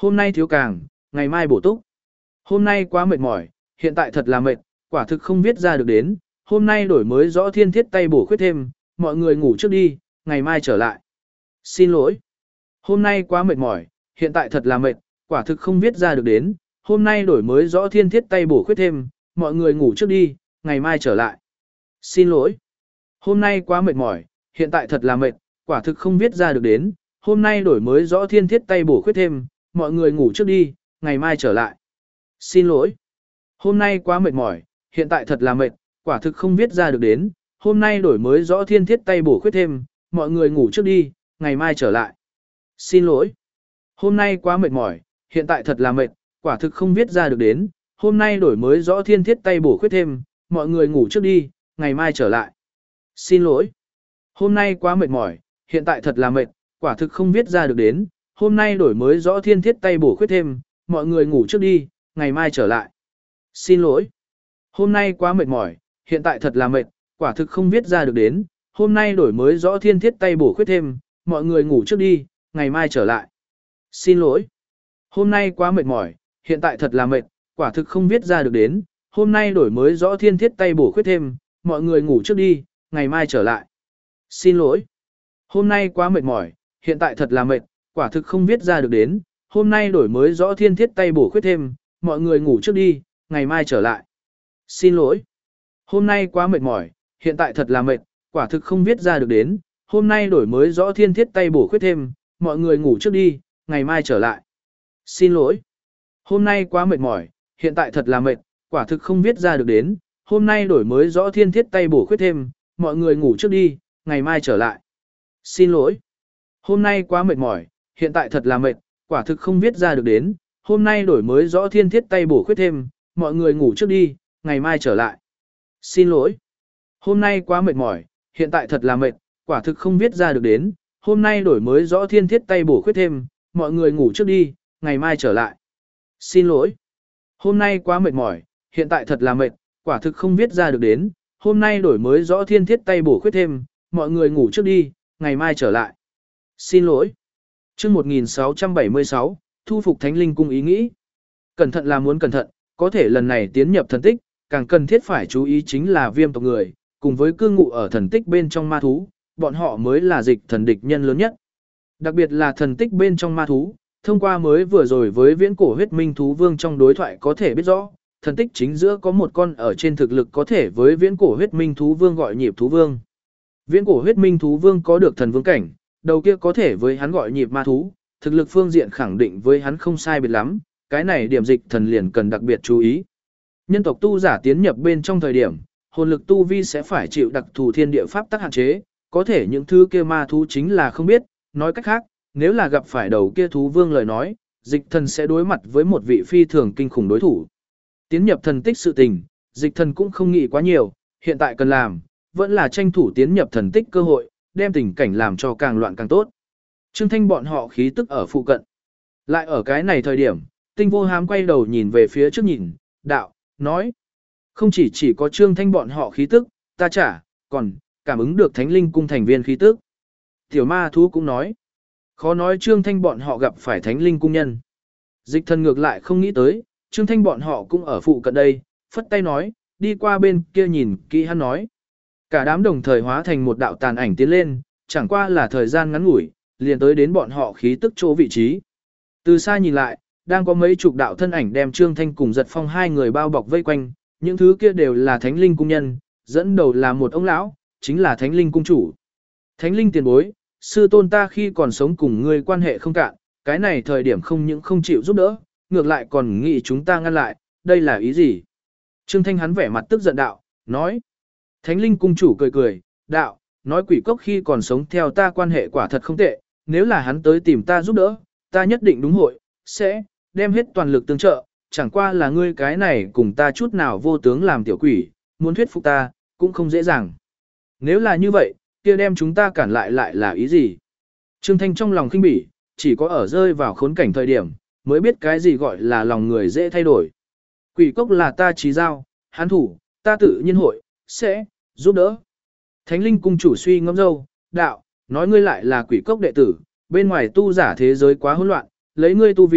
hôm nay thiếu càng, ngày mai bổ túc. Hôm nay quá mệt mỏi, hiện tại thật là mệt, quả thực không viết ra được đến, hôm nay đổi mới rõ thiên thiết tay bổ khuyết thêm, mọi người ngủ trước đi, ngày mai trở lại. Xin lỗi. Hôm nay quá mệt mỏi, hiện tại thật là mệt, quả thực không viết ra được đến, hôm nay đổi mới rõ thiên thiết tay bổ khuyết thêm, mọi người ngủ trước đi, ngày mai trở lại. Xin lỗi. Hôm nay quá mệt mỏi, hiện tại thật là mệt, quả thực không viết ra được đến, hôm nay đổi mới rõ thiên thiết tay bổ khuyết thêm, mọi người ngủ trước đi, ngày mai trở lại. Xin lỗi. Hôm nay quá mệt mỏi, hiện tại thật là mệt, quả thực không viết ra được đến, hôm nay đổi mới rõ thiên thiết tay bổ khuyết thêm, mọi người ngủ trước đi, ngày mai trở lại. Xin lỗi. Hôm nay quá mệt mỏi, hiện tại thật là mệt, quả thực không viết ra được đến, hôm nay đổi mới rõ thiên thiết tay bổ khuyết thêm, mọi người ngủ trước đi, ngày mai trở lại. Xin lỗi. Hôm nay quá mệt mỏi, hiện tại thật là mệt, quả thực không viết ra được đến, hôm nay đổi mới rõ thiên thiết tay bổ khuyết thêm, mọi người ngủ trước đi, ngày mai trở lại. Xin lỗi. Hôm nay quá mệt mỏi, hiện tại thật là mệt, quả thực không viết ra được đến, hôm nay đổi mới rõ thiên thiết tay bổ khuyết thêm, mọi người ngủ trước đi, ngày mai trở lại. Xin lỗi. Hôm nay quá mệt mỏi, hiện tại thật là mệt, quả thực không viết ra được đến, hôm nay đổi mới rõ thiên thiết tay bổ khuyết thêm, mọi người ngủ trước đi, ngày mai trở lại. Xin lỗi. Hôm nay quá mệt mỏi, hiện tại thật là mệt, quả thực không viết ra được đến, hôm nay đổi mới rõ thiên thiết tay bổ khuyết thêm, mọi người ngủ trước đi, ngày mai trở lại. Xin lỗi. Hôm nay quá mệt mỏi, hiện tại thật là mệt, quả thực không viết ra được đến, hôm nay đổi mới rõ thiên thiết tay bổ khuyết thêm, mọi người ngủ trước đi, ngày mai trở lại. Xin lỗi. Hôm nay quá mệt mỏi, hiện tại thật là mệt, quả thực không viết ra được đến, hôm nay đổi mới rõ thiên thiết tay bổ khuyết thêm, mọi người ngủ trước đi, ngày mai trở lại. Xin lỗi. Hôm nay quá mệt mỏi, hiện tại thật là mệt, quả thực không viết ra được đến, hôm nay đổi mới rõ thiên thiết tay bổ khuyết thêm, mọi người ngủ trước đi, ngày mai trở lại. Xin lỗi. Hôm nay quá mệt mỏi, hiện tại thật là mệt, quả thực không viết ra được đến, hôm nay đổi mới rõ thiên thiết tay bổ khuyết thêm, mọi người ngủ trước đi, ngày mai trở lại. Xin lỗi. Hôm nay quá mệt mỏi, hiện tại thật là mệt, quả thực không viết ra được đến, hôm nay đổi mới rõ thiên thiết tay bổ khuyết thêm, mọi người ngủ trước đi, ngày mai trở lại. Xin lỗi. Chương 1676, thu phục Thánh Linh cung ý nghĩ. Cẩn thận là muốn cẩn thận, có thể lần này tiến nhập thần tích, càng cần thiết phải chú ý chính là Viêm tộc người, cùng với cư ngụ ở thần tích bên trong ma thú, bọn họ mới là dịch thần địch nhân lớn nhất. Đặc biệt là thần tích bên trong ma thú, thông qua mới vừa rồi với viễn cổ huyết minh thú vương trong đối thoại có thể biết rõ, thần tích chính giữa có một con ở trên thực lực có thể với viễn cổ huyết minh thú vương gọi nhịp thú vương. Viễn cổ huyết minh thú vương có được thần vương cảnh, đầu kia có thể với hắn gọi nhịp ma thú, thực lực phương diện khẳng định với hắn không sai biệt lắm, cái này điểm dịch thần liền cần đặc biệt chú ý. Nhân tộc tu giả tiến nhập bên trong thời điểm, hồn lực tu vi sẽ phải chịu đặc thù thiên địa pháp tắc hạn chế, có thể những thứ kia ma thú chính là không biết, nói cách khác, nếu là gặp phải đầu kia thú vương lời nói, dịch thần sẽ đối mặt với một vị phi thường kinh khủng đối thủ. Tiến nhập thần tích sự tình, dịch thần cũng không nghĩ quá nhiều, hiện tại cần làm, vẫn là tranh thủ tiến nhập thần tích cơ hội, đem tình cảnh làm cho càng loạn càng tốt. Trương Thanh bọn họ khí tức ở phụ cận. Lại ở cái này thời điểm, Tinh Vô Hám quay đầu nhìn về phía trước nhìn, đạo, nói. Không chỉ có Trương Thanh bọn họ khí tức, ta chả, còn, cảm ứng được Thánh Linh cung thành viên khí tức. Tiểu ma thú cũng nói. Khó nói Trương Thanh bọn họ gặp phải Thánh Linh cung nhân. Dịch thần ngược lại không nghĩ tới, Trương Thanh bọn họ cũng ở phụ cận đây, phất tay nói, đi qua bên kia nhìn kỹ hắn nói. Cả đám đồng thời hóa thành một đạo tàn ảnh tiến lên, chẳng qua là thời gian ngắn ngủi, liền tới đến bọn họ khí tức chỗ vị trí. Từ xa nhìn lại, đang có mấy chục đạo thân ảnh đem Trương Thanh cùng Giật Phong hai người bao bọc vây quanh, những thứ kia đều là Thánh Linh cung nhân, dẫn đầu là một ông lão, chính là Thánh Linh cung chủ. Thánh Linh tiền bối, sư tôn ta khi còn sống cùng ngươi quan hệ không cạn, cái này thời điểm không những không chịu giúp đỡ, ngược lại còn nghĩ chúng ta ngăn lại, đây là ý gì? Trương Thanh hắn vẻ mặt tức giận đạo, nói. Thánh Linh cung chủ cười cười, đạo, nói quỷ cốc khi còn sống theo ta quan hệ quả thật không tệ, nếu là hắn tới tìm ta giúp đỡ, ta nhất định đúng hội, sẽ đem hết toàn lực tương trợ, chẳng qua là ngươi cái này cùng ta chút nào vô tướng làm tiểu quỷ, muốn thuyết phục ta, cũng không dễ dàng. Nếu là như vậy, kia đem chúng ta cản lại là ý gì? Trương Thanh trong lòng khinh bỉ, chỉ có ở rơi vào khốn cảnh thời điểm, mới biết cái gì gọi là lòng người dễ thay đổi. Quỷ cốc là ta trí giao, hắn thủ, ta tự nhiên hội, sẽ giúp đỡ. Thánh Linh cung chủ suy ngẫm dâu, đạo, nói ngươi lại là quỷ cốc đệ tử, bên ngoài tu giả thế giới quá hỗn loạn, lấy ngươi tu vi,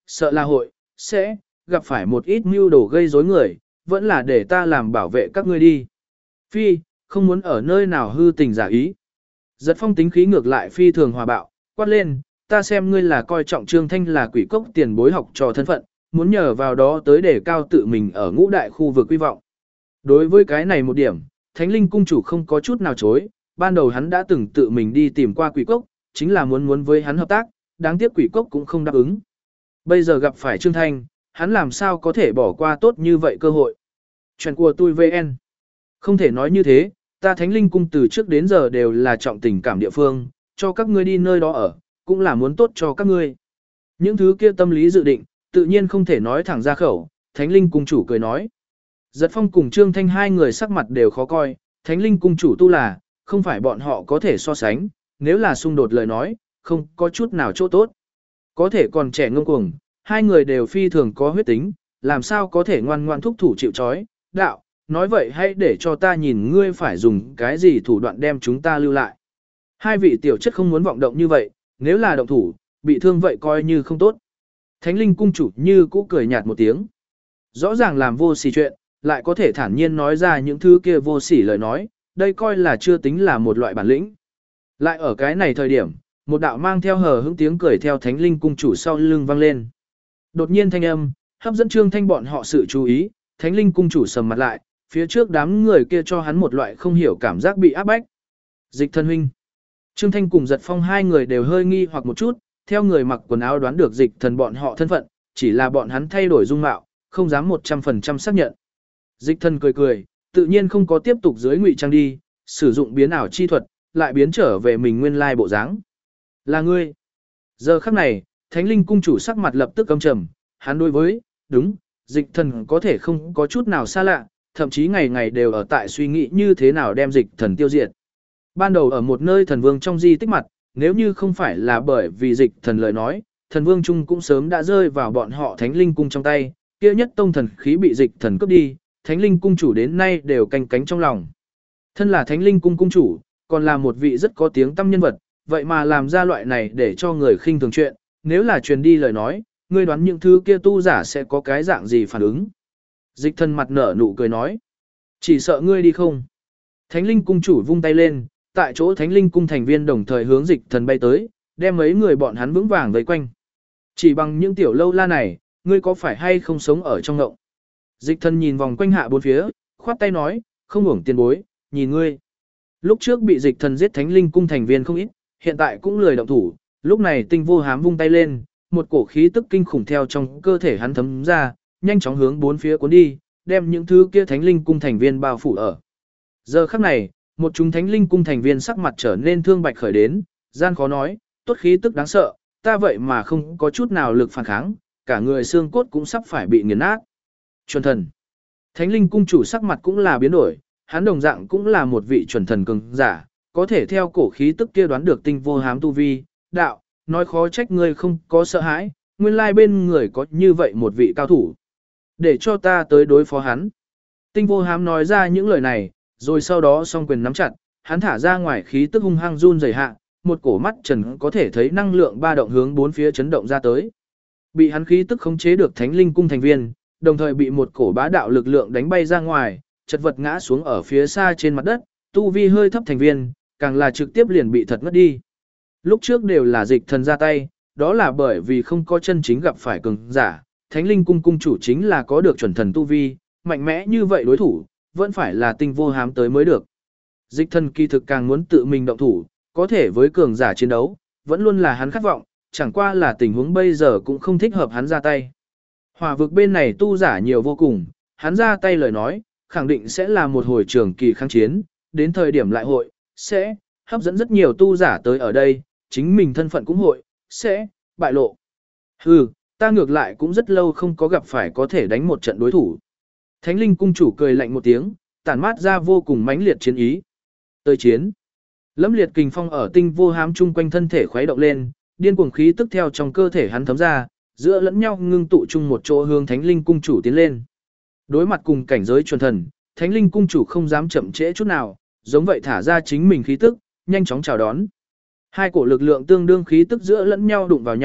sợ là hội, sẽ, gặp phải một ít mưu đồ gây rối người, vẫn là để ta làm bảo vệ các ngươi đi. Phi, không muốn ở nơi nào hư tình giả ý. Giật Phong tính khí ngược lại phi thường hòa bạo, quát lên, ta xem ngươi là coi trọng Trương Thanh là quỷ cốc tiền bối học trò thân phận, muốn nhờ vào đó tới để cao tự mình ở ngũ đại khu vực quy vọng. Đối với cái này một điểm, Thánh Linh cung chủ không có chút nào chối, ban đầu hắn đã từng tự mình đi tìm qua quỷ cốc, chính là muốn với hắn hợp tác, đáng tiếc quỷ cốc cũng không đáp ứng. Bây giờ gặp phải Trương Thanh, hắn làm sao có thể bỏ qua tốt như vậy cơ hội. Chuyện của tôi VN. Không thể nói như thế, ta Thánh Linh cung từ trước đến giờ đều là trọng tình cảm địa phương, cho các ngươi đi nơi đó ở, cũng là muốn tốt cho các ngươi. Những thứ kia tâm lý dự định, tự nhiên không thể nói thẳng ra khẩu, Thánh Linh cung chủ cười nói. Giật Phong cùng Trương Thanh hai người sắc mặt đều khó coi, Thánh Linh cung chủ tu là, không phải bọn họ có thể so sánh, nếu là xung đột lời nói, không có chút nào chỗ tốt. Có thể còn trẻ ngông cuồng, hai người đều phi thường có huyết tính, làm sao có thể ngoan ngoan thúc thủ chịu trói, đạo, nói vậy hãy để cho ta nhìn ngươi phải dùng cái gì thủ đoạn đem chúng ta lưu lại. Hai vị tiểu chất không muốn vọng động như vậy, nếu là động thủ, bị thương vậy coi như không tốt. Thánh Linh cung chủ như cũ cười nhạt một tiếng. Rõ ràng làm vô sỉ chuyện, lại có thể thản nhiên nói ra những thứ kia vô sỉ lời nói, đây coi là chưa tính là một loại bản lĩnh. Lại ở cái này thời điểm, một đạo mang theo hờ hững tiếng cười theo Thánh Linh cung chủ sau lưng vang lên. Đột nhiên thanh âm, hấp dẫn Trương Thanh bọn họ sự chú ý, Thánh Linh cung chủ sầm mặt lại, phía trước đám người kia cho hắn một loại không hiểu cảm giác bị áp bách. Dịch thân huynh. Trương Thanh cùng Giật Phong hai người đều hơi nghi hoặc một chút, theo người mặc quần áo đoán được dịch thần bọn họ thân phận, chỉ là bọn hắn thay đổi dung mạo, không dám 100% xác nhận. Dịch thần cười cười, tự nhiên không có tiếp tục dưới ngụy trang đi, sử dụng biến ảo chi thuật, lại biến trở về mình nguyên lai bộ dáng. Là ngươi. Giờ khắc này, Thánh Linh cung chủ sắc mặt lập tức căm trầm, hắn đối với, đúng, dịch thần có thể không có chút nào xa lạ, thậm chí ngày ngày đều ở tại suy nghĩ như thế nào đem dịch thần tiêu diệt. Ban đầu ở một nơi thần vương trong di tích mặt, nếu như không phải là bởi vì dịch thần lời nói, thần vương trung cũng sớm đã rơi vào bọn họ Thánh Linh cung trong tay, kia nhất tông thần khí bị dịch thần cướp đi, Thánh Linh cung chủ đến nay đều canh cánh trong lòng. Thân là Thánh Linh cung cung chủ, còn là một vị rất có tiếng tăm nhân vật, vậy mà làm ra loại này để cho người khinh thường chuyện, nếu là truyền đi lời nói, ngươi đoán những thứ kia tu giả sẽ có cái dạng gì phản ứng. Dịch thần mặt nở nụ cười nói, chỉ sợ ngươi đi không. Thánh Linh cung chủ vung tay lên, tại chỗ Thánh Linh cung thành viên đồng thời hướng dịch thần bay tới, đem mấy người bọn hắn vững vàng vây quanh. Chỉ bằng những tiểu lâu la này, ngươi có phải hay không sống ở trong ngộng? Dịch thần nhìn vòng quanh hạ bốn phía, khoát tay nói, không hưởng tiền bối, nhìn ngươi. Lúc trước bị dịch thần giết Thánh Linh cung thành viên không ít, hiện tại cũng lười động thủ, lúc này Tinh Vô Hám vung tay lên, một cổ khí tức kinh khủng theo trong cơ thể hắn thấm ra, nhanh chóng hướng bốn phía cuốn đi, đem những thứ kia Thánh Linh cung thành viên bao phủ ở. Giờ khắc này, một chúng Thánh Linh cung thành viên sắc mặt trở nên thương bạch khởi đến, gian khó nói, tốt khí tức đáng sợ, ta vậy mà không có chút nào lực phản kháng, cả người xương cốt cũng sắp phải bị nghiền nát. Chuẩn thần. Thánh Linh cung chủ sắc mặt cũng là biến đổi, hắn đồng dạng cũng là một vị chuẩn thần cường giả, có thể theo cổ khí tức kia đoán được Tinh Vô Hám tu vi, đạo, nói khó trách ngươi không có sợ hãi, nguyên lai bên người có như vậy một vị cao thủ. Để cho ta tới đối phó hắn. Tinh Vô Hám nói ra những lời này, rồi sau đó song quyền nắm chặt, hắn thả ra ngoài khí tức hung hăng run rẩy hạ, một cổ mắt trần có thể thấy năng lượng ba động hướng bốn phía chấn động ra tới. Bị hắn khí tức khống chế được Thánh Linh cung thành viên, đồng thời bị một cổ bá đạo lực lượng đánh bay ra ngoài, chật vật ngã xuống ở phía xa trên mặt đất, tu vi hơi thấp thành viên, càng là trực tiếp liền bị thật ngất đi. Lúc trước đều là dịch thần ra tay, đó là bởi vì không có chân chính gặp phải cường giả, Thánh Linh cung cung chủ chính là có được chuẩn thần tu vi, mạnh mẽ như vậy đối thủ, vẫn phải là Tinh Vô Hám tới mới được. Dịch thần kỳ thực càng muốn tự mình động thủ, có thể với cường giả chiến đấu, vẫn luôn là hắn khát vọng, chẳng qua là tình huống bây giờ cũng không thích hợp hắn ra tay. Hỏa vực bên này tu giả nhiều vô cùng, hắn ra tay lời nói, khẳng định sẽ là một hồi trường kỳ kháng chiến, đến thời điểm lại hội, sẽ hấp dẫn rất nhiều tu giả tới ở đây, chính mình thân phận cũng hội, sẽ bại lộ. Hừ, ta ngược lại cũng rất lâu không có gặp phải có thể đánh một trận đối thủ. Thánh Linh cung chủ cười lạnh một tiếng, tản mát ra vô cùng mãnh liệt chiến ý. Tới chiến. Lẫm liệt kình phong ở Tinh Vô Hám chung quanh thân thể khuấy động lên, điên cuồng khí tức theo trong cơ thể hắn thấm ra, giữa lẫn nhau ngưng tụ chung một chỗ hướng Thánh Linh cung chủ tiến lên. Đối mặt cùng cảnh giới chuẩn thần, Thánh Linh cung chủ không dám chậm trễ chút nào, giống vậy thả ra chính mình khí tức, nhanh chóng chào đón. Hai cổ lực lượng tương đương khí tức giữa lẫn nhau đụng vào nhau,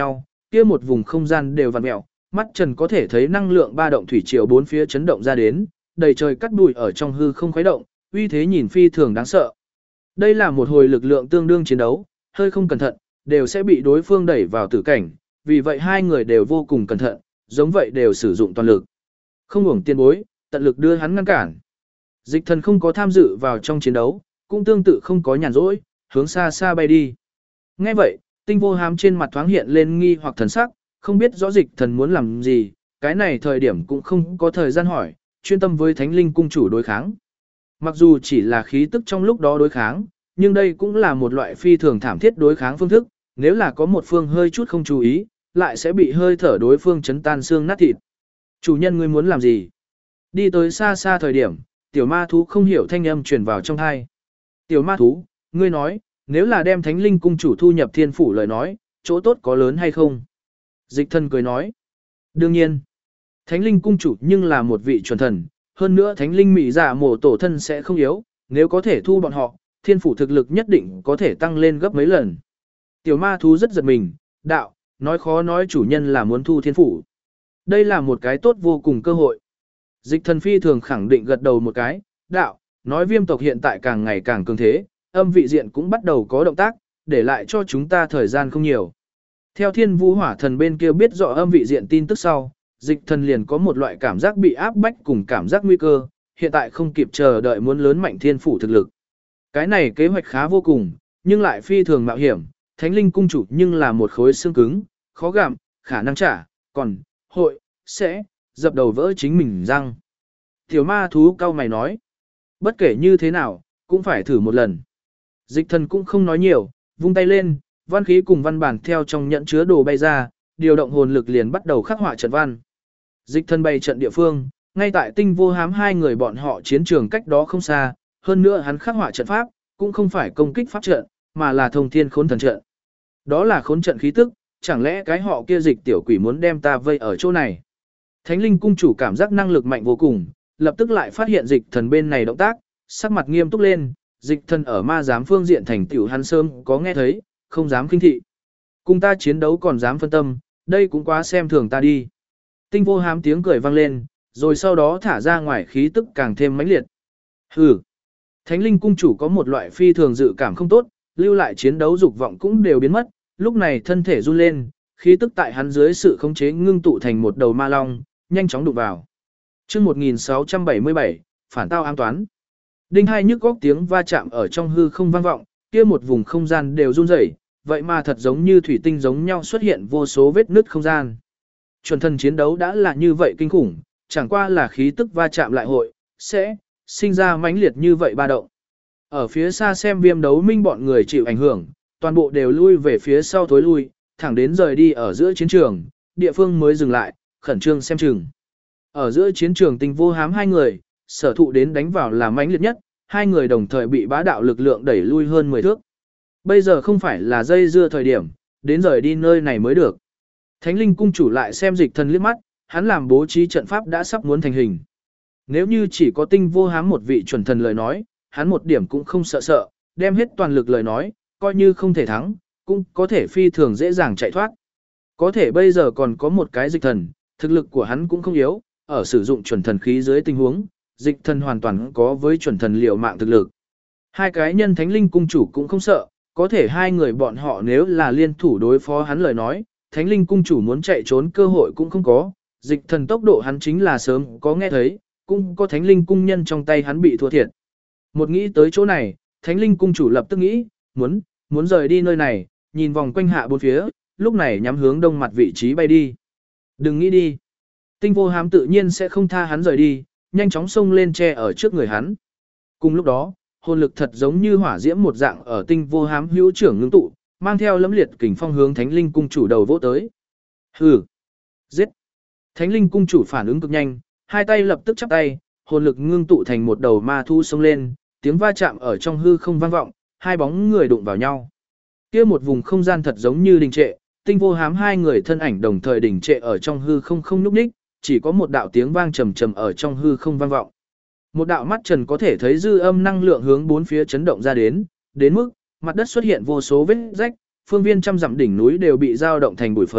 kia một vùng không gian đều vặn mèo, mắt Trần có thể thấy năng lượng ba động thủy triều bốn phía chấn động ra đến, đầy trời cắt bụi ở trong hư không khuấy động, uy thế nhìn phi thường đáng sợ. Đây là một hồi lực lượng tương đương chiến đấu, hơi không cẩn thận, đều sẽ bị đối phương đẩy vào tử cảnh, vì vậy hai người đều vô cùng cẩn thận, giống vậy đều sử dụng toàn lực. Không uổng tiền bối, tận lực đưa hắn ngăn cản. Dịch thần không có tham dự vào trong chiến đấu, cũng tương tự không có nhàn rỗi, hướng xa xa bay đi. Nghe vậy, Tinh Vô Hám trên mặt thoáng hiện lên nghi hoặc thần sắc, không biết rõ dịch thần muốn làm gì, cái này thời điểm cũng không có thời gian hỏi, chuyên tâm với Thánh Linh cung chủ đối kháng. Mặc dù chỉ là khí tức trong lúc đó đối kháng, nhưng đây cũng là một loại phi thường thảm thiết đối kháng phương thức, nếu là có một phương hơi chút không chú ý, lại sẽ bị hơi thở đối phương chấn tan xương nát thịt. Chủ nhân ngươi muốn làm gì? Đi tới xa xa thời điểm, tiểu ma thú không hiểu thanh âm truyền vào trong tai. Tiểu ma thú, ngươi nói, nếu là đem Thánh Linh cung chủ thu nhập thiên phủ lời nói, chỗ tốt có lớn hay không? Dịch thần cười nói. Đương nhiên, Thánh Linh cung chủ nhưng là một vị chuẩn thần, hơn nữa Thánh Linh mị giả mổ tổ thân sẽ không yếu, nếu có thể thu bọn họ, thiên phủ thực lực nhất định có thể tăng lên gấp mấy lần. Tiểu ma thú rất giật mình, đạo, nói khó nói chủ nhân là muốn thu thiên phủ. Đây là một cái tốt vô cùng cơ hội. Dịch thần phi thường khẳng định gật đầu một cái, đạo, nói viêm tộc hiện tại càng ngày càng cường thế, âm vị diện cũng bắt đầu có động tác, để lại cho chúng ta thời gian không nhiều. Theo thiên vũ hỏa thần bên kia biết rõ âm vị diện tin tức sau, dịch thần liền có một loại cảm giác bị áp bách cùng cảm giác nguy cơ, hiện tại không kịp chờ đợi muốn lớn mạnh thiên phủ thực lực. Cái này kế hoạch khá vô cùng, nhưng lại phi thường mạo hiểm, Thánh Linh cung chủ nhưng là một khối xương cứng, khó gặm, khả năng trả, còn, sẽ, dập đầu vỡ chính mình răng. Tiểu ma thú cao mày nói, bất kể như thế nào, cũng phải thử một lần. Dịch thần cũng không nói nhiều, vung tay lên, văn khí cùng văn bản theo trong nhẫn chứa đồ bay ra, điều động hồn lực liền bắt đầu khắc họa trận văn. Dịch thần bày trận địa phương, ngay tại Tinh Vô Hám hai người bọn họ chiến trường cách đó không xa, hơn nữa hắn khắc họa trận pháp, cũng không phải công kích pháp trận, mà là thông thiên khốn thần trận. Đó là khốn trận khí tức, chẳng lẽ cái họ kia dịch tiểu quỷ muốn đem ta vây ở chỗ này. Thánh Linh cung chủ cảm giác năng lực mạnh vô cùng, lập tức lại phát hiện dịch thần bên này động tác, sắc mặt nghiêm túc lên, dịch thần ở ma giám phương diện thành tiểu hắn sớm có nghe thấy, không dám khinh thị. Cùng ta chiến đấu còn dám phân tâm, đây cũng quá xem thường ta đi. Tinh Vô Hám tiếng cười vang lên, rồi sau đó thả ra ngoài khí tức càng thêm mãnh liệt. Hừ. Thánh Linh cung chủ có một loại phi thường dự cảm không tốt, lưu lại chiến đấu dục vọng cũng đều biến mất, lúc này thân thể run lên, khí tức tại hắn dưới sự khống chế ngưng tụ thành một đầu ma long, nhanh chóng đụng vào. Chương 1677, phản tao ám toán. Đinh hai nhức góc tiếng va chạm ở trong hư không vang vọng, kia một vùng không gian đều run rẩy, vậy mà thật giống như thủy tinh giống nhau xuất hiện vô số vết nứt không gian. Chuẩn thần chiến đấu đã là như vậy kinh khủng, chẳng qua là khí tức va chạm lại hội, sẽ sinh ra mãnh liệt như vậy ba động. Ở phía xa xem viêm đấu minh bọn người chịu ảnh hưởng, toàn bộ đều lui về phía sau thối lui, thẳng đến rời đi ở giữa chiến trường, địa phương mới dừng lại, khẩn trương xem chừng. Ở giữa chiến trường Tinh Vô Hám hai người, sở thụ đến đánh vào là mãnh liệt nhất, hai người đồng thời bị bá đạo lực lượng đẩy lui hơn 10 thước. Bây giờ không phải là dây dưa thời điểm, đến rời đi nơi này mới được. Thánh Linh cung chủ lại xem dịch thần liếc mắt, hắn làm bố trí trận pháp đã sắp muốn thành hình. Nếu như chỉ có Tinh Vô Hám một vị chuẩn thần lời nói, hắn một điểm cũng không sợ, đem hết toàn lực lời nói, coi như không thể thắng, cũng có thể phi thường dễ dàng chạy thoát. Có thể bây giờ còn có một cái dịch thần, thực lực của hắn cũng không yếu, ở sử dụng chuẩn thần khí dưới tình huống, dịch thần hoàn toàn có với chuẩn thần liều mạng thực lực. Hai cái nhân Thánh Linh cung chủ cũng không sợ, có thể hai người bọn họ nếu là liên thủ đối phó hắn lời nói, Thánh Linh cung chủ muốn chạy trốn cơ hội cũng không có, dịch thần tốc độ hắn chính là sớm có nghe thấy, cũng có Thánh Linh cung nhân trong tay hắn bị thua thiệt. Một nghĩ tới chỗ này, Thánh Linh cung chủ lập tức nghĩ, muốn rời đi nơi này, nhìn vòng quanh hạ bốn phía, lúc này nhắm hướng đông mặt vị trí bay đi. Đừng nghĩ đi. Tinh Vô Hám tự nhiên sẽ không tha hắn rời đi, nhanh chóng xông lên che ở trước người hắn. Cùng lúc đó, hồn lực thật giống như hỏa diễm một dạng ở Tinh Vô Hám hữu trưởng ngưng tụ, mang theo lẫm liệt kình phong hướng Thánh Linh cung chủ đầu vỗ tới. Hừ, giết. Thánh Linh cung chủ phản ứng cực nhanh, hai tay lập tức chắp tay, hồn lực ngưng tụ thành một đầu ma thu xông lên, tiếng va chạm ở trong hư không vang vọng, hai bóng người đụng vào nhau. Kia một vùng không gian thật giống như đình trệ, Tinh Vô Hám hai người thân ảnh đồng thời đình trệ ở trong hư không không nhúc nhích, chỉ có một đạo tiếng vang trầm trầm ở trong hư không vang vọng. Một đạo mắt trần có thể thấy dư âm năng lượng hướng bốn phía chấn động ra đến mức mặt đất xuất hiện vô số vết rách, phương viên trăm dặm đỉnh núi đều bị dao động thành bụi phấn,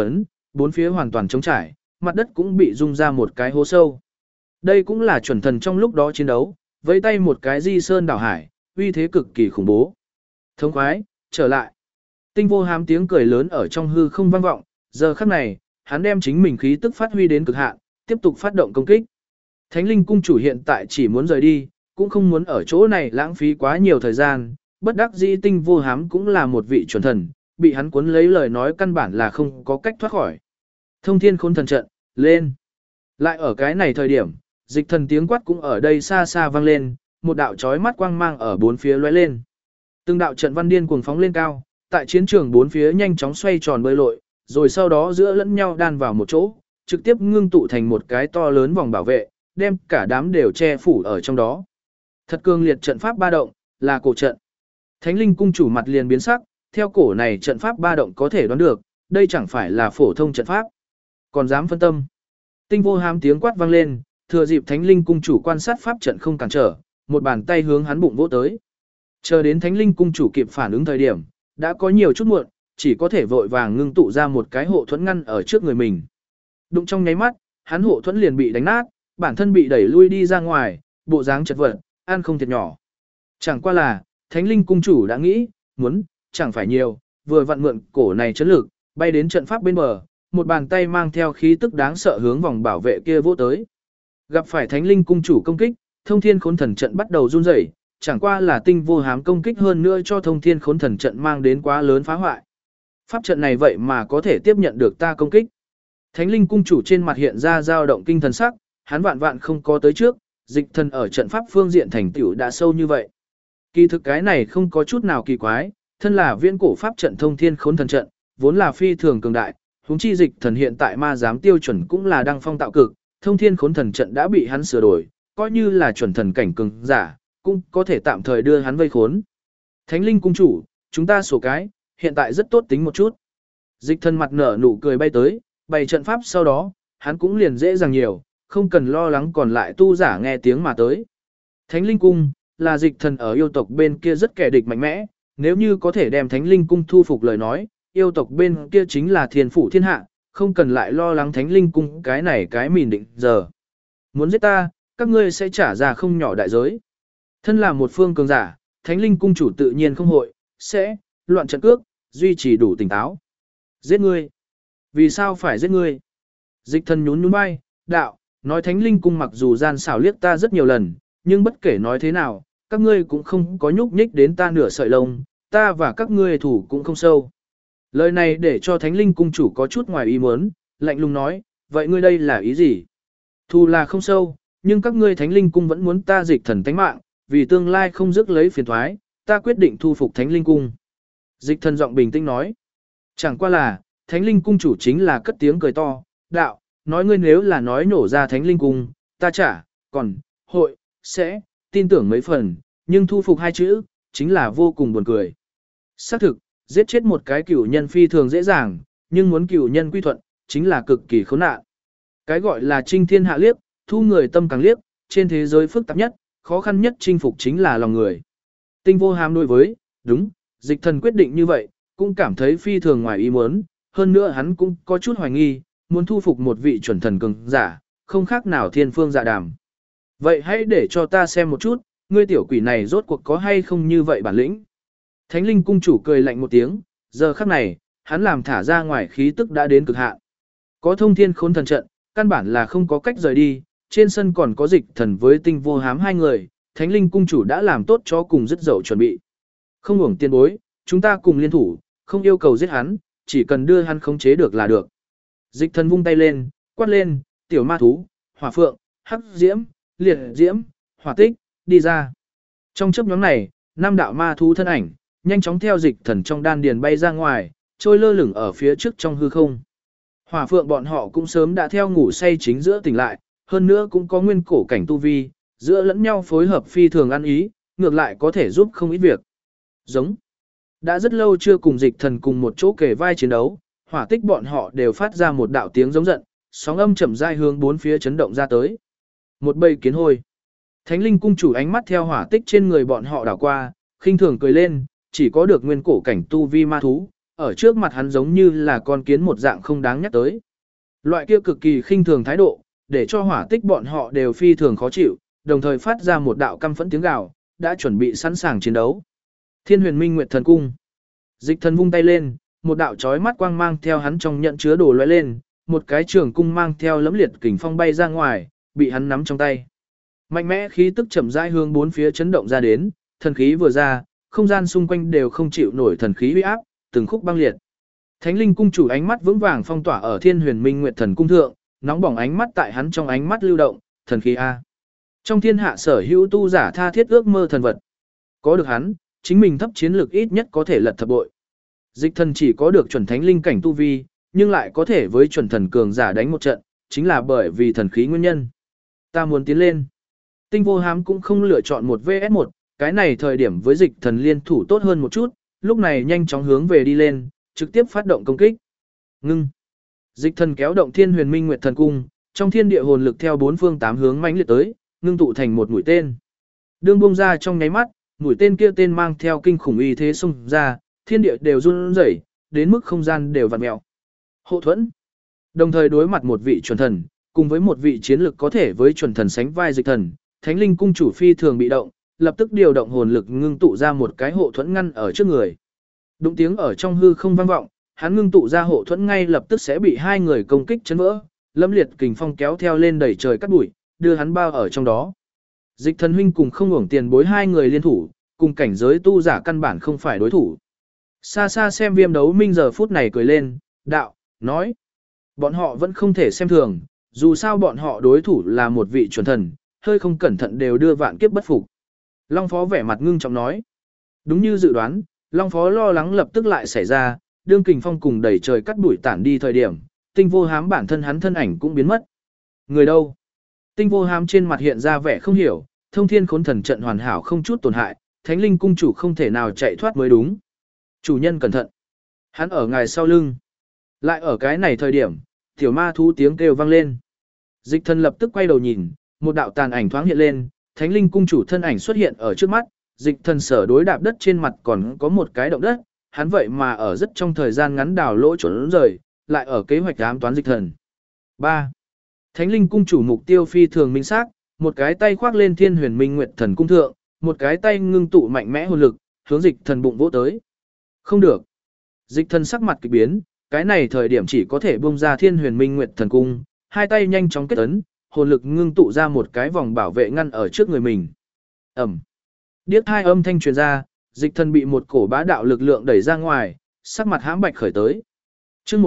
bốn phía hoàn toàn trống trải, mặt đất cũng bị rung ra một cái hố sâu. Đây cũng là chuẩn thần trong lúc đó chiến đấu, với tay một cái di sơn đảo hải, uy thế cực kỳ khủng bố. Thống khoái, trở lại. Tinh Vô Hám tiếng cười lớn ở trong hư không vang vọng, giờ khắc này, hắn đem chính mình khí tức phát huy đến cực hạn, tiếp tục phát động công kích. Thánh Linh cung chủ hiện tại chỉ muốn rời đi, cũng không muốn ở chỗ này lãng phí quá nhiều thời gian, bất đắc dĩ Tinh Vô Hám cũng là một vị chuẩn thần, bị hắn cuốn lấy lời nói căn bản là không có cách thoát khỏi. Thông Thiên Khôn Thần trận, lên. Lại ở cái này thời điểm, dịch thần tiếng quát cũng ở đây xa xa vang lên, một đạo chói mắt quang mang ở bốn phía lóe lên. Từng đạo trận văn điên cuồng phóng lên cao, tại chiến trường bốn phía nhanh chóng xoay tròn bơi lội, rồi sau đó giữa lẫn nhau đan vào một chỗ, trực tiếp ngưng tụ thành một cái to lớn vòng bảo vệ, đem cả đám đều che phủ ở trong đó. Thật cường liệt trận pháp ba động, là cổ trận. Thánh Linh cung chủ mặt liền biến sắc, theo cổ này trận pháp ba động có thể đoán được, đây chẳng phải là phổ thông trận pháp. Còn dám phân tâm. Tinh Vô Hám tiếng quát vang lên, thừa dịp Thánh Linh cung chủ quan sát pháp trận không cản trở, một bàn tay hướng hắn bụng vỗ tới. Chờ đến Thánh Linh cung chủ kịp phản ứng thời điểm, đã có nhiều chút muộn, chỉ có thể vội vàng ngưng tụ ra một cái hộ thuẫn ngăn ở trước người mình. Đụng trong nháy mắt, hắn hộ thuẫn liền bị đánh nát, bản thân bị đẩy lui đi ra ngoài, bộ dáng chật vật, ăn không thiệt nhỏ. Chẳng qua là, Thánh Linh cung chủ đã nghĩ, muốn, chẳng phải nhiều, vừa vặn mượn cổ này chấn lực, bay đến trận pháp bên bờ, một bàn tay mang theo khí tức đáng sợ hướng vòng bảo vệ kia vỗ tới. Gặp phải Thánh Linh cung chủ công kích, Thông Thiên Khốn Thần trận bắt đầu run rẩy, chẳng qua là Tinh Vô Hám công kích hơn nữa cho Thông Thiên Khốn Thần trận mang đến quá lớn phá hoại. Pháp trận này vậy mà có thể tiếp nhận được ta công kích. Thánh Linh cung chủ trên mặt hiện ra dao động kinh thần sắc, hắn vạn vạn không có tới trước, dịch thần ở trận pháp phương diện thành tựu đã sâu như vậy. Kỳ thực cái này không có chút nào kỳ quái, thân là viễn cổ pháp trận Thông Thiên Khốn Thần trận, vốn là phi thường cường đại, huống chi dịch thần hiện tại ma giám tiêu chuẩn cũng là đăng phong tạo cực, Thông Thiên Khốn Thần trận đã bị hắn sửa đổi, coi như là chuẩn thần cảnh cường giả, cũng có thể tạm thời đưa hắn vây khốn. Thánh Linh cung chủ, chúng ta sổ cái, hiện tại rất tốt tính một chút. Dịch thần mặt nở nụ cười bay tới, bày trận pháp sau đó, hắn cũng liền dễ dàng nhiều, không cần lo lắng còn lại tu giả nghe tiếng mà tới. Thánh Linh cung là dịch thần ở yêu tộc bên kia rất kẻ địch mạnh mẽ, nếu như có thể đem Thánh Linh cung thu phục lời nói, yêu tộc bên kia chính là thiên phủ thiên hạ, không cần lại lo lắng Thánh Linh cung cái này cái mìn định giờ. Muốn giết ta, các ngươi sẽ trả ra không nhỏ đại giới. Thân là một phương cường giả, Thánh Linh cung chủ tự nhiên không hội, sẽ loạn trận cước, duy trì đủ tỉnh táo. Giết ngươi. Vì sao phải giết ngươi? Dịch thần nhún nhún vai, đạo, nói Thánh Linh cung mặc dù gian xảo liếc ta rất nhiều lần, nhưng bất kể nói thế nào, các ngươi cũng không có nhúc nhích đến ta nửa sợi lông, ta và các ngươi thủ cũng không sâu. Lời này để cho Thánh Linh cung chủ có chút ngoài ý muốn, lạnh lùng nói, vậy ngươi đây là ý gì? Thù là không sâu, nhưng các ngươi Thánh Linh cung vẫn muốn ta dịch thần tánh mạng, vì tương lai không rước lấy phiền thoái, ta quyết định thu phục Thánh Linh cung. Dịch thần giọng bình tĩnh nói, chẳng qua là, Thánh Linh cung chủ chính là cất tiếng cười to, đạo, nói ngươi nếu là nói nổ ra Thánh Linh cung, ta chả, còn, hội, sẽ, tin tưởng mấy phần, nhưng thu phục hai chữ, chính là vô cùng buồn cười. Xác thực, giết chết một cái cửu nhân phi thường dễ dàng, nhưng muốn cửu nhân quy thuận, chính là cực kỳ khốn nạn. Cái gọi là trinh thiên hạ liếc, thu người tâm càng liếc, trên thế giới phức tạp nhất, khó khăn nhất chinh phục chính là lòng người. Tinh Vô Hám đối với, đúng, dịch thần quyết định như vậy, cũng cảm thấy phi thường ngoài ý muốn, hơn nữa hắn cũng có chút hoài nghi, muốn thu phục một vị chuẩn thần cường giả, không khác nào thiên phương dạ đàm. Vậy hãy để cho ta xem một chút, ngươi tiểu quỷ này rốt cuộc có hay không như vậy bản lĩnh. Thánh Linh cung chủ cười lạnh một tiếng, giờ khắc này, hắn làm thả ra ngoài khí tức đã đến cực hạn. Có Thông Thiên Khốn Thần trận, căn bản là không có cách rời đi, trên sân còn có dịch thần với Tinh Vô Hám hai người, Thánh Linh cung chủ đã làm tốt cho cùng dứt dậu chuẩn bị. Không uổng tiền bối, chúng ta cùng liên thủ, không yêu cầu giết hắn, chỉ cần đưa hắn khống chế được là được. Dịch thần vung tay lên, quát lên, tiểu ma thú, hỏa phượng, hắc diễm, liệt diễm, hỏa tích, đi ra. Trong chớp nhoáng này, 5 đạo ma thú thân ảnh, nhanh chóng theo dịch thần trong đan điền bay ra ngoài, trôi lơ lửng ở phía trước trong hư không. Hỏa phượng bọn họ cũng sớm đã theo ngủ say chính giữa tỉnh lại, hơn nữa cũng có nguyên cổ cảnh tu vi, giữa lẫn nhau phối hợp phi thường ăn ý, ngược lại có thể giúp không ít việc. Giống. Đã rất lâu chưa cùng dịch thần cùng một chỗ kề vai chiến đấu, hỏa tích bọn họ đều phát ra một đạo tiếng giống giận, sóng âm chậm rãi hướng bốn phía chấn động ra tới. Một bầy kiến hôi. Thánh Linh cung chủ ánh mắt theo hỏa tích trên người bọn họ đảo qua, khinh thường cười lên, chỉ có được nguyên cổ cảnh tu vi ma thú, ở trước mặt hắn giống như là con kiến một dạng không đáng nhắc tới. Loại kia cực kỳ khinh thường thái độ, để cho hỏa tích bọn họ đều phi thường khó chịu, đồng thời phát ra một đạo căm phẫn tiếng gào, đã chuẩn bị sẵn sàng chiến đấu. Thiên Huyền Minh Nguyệt Thần Cung. Dịch Thần vung tay lên, một đạo chói mắt quang mang theo hắn trong nhận chứa đồ lóe lên, một cái trường cung mang theo lẫm liệt kình phong bay ra ngoài, bị hắn nắm trong tay. Mạnh mẽ khí tức chậm rãi hướng bốn phía chấn động ra đến, thần khí vừa ra, không gian xung quanh đều không chịu nổi thần khí uy áp, từng khúc băng liệt. Thánh Linh cung chủ ánh mắt vững vàng phong tỏa ở Thiên Huyền Minh Nguyệt Thần cung thượng, nóng bỏng ánh mắt tại hắn trong ánh mắt lưu động, thần khí a. Trong thiên hạ sở hữu tu giả tha thiết ước mơ thần vật. Có được hắn, chính mình thấp chiến lược ít nhất có thể lật thập bội. Dịch Thần chỉ có được chuẩn thánh linh cảnh tu vi, nhưng lại có thể với chuẩn thần cường giả đánh một trận, chính là bởi vì thần khí nguyên nhân. Ta muốn tiến lên. Tinh Vô Hám cũng không lựa chọn một vs1, cái này thời điểm với Dịch Thần liên thủ tốt hơn một chút, lúc này nhanh chóng hướng về đi lên, trực tiếp phát động công kích. Ngưng. Dịch Thần kéo động Thiên Huyền Minh Nguyệt Thần cung, trong thiên địa hồn lực theo bốn phương tám hướng mãnh liệt tới, ngưng tụ thành một mũi tên. Đương bung ra trong nháy mắt, mũi tên kia tên mang theo kinh khủng uy thế xung ra, thiên địa đều run rẩy, đến mức không gian đều vặn mèo. Hộ thuẫn. Đồng thời đối mặt một vị chuẩn thần, cùng với một vị chiến lực có thể với chuẩn thần sánh vai Dịch Thần, Thánh Linh cung chủ phi thường bị động, lập tức điều động hồn lực ngưng tụ ra một cái hộ thuẫn ngăn ở trước người. Đụng tiếng ở trong hư không vang vọng, hắn ngưng tụ ra hộ thuẫn ngay lập tức sẽ bị hai người công kích chấn vỡ, lâm liệt kình phong kéo theo lên đẩy trời cắt bụi, đưa hắn bao ở trong đó. Dịch Thần huynh cùng không hưởng tiền bối hai người liên thủ, cùng cảnh giới tu giả căn bản không phải đối thủ. Xa xa xem Viêm Đấu Minh giờ phút này cười lên, đạo, nói. Bọn họ vẫn không thể xem thường, dù sao bọn họ đối thủ là một vị chuẩn thần, hơi không cẩn thận đều đưa vạn kiếp bất phục. Long Phó vẻ mặt ngưng trọng nói. Đúng như dự đoán, Long Phó lo lắng lập tức lại xảy ra, đương kình phong cùng đẩy trời cắt bụi tản đi thời điểm, Tinh Vô Hám bản thân hắn thân ảnh cũng biến mất. Người đâu? Tinh Vô Hám trên mặt hiện ra vẻ không hiểu, Thông Thiên Khốn Thần trận hoàn hảo không chút tổn hại, Thánh Linh cung chủ không thể nào chạy thoát mới đúng. Chủ nhân cẩn thận. Hắn ở ngài sau lưng. Lại ở cái này thời điểm, tiểu ma thú tiếng kêu vang lên. Dịch Thần lập tức quay đầu nhìn, một đạo tàn ảnh thoáng hiện lên, Thánh Linh cung chủ thân ảnh xuất hiện ở trước mắt, Dịch Thần sở đối đạp đất trên mặt còn có một cái động đất, hắn vậy mà ở rất trong thời gian ngắn đào lỗ trốn rời, lại ở kế hoạch ám toán Dịch Thần. 3. Thánh Linh cung chủ mục tiêu phi thường minh xác, một cái tay khoác lên Thiên Huyền Minh Nguyệt Thần cung thượng, một cái tay ngưng tụ mạnh mẽ hồn lực, hướng Dịch Thần bụng vỗ tới. Không được. Dịch Thần sắc mặt kỳ biến, cái này thời điểm chỉ có thể bung ra Thiên Huyền Minh Nguyệt Thần cung, hai tay nhanh chóng kết ấn, hồn lực ngưng tụ ra một cái vòng bảo vệ ngăn ở trước người mình. Ầm. Điếc hai âm thanh truyền ra, Dịch Thần bị một cổ bá đạo lực lượng đẩy ra ngoài, sắc mặt hãm bạch khởi tới. Chương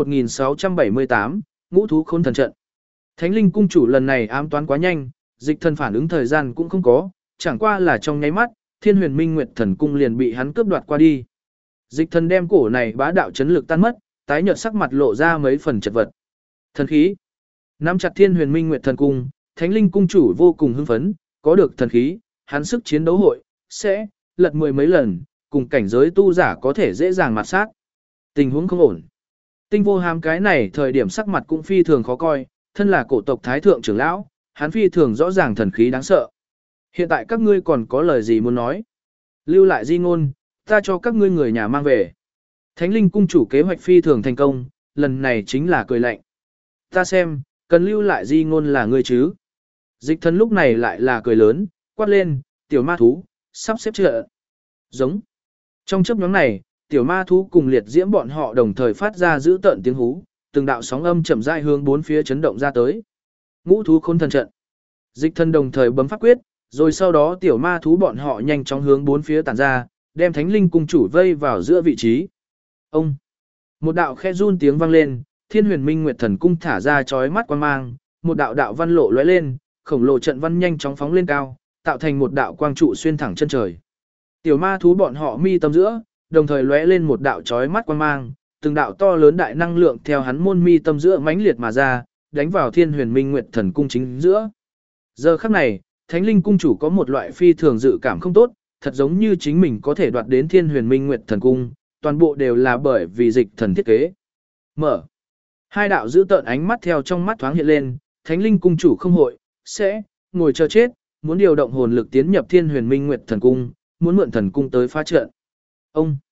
1678, Ngũ thú khôn thần trận. Thánh Linh cung chủ lần này ám toán quá nhanh, Dịch Thần phản ứng thời gian cũng không có, chẳng qua là trong nháy mắt, Thiên Huyền Minh Nguyệt Thần cung liền bị hắn cướp đoạt qua đi. Dịch Thần đem cổ này bá đạo chấn lực tan mất, tái nhợt sắc mặt lộ ra mấy phần chật vật. Thần khí. Nắm chặt Thiên Huyền Minh Nguyệt Thần cung, Thánh Linh cung chủ vô cùng hưng phấn, có được thần khí, hắn sức chiến đấu hội sẽ lật mười mấy lần, cùng cảnh giới tu giả có thể dễ dàng mạt sát. Tình huống không ổn. Tinh Vô Hám cái này thời điểm sắc mặt cũng phi thường khó coi, thân là cổ tộc thái thượng trưởng lão, hắn phi thường rõ ràng thần khí đáng sợ. Hiện tại các ngươi còn có lời gì muốn nói? Lưu lại di ngôn, ta cho các ngươi người nhà mang về. Thánh Linh cung chủ kế hoạch phi thường thành công, lần này chính là cười lạnh. Ta xem, cần lưu lại di ngôn là ngươi chứ? Dịch Thần lúc này lại là cười lớn, quát lên, tiểu ma thú, sắp xếp trợ. Giống. Trong chớp nhoáng này, tiểu ma thú cùng liệt diễm bọn họ đồng thời phát ra dữ tợn tiếng hú, từng đạo sóng âm chậm rãi hướng bốn phía chấn động ra tới. Ngũ thú khôn thần trận. Dịch Thần đồng thời bấm pháp quyết, rồi sau đó tiểu ma thú bọn họ nhanh chóng hướng bốn phía tản ra, đem Thánh Linh cung chủ vây vào giữa vị trí. Ông. Một đạo khe run tiếng vang lên, Thiên Huyền Minh Nguyệt Thần cung thả ra chói mắt quang mang, một đạo đạo văn lộ lóe lên, khổng lồ trận văn nhanh chóng phóng lên cao, tạo thành một đạo quang trụ xuyên thẳng chân trời. Tiểu ma thú bọn họ mi tâm giữa, đồng thời lóe lên một đạo chói mắt quang mang, từng đạo to lớn đại năng lượng theo hắn môn mi tâm giữa mãnh liệt mà ra, đánh vào Thiên Huyền Minh Nguyệt Thần cung chính giữa. Giờ khắc này, Thánh Linh cung chủ có một loại phi thường dự cảm không tốt, thật giống như chính mình có thể đoạt đến Thiên Huyền Minh Nguyệt Thần cung, toàn bộ đều là bởi vì Dịch Thần thiết kế. Mở. Hai đạo giữ tợn ánh mắt theo trong mắt thoáng hiện lên, Thánh Linh cung chủ không hội sẽ ngồi chờ chết, muốn điều động hồn lực tiến nhập Thiên Huyền Minh Nguyệt Thần cung, muốn mượn thần cung tới phá trận. Ông.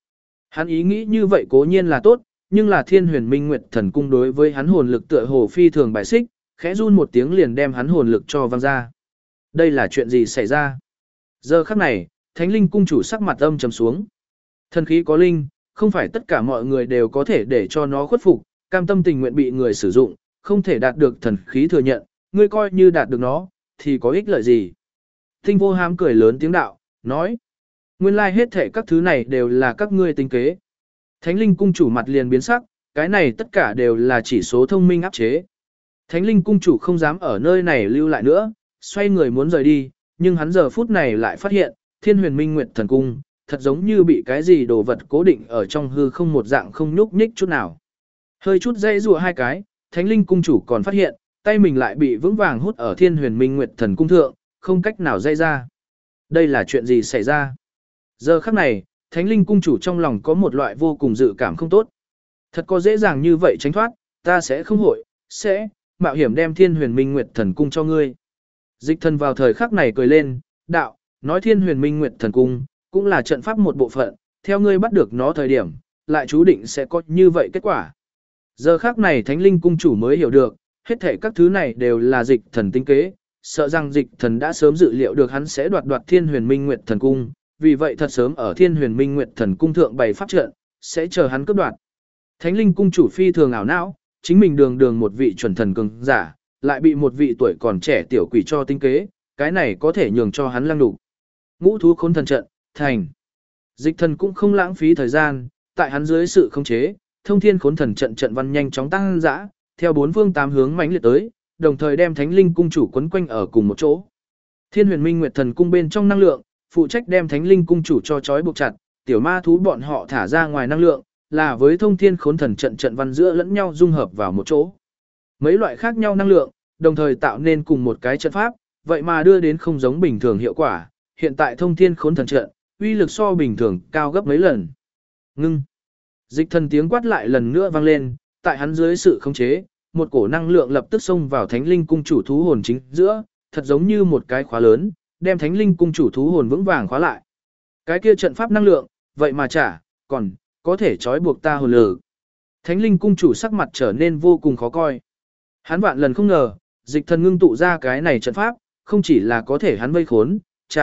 Hắn ý nghĩ như vậy cố nhiên là tốt, nhưng là Thiên Huyền Minh Nguyệt Thần Cung đối với hắn hồn lực tựa hồ phi thường bài xích, khẽ run một tiếng liền đem hắn hồn lực cho văng ra. Đây là chuyện gì xảy ra? Giờ khắc này, Thánh Linh Cung chủ sắc mặt âm trầm xuống. Thần khí có linh, không phải tất cả mọi người đều có thể để cho nó khuất phục, cam tâm tình nguyện bị người sử dụng, không thể đạt được thần khí thừa nhận, ngươi coi như đạt được nó, thì có ích lợi gì? Tinh Vô Hám cười lớn tiếng đạo, nói. Nguyên lai hết thể các thứ này đều là các ngươi tính kế. Thánh Linh Cung chủ mặt liền biến sắc, cái này tất cả đều là chỉ số thông minh áp chế. Thánh Linh Cung chủ không dám ở nơi này lưu lại nữa, xoay người muốn rời đi, nhưng hắn giờ phút này lại phát hiện, Thiên Huyền Minh Nguyệt Thần Cung, thật giống như bị cái gì đồ vật cố định ở trong hư không một dạng không nhúc nhích chút nào. Hơi chút dây rùa hai cái, Thánh Linh Cung chủ còn phát hiện, tay mình lại bị vững vàng hút ở Thiên Huyền Minh Nguyệt Thần Cung thượng, không cách nào dây ra. Đây là chuyện gì xảy ra? Giờ khắc này, Thánh Linh Cung chủ trong lòng có một loại vô cùng dự cảm không tốt. Thật có dễ dàng như vậy tránh thoát, ta sẽ không hội, sẽ mạo hiểm đem Thiên Huyền Minh Nguyệt Thần Cung cho ngươi. Dịch Thần vào thời khắc này cười lên, đạo, nói Thiên Huyền Minh Nguyệt Thần Cung cũng là trận pháp một bộ phận, theo ngươi bắt được nó thời điểm, lại chú định sẽ có như vậy kết quả. Giờ khắc này Thánh Linh Cung chủ mới hiểu được, hết thảy các thứ này đều là Dịch Thần tính kế, sợ rằng Dịch Thần đã sớm dự liệu được hắn sẽ đoạt Thiên Huyền Minh Nguyệt Thần Cung, vì vậy thật sớm ở Thiên Huyền Minh Nguyệt Thần Cung thượng bày pháp trận, sẽ chờ hắn cướp đoạt. Thánh Linh Cung chủ phi thường ảo não, chính mình đường một vị chuẩn thần cường giả, lại bị một vị tuổi còn trẻ tiểu quỷ cho tính kế, cái này có thể nhường cho hắn lăng đủ. Ngũ thú khốn thần trận, thành. Dịch Thần cũng không lãng phí thời gian, tại hắn dưới sự khống chế, thông thiên khốn thần trận trận văn nhanh chóng tăng dã, theo bốn phương tám hướng mãnh liệt tới, đồng thời đem Thánh Linh Cung chủ quấn quanh ở cùng một chỗ. Thiên Huyền Minh Nguyệt Thần Cung bên trong năng lượng, phụ trách đem Thánh Linh Cung chủ cho trói buộc chặt, tiểu ma thú bọn họ thả ra ngoài năng lượng, là với thông thiên khốn thần trận trận văn giữa lẫn nhau dung hợp vào một chỗ. Mấy loại khác nhau năng lượng, đồng thời tạo nên cùng một cái trận pháp, vậy mà đưa đến không giống bình thường hiệu quả. Hiện tại thông thiên khốn thần trận, uy lực so bình thường cao gấp mấy lần. Ngưng. Dịch Thần tiếng quát lại lần nữa vang lên, tại hắn dưới sự khống chế, một cổ năng lượng lập tức xông vào Thánh Linh Cung chủ thú hồn chính giữa, thật giống như một cái khóa lớn, đem Thánh Linh Cung chủ thú hồn vững vàng khóa lại. Cái kia trận pháp năng lượng, vậy mà còn có thể trói buộc ta hồn lực. Thánh Linh Cung chủ sắc mặt trở nên vô cùng khó coi. Hắn vạn lần không ngờ, Dịch Thần ngưng tụ ra cái này trận pháp, không chỉ là có thể hắn vây khốn,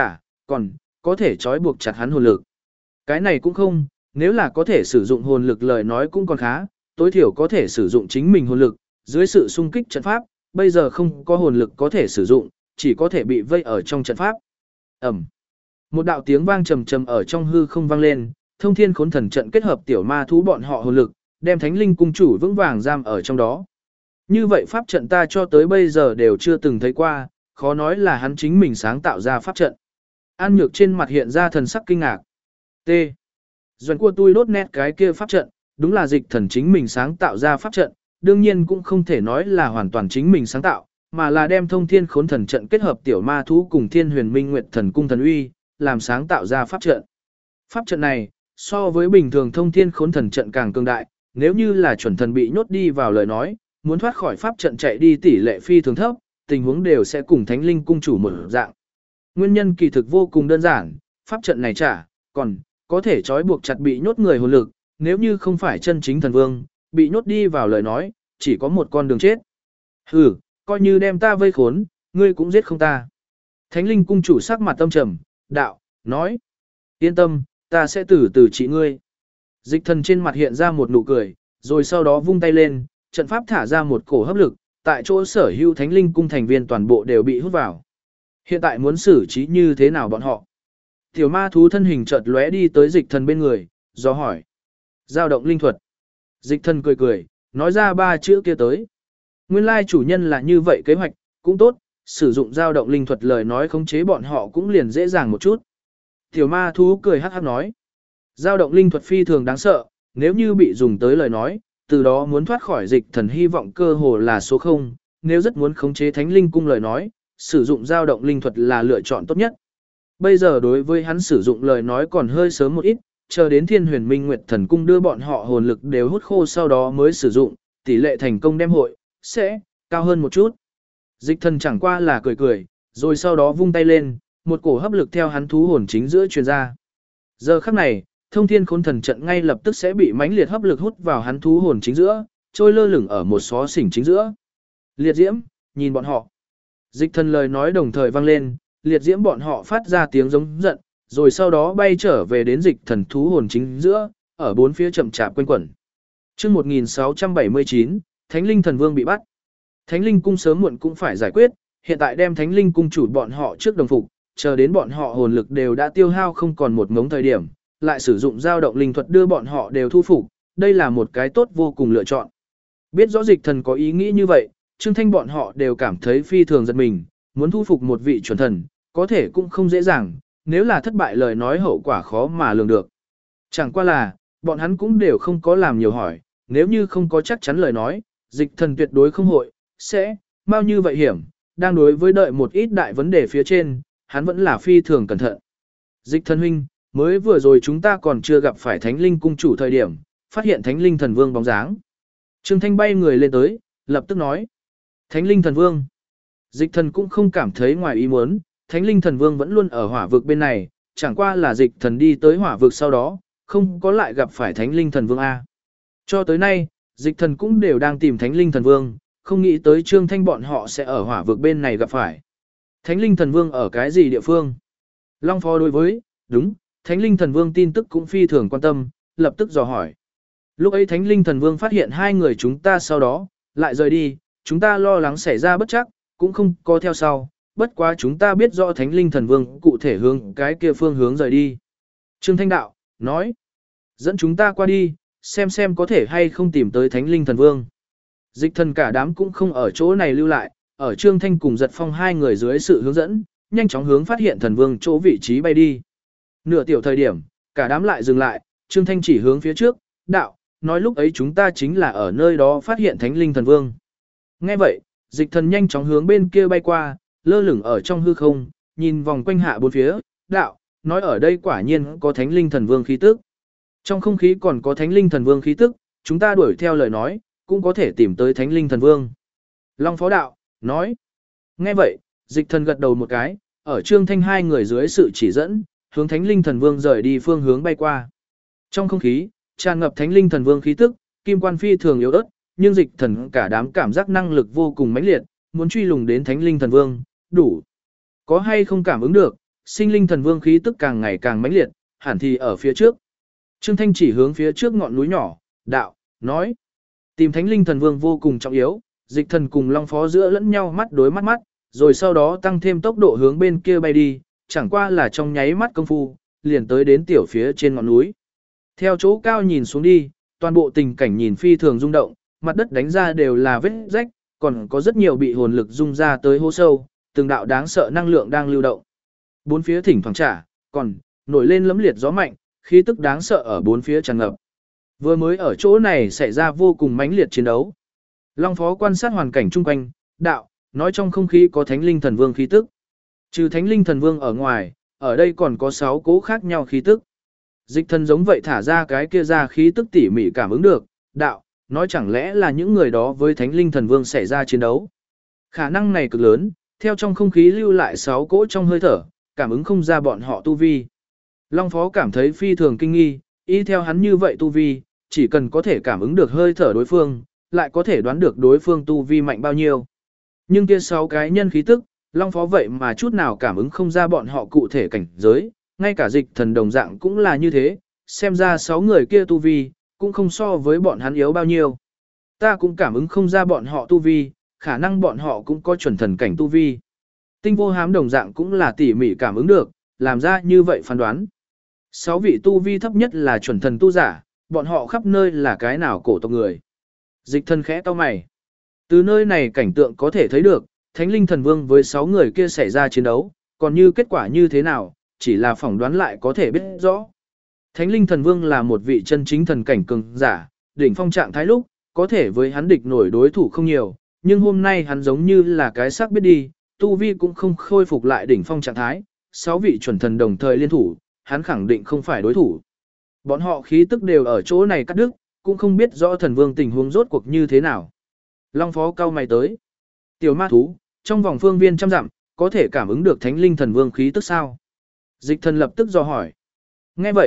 còn có thể trói buộc chặt hắn hồn lực. Cái này cũng không, nếu là có thể sử dụng hồn lực lời nói cũng còn khá, tối thiểu có thể sử dụng chính mình hồn lực, dưới sự xung kích trận pháp, bây giờ không có hồn lực có thể sử dụng, chỉ có thể bị vây ở trong trận pháp. Ẩm. Một đạo tiếng vang trầm trầm ở trong hư không vang lên, thông thiên khốn thần trận kết hợp tiểu ma thú bọn họ hồn lực, đem Thánh Linh Cung chủ vững vàng giam ở trong đó. Như vậy pháp trận ta cho tới bây giờ đều chưa từng thấy qua, khó nói là hắn chính mình sáng tạo ra pháp trận. An Nhược trên mặt hiện ra thần sắc kinh ngạc. T. Doan của tôi đốt nét cái kia pháp trận, đúng là Dịch Thần chính mình sáng tạo ra pháp trận, đương nhiên cũng không thể nói là hoàn toàn chính mình sáng tạo, mà là đem thông thiên khốn thần trận kết hợp tiểu ma thú cùng Thiên Huyền Minh Nguyệt Thần Cung thần uy, làm sáng tạo ra pháp trận. Pháp trận này, so với bình thường thông thiên khốn thần trận càng cường đại, nếu như là chuẩn thần bị nhốt đi vào lời nói, muốn thoát khỏi pháp trận chạy đi tỷ lệ phi thường thấp, tình huống đều sẽ cùng Thánh Linh Cung chủ một dạng. Nguyên nhân kỳ thực vô cùng đơn giản, pháp trận này còn có thể trói buộc chặt bị nhốt người hồn lực, nếu như không phải chân chính thần vương, bị nhốt đi vào lời nói, chỉ có một con đường chết. Hừ, coi như đem ta vây khốn, ngươi cũng giết không ta. Thánh Linh Cung chủ sắc mặt tâm trầm, đạo, nói. Yên tâm, ta sẽ từ từ trị ngươi. Dịch Thần trên mặt hiện ra một nụ cười, rồi sau đó vung tay lên, trận pháp thả ra một cổ hấp lực, tại chỗ sở hữu Thánh Linh Cung thành viên toàn bộ đều bị hút vào. Hiện tại muốn xử trí như thế nào bọn họ? Tiểu ma thú thân hình chợt lóe đi tới Dịch Thần bên người, do hỏi. Giao động linh thuật. Dịch Thần cười cười, nói ra ba chữ kia tới. Nguyên lai chủ nhân là như vậy kế hoạch, cũng tốt, sử dụng giao động linh thuật lời nói khống chế bọn họ cũng liền dễ dàng một chút. Tiểu ma thú cười hắc hắc nói. Giao động linh thuật phi thường đáng sợ, nếu như bị dùng tới lời nói, từ đó muốn thoát khỏi Dịch Thần hy vọng cơ hồ là số 0, nếu rất muốn khống chế Thánh Linh Cung lời nói, sử dụng giao động linh thuật là lựa chọn tốt nhất. Bây giờ đối với hắn sử dụng lời nói còn hơi sớm một ít, chờ đến Thiên Huyền Minh Nguyệt Thần Cung đưa bọn họ hồn lực đều hút khô sau đó mới sử dụng, tỷ lệ thành công đem hội sẽ cao hơn một chút. Dịch Thần chẳng qua là cười cười, rồi sau đó vung tay lên, một cổ hấp lực theo hắn thú hồn chính giữa truyền ra. Giờ khắc này, thông thiên khôn thần trận ngay lập tức sẽ bị mãnh liệt hấp lực hút vào hắn thú hồn chính giữa, trôi lơ lửng ở một xó xỉnh chính giữa. Liệt diễm, nhìn bọn họ. Dịch thần lời nói đồng thời vang lên, liệt diễm bọn họ phát ra tiếng giống giận, rồi sau đó bay trở về đến dịch thần thú hồn chính giữa, ở bốn phía chậm chạp quanh quẩn. Chương 1679, Thánh Linh Thần Vương bị bắt. Thánh Linh cung sớm muộn cũng phải giải quyết, hiện tại đem Thánh Linh cung chủ bọn họ trước đồng phục, chờ đến bọn họ hồn lực đều đã tiêu hao không còn một ngống thời điểm, lại sử dụng dao động linh thuật đưa bọn họ đều thu phục, đây là một cái tốt vô cùng lựa chọn. Biết rõ dịch thần có ý nghĩ như vậy, Trương Thanh bọn họ đều cảm thấy phi thường giật mình, muốn thu phục một vị chuẩn thần, có thể cũng không dễ dàng, nếu là thất bại lời nói hậu quả khó mà lường được. Chẳng qua là, bọn hắn cũng đều không có làm nhiều hỏi, nếu như không có chắc chắn lời nói, dịch thần tuyệt đối không hội, sẽ, bao như vậy hiểm, đang đối với đợi một ít đại vấn đề phía trên, hắn vẫn là phi thường cẩn thận. Dịch thần huynh, mới vừa rồi chúng ta còn chưa gặp phải Thánh Linh cung chủ thời điểm, phát hiện Thánh Linh thần vương bóng dáng. Trương Thanh bay người lên tới, lập tức nói. Thánh Linh thần vương. Dịch thần cũng không cảm thấy ngoài ý muốn, Thánh Linh thần vương vẫn luôn ở hỏa vực bên này, chẳng qua là dịch thần đi tới hỏa vực sau đó, không có lại gặp phải Thánh Linh thần vương A. Cho tới nay, dịch thần cũng đều đang tìm Thánh Linh thần vương, không nghĩ tới Trương Thanh bọn họ sẽ ở hỏa vực bên này gặp phải. Thánh Linh thần vương ở cái gì địa phương? Long Phó đối với, đúng, Thánh Linh thần vương tin tức cũng phi thường quan tâm, lập tức dò hỏi. Lúc ấy Thánh Linh thần vương phát hiện hai người chúng ta sau đó, lại rời đi, chúng ta lo lắng xảy ra bất chắc, cũng không có theo sau, bất quá chúng ta biết rõ Thánh Linh thần vương cụ thể hướng cái kia phương hướng rời đi. Trương Thanh đạo, nói, dẫn chúng ta qua đi, xem có thể hay không tìm tới Thánh Linh thần vương. Dịch thần cả đám cũng không ở chỗ này lưu lại, ở Trương Thanh cùng Giật Phong hai người dưới sự hướng dẫn, nhanh chóng hướng phát hiện thần vương chỗ vị trí bay đi. Nửa tiểu thời điểm, cả đám lại dừng lại, Trương Thanh chỉ hướng phía trước, đạo, nói lúc ấy chúng ta chính là ở nơi đó phát hiện Thánh Linh thần vương. Nghe vậy, dịch thần nhanh chóng hướng bên kia bay qua, lơ lửng ở trong hư không, nhìn vòng quanh hạ bốn phía, đạo, nói ở đây quả nhiên có Thánh Linh thần vương khí tức. Trong không khí còn có Thánh Linh thần vương khí tức, chúng ta đuổi theo lời nói, cũng có thể tìm tới Thánh Linh thần vương. Long Phó đạo, nói. Nghe vậy, dịch thần gật đầu một cái, ở Trương Thanh hai người dưới sự chỉ dẫn, hướng Thánh Linh thần vương rời đi phương hướng bay qua. Trong không khí, tràn ngập Thánh Linh thần vương khí tức, kim quan phi thường yếu ớt, nhưng dịch thần cả đám cảm giác năng lực vô cùng mãnh liệt, muốn truy lùng đến Thánh Linh thần vương, đủ. Có hay không cảm ứng được, sinh linh thần vương khí tức càng ngày càng mãnh liệt, hẳn thì ở phía trước. Trương Thanh chỉ hướng phía trước ngọn núi nhỏ, đạo, nói. Tìm Thánh Linh thần vương vô cùng trọng yếu, dịch thần cùng Long Phó giữa lẫn nhau mắt đối mắt, rồi sau đó tăng thêm tốc độ hướng bên kia bay đi, chẳng qua là trong nháy mắt công phu, liền tới đến tiểu phía trên ngọn núi. Theo chỗ cao nhìn xuống đi, toàn bộ tình cảnh nhìn phi thường rung động, mặt đất đánh ra đều là vết rách, còn có rất nhiều bị hồn lực rung ra tới hố sâu, từng đạo đáng sợ năng lượng đang lưu động. Bốn phía thỉnh thoảng trả, còn nổi lên lấm liệt gió mạnh, khí tức đáng sợ ở bốn phía tràn ngập. Vừa mới ở chỗ này xảy ra vô cùng mãnh liệt chiến đấu. Long Phó quan sát hoàn cảnh chung quanh, đạo, nói trong không khí có Thánh Linh thần vương khí tức. Trừ Thánh Linh thần vương ở ngoài, ở đây còn có 6 cố khác nhau khí tức. Dịch thần giống vậy thả ra cái kia ra khí tức tỉ mỉ cảm ứng được, đạo, nói chẳng lẽ là những người đó với Thánh Linh thần vương xảy ra chiến đấu. Khả năng này cực lớn, theo trong không khí lưu lại 6 cỗ trong hơi thở, cảm ứng không ra bọn họ tu vi. Long Phó cảm thấy phi thường kinh nghi, y theo hắn như vậy tu vi, chỉ cần có thể cảm ứng được hơi thở đối phương, lại có thể đoán được đối phương tu vi mạnh bao nhiêu. Nhưng kia 6 cái nhân khí tức, Long Phó vậy mà chút nào cảm ứng không ra bọn họ cụ thể cảnh giới, ngay cả dịch thần đồng dạng cũng là như thế, xem ra 6 người kia tu vi, cũng không so với bọn hắn yếu bao nhiêu. Ta cũng cảm ứng không ra bọn họ tu vi, khả năng bọn họ cũng có chuẩn thần cảnh tu vi. Tinh Vô Hám đồng dạng cũng là tỉ mỉ cảm ứng được, làm ra như vậy phán đoán. 6 vị tu vi thấp nhất là chuẩn thần tu giả, bọn họ khắp nơi là cái nào cổ tộc người. Dịch thần khẽ cau mày. Từ nơi này cảnh tượng có thể thấy được, Thánh Linh thần vương với 6 người kia xảy ra chiến đấu, còn như kết quả như thế nào, chỉ là phỏng đoán lại có thể biết rõ. Thánh Linh thần vương là một vị chân chính thần cảnh cường giả, đỉnh phong trạng thái lúc, có thể với hắn địch nổi đối thủ không nhiều, nhưng hôm nay hắn giống như là cái xác biết đi, tu vi cũng không khôi phục lại đỉnh phong trạng thái, 6 vị chuẩn thần đồng thời liên thủ, hắn khẳng định không phải đối thủ. Bọn họ khí tức đều ở chỗ này cắt đứt, cũng không biết rõ thần vương tình huống rốt cuộc như thế nào. Long Phó cao mày tới. Tiểu ma thú, trong vòng phương viên trăm dặm, có thể cảm ứng được Thánh Linh thần vương khí tức sao? Dịch thần lập tức dò hỏi. Nghe vậy,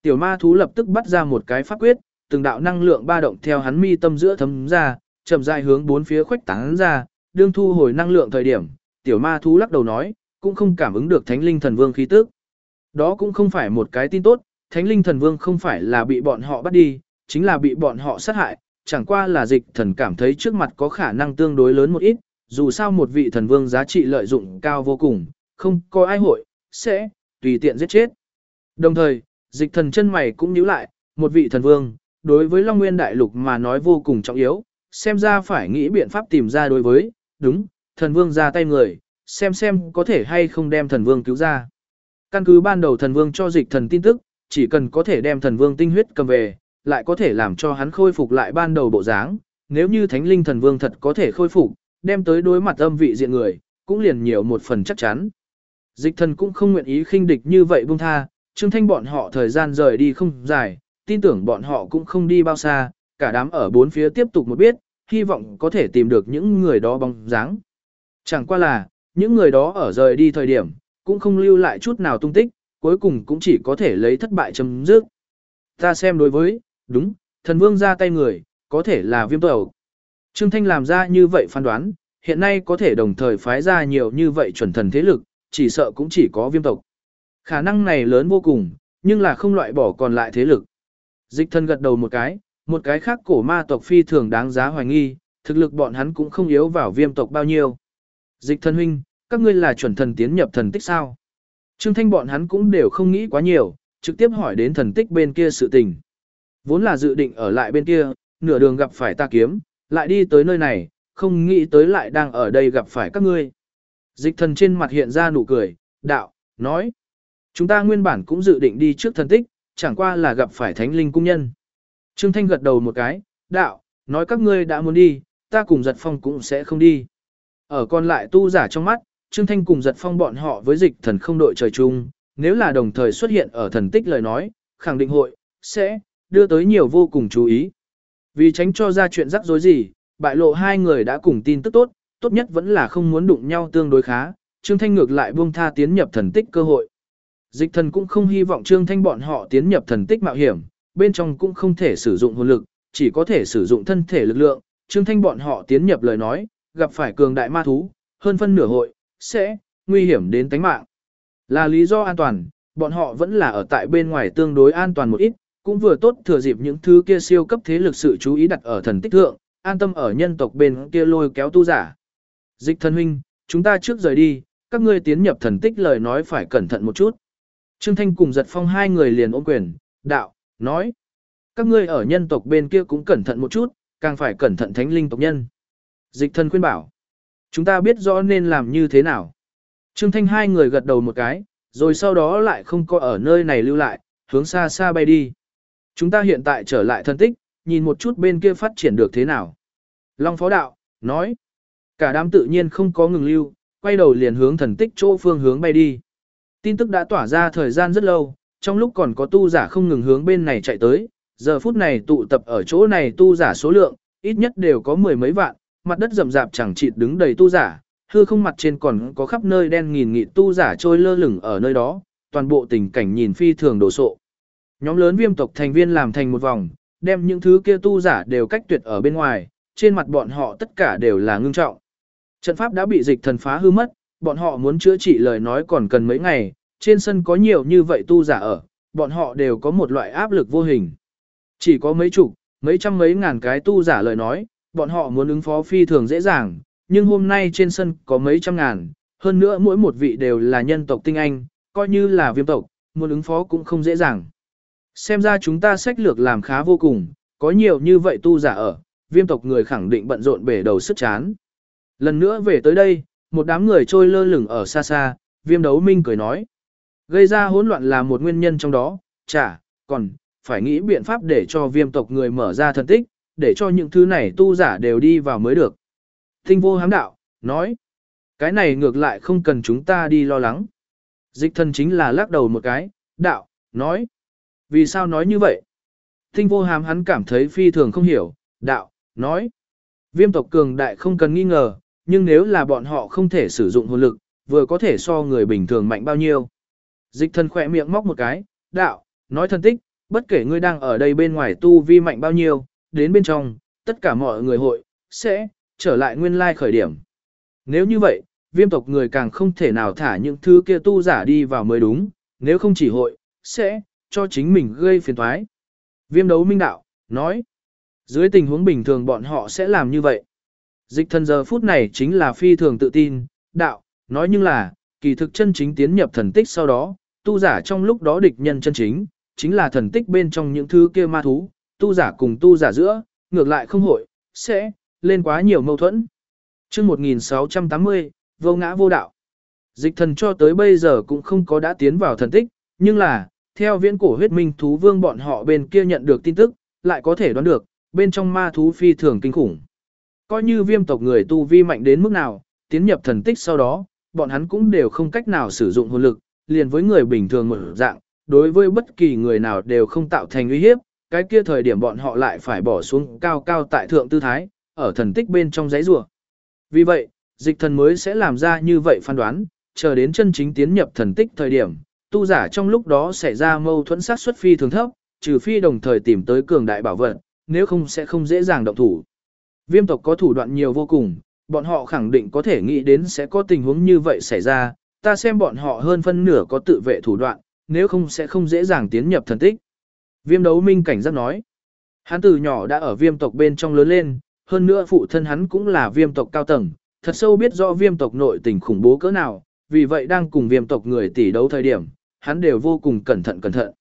Tiểu ma thú lập tức bắt ra một cái pháp quyết, từng đạo năng lượng ba động theo hắn mi tâm giữa thấm ra, chậm rãi hướng bốn phía khuếch tán ra, đương thu hồi năng lượng thời điểm, tiểu ma thú lắc đầu nói, cũng không cảm ứng được Thánh Linh Thần Vương khí tức. Đó cũng không phải một cái tin tốt, Thánh Linh Thần Vương không phải là bị bọn họ bắt đi, chính là bị bọn họ sát hại, chẳng qua là Dịch Thần cảm thấy trước mặt có khả năng tương đối lớn một ít, dù sao một vị thần vương giá trị lợi dụng cao vô cùng, không có ai hội sẽ tùy tiện giết chết. Đồng thời, Dịch Thần chân mày cũng nhíu lại, một vị thần vương, đối với Long Nguyên Đại Lục mà nói vô cùng trọng yếu, xem ra phải nghĩ biện pháp tìm ra đối với, đúng, thần vương ra tay người, xem có thể hay không đem thần vương cứu ra. Căn cứ ban đầu thần vương cho Dịch Thần tin tức, chỉ cần có thể đem thần vương tinh huyết cầm về, lại có thể làm cho hắn khôi phục lại ban đầu bộ dáng, nếu như Thánh Linh Thần Vương thật có thể khôi phục, đem tới đối mặt âm vị diện người, cũng liền nhiều một phần chắc chắn. Dịch Thần cũng không nguyện ý khinh địch như vậy buông tha, Trương Thanh bọn họ thời gian rời đi không dài, tin tưởng bọn họ cũng không đi bao xa, cả đám ở bốn phía tiếp tục một biết, hy vọng có thể tìm được những người đó bóng dáng. Chẳng qua là, những người đó ở rời đi thời điểm, cũng không lưu lại chút nào tung tích, cuối cùng cũng chỉ có thể lấy thất bại chấm dứt. Ta xem đối với, đúng, thần vương ra tay người, có thể là Viêm tộc. Trương Thanh làm ra như vậy phán đoán, hiện nay có thể đồng thời phái ra nhiều như vậy chuẩn thần thế lực, chỉ sợ cũng chỉ có Viêm tộc. Khả năng này lớn vô cùng, nhưng là không loại bỏ còn lại thế lực. Dịch Thần gật đầu một cái khác cổ ma tộc phi thường đáng giá hoài nghi, thực lực bọn hắn cũng không yếu vào Viêm tộc bao nhiêu. Dịch Thần huynh, các ngươi là chuẩn thần tiến nhập thần tích sao? Trương Thanh bọn hắn cũng đều không nghĩ quá nhiều, trực tiếp hỏi đến thần tích bên kia sự tình. Vốn là dự định ở lại bên kia, nửa đường gặp phải ta kiếm, lại đi tới nơi này, không nghĩ tới lại đang ở đây gặp phải các ngươi. Dịch Thần trên mặt hiện ra nụ cười, đạo, nói. Chúng ta nguyên bản cũng dự định đi trước thần tích, chẳng qua là gặp phải Thánh Linh cung nhân. Trương Thanh gật đầu một cái, đạo, nói các ngươi đã muốn đi, ta cùng Giật Phong cũng sẽ không đi. Ở còn lại tu giả trong mắt, Trương Thanh cùng Giật Phong bọn họ với Dịch Thần không đội trời chung, nếu là đồng thời xuất hiện ở thần tích lời nói, khẳng định hội, sẽ, đưa tới nhiều vô cùng chú ý. Vì tránh cho ra chuyện rắc rối gì, bại lộ hai người đã cùng tin tức tốt, tốt nhất vẫn là không muốn đụng nhau tương đối khá, Trương Thanh ngược lại buông tha tiến nhập thần tích cơ hội. Dịch Thần cũng không hy vọng Trương Thanh bọn họ tiến nhập thần tích mạo hiểm, bên trong cũng không thể sử dụng hồn lực, chỉ có thể sử dụng thân thể lực lượng, Trương Thanh bọn họ tiến nhập lời nói, gặp phải cường đại ma thú, hơn phân nửa hội, sẽ, nguy hiểm đến tính mạng. Là lý do an toàn, bọn họ vẫn là ở tại bên ngoài tương đối an toàn một ít, cũng vừa tốt thừa dịp những thứ kia siêu cấp thế lực sự chú ý đặt ở thần tích thượng, an tâm ở nhân tộc bên kia lôi kéo tu giả. Dịch Thần huynh, chúng ta trước rời đi, các ngươi tiến nhập thần tích lời nói phải cẩn thận một chút. Trương Thanh cùng Giật Phong hai người liền ôm quyền, đạo, nói. Các ngươi ở nhân tộc bên kia cũng cẩn thận một chút, càng phải cẩn thận Thánh Linh tộc nhân. Dịch Thần khuyên bảo. Chúng ta biết rõ nên làm như thế nào. Trương Thanh hai người gật đầu một cái, rồi sau đó lại không có ở nơi này lưu lại, hướng xa xa bay đi. Chúng ta hiện tại trở lại thần tích, nhìn một chút bên kia phát triển được thế nào. Long Phó Đạo, nói. Cả đám tự nhiên không có ngừng lưu, quay đầu liền hướng thần tích chỗ phương hướng bay đi. Tin tức đã tỏa ra thời gian rất lâu, trong lúc còn có tu giả không ngừng hướng bên này chạy tới, giờ phút này tụ tập ở chỗ này tu giả số lượng, ít nhất đều có mười mấy vạn, mặt đất rậm rạp chẳng chịt đứng đầy tu giả, hư không mặt trên còn có khắp nơi đen nghìn nghịt tu giả trôi lơ lửng ở nơi đó, toàn bộ tình cảnh nhìn phi thường đồ sộ. Nhóm lớn Viêm tộc thành viên làm thành một vòng, đem những thứ kia tu giả đều cách tuyệt ở bên ngoài, trên mặt bọn họ tất cả đều là ngưng trọng. Trận pháp đã bị Dịch Thần phá hư mất, bọn họ muốn chữa trị lời nói còn cần mấy ngày, trên sân có nhiều như vậy tu giả ở, bọn họ đều có một loại áp lực vô hình. Chỉ có mấy chục, mấy trăm mấy ngàn cái tu giả lời nói, bọn họ muốn ứng phó phi thường dễ dàng, nhưng hôm nay trên sân có mấy trăm ngàn, hơn nữa mỗi một vị đều là nhân tộc tinh anh, coi như là Viêm tộc, muốn ứng phó cũng không dễ dàng. Xem ra chúng ta sách lược làm khá vô cùng, có nhiều như vậy tu giả ở, Viêm tộc người khẳng định bận rộn bể đầu sức chán. Lần nữa về tới đây, một đám người trôi lơ lửng ở xa xa, Viêm Đấu Minh cười nói. Gây ra hỗn loạn là một nguyên nhân trong đó, còn phải nghĩ biện pháp để cho Viêm tộc người mở ra thần tích, để cho những thứ này tu giả đều đi vào mới được. Tinh Vô Hám Đạo, nói. Cái này ngược lại không cần chúng ta đi lo lắng. Dịch Thần chính là lắc đầu một cái, đạo, nói. Vì sao nói như vậy? Tinh Vô Hám hắn cảm thấy phi thường không hiểu, đạo, nói. Viêm tộc cường đại không cần nghi ngờ, nhưng nếu là bọn họ không thể sử dụng hồn lực, vừa có thể so người bình thường mạnh bao nhiêu. Dịch Thần khỏe miệng móc một cái, đạo, nói thần tích, Bất kể ngươi đang ở đây bên ngoài tu vi mạnh bao nhiêu, đến bên trong, tất cả mọi người hội, sẽ, trở lại nguyên lai khởi điểm. Nếu như vậy, viêm tộc người càng không thể nào thả những thứ kia tu giả đi vào mới đúng, nếu không chỉ hội, sẽ, cho chính mình gây phiền toái. Viêm đấu minh đạo, nói, dưới tình huống bình thường bọn họ sẽ làm như vậy. Dịch thần giờ phút này chính là phi thường tự tin, đạo, nói nhưng là, kỳ thực chân chính tiến nhập thần tích sau đó, tu giả trong lúc đó địch nhân chân chính là thần tích bên trong những thứ kia ma thú, tu giả cùng tu giả giữa, ngược lại không hội, sẽ, lên quá nhiều mâu thuẫn. chương 1680, vô ngã vô đạo. Dịch thần cho tới bây giờ cũng không có đã tiến vào thần tích, nhưng là, theo viễn cổ huyết minh thú vương bọn họ bên kia nhận được tin tức, lại có thể đoán được, bên trong ma thú phi thường kinh khủng. Coi như viêm tộc người tu vi mạnh đến mức nào, tiến nhập thần tích sau đó, bọn hắn cũng đều không cách nào sử dụng hồn lực, liền với người bình thường một dạng, đối với bất kỳ người nào đều không tạo thành uy hiếp, cái kia thời điểm bọn họ lại phải bỏ xuống cao cao tại thượng tư thái, ở thần tích bên trong giấy rùa. Vì vậy, dịch thần mới sẽ làm ra như vậy phán đoán, chờ đến chân chính tiến nhập thần tích thời điểm, tu giả trong lúc đó xảy ra mâu thuẫn sát xuất phi thường thấp, trừ phi đồng thời tìm tới cường đại bảo vật, nếu không sẽ không dễ dàng động thủ. Viêm tộc có thủ đoạn nhiều vô cùng, bọn họ khẳng định có thể nghĩ đến sẽ có tình huống như vậy xảy ra, ta xem bọn họ hơn phân nửa có tự vệ thủ đoạn, nếu không sẽ không dễ dàng tiến nhập thần tích. Viêm đấu minh cảnh giác nói, hắn từ nhỏ đã ở viêm tộc bên trong lớn lên, hơn nữa phụ thân hắn cũng là viêm tộc cao tầng, thật sâu biết rõ viêm tộc nội tình khủng bố cỡ nào, vì vậy đang cùng viêm tộc người tỷ đấu thời điểm, hắn đều vô cùng cẩn thận.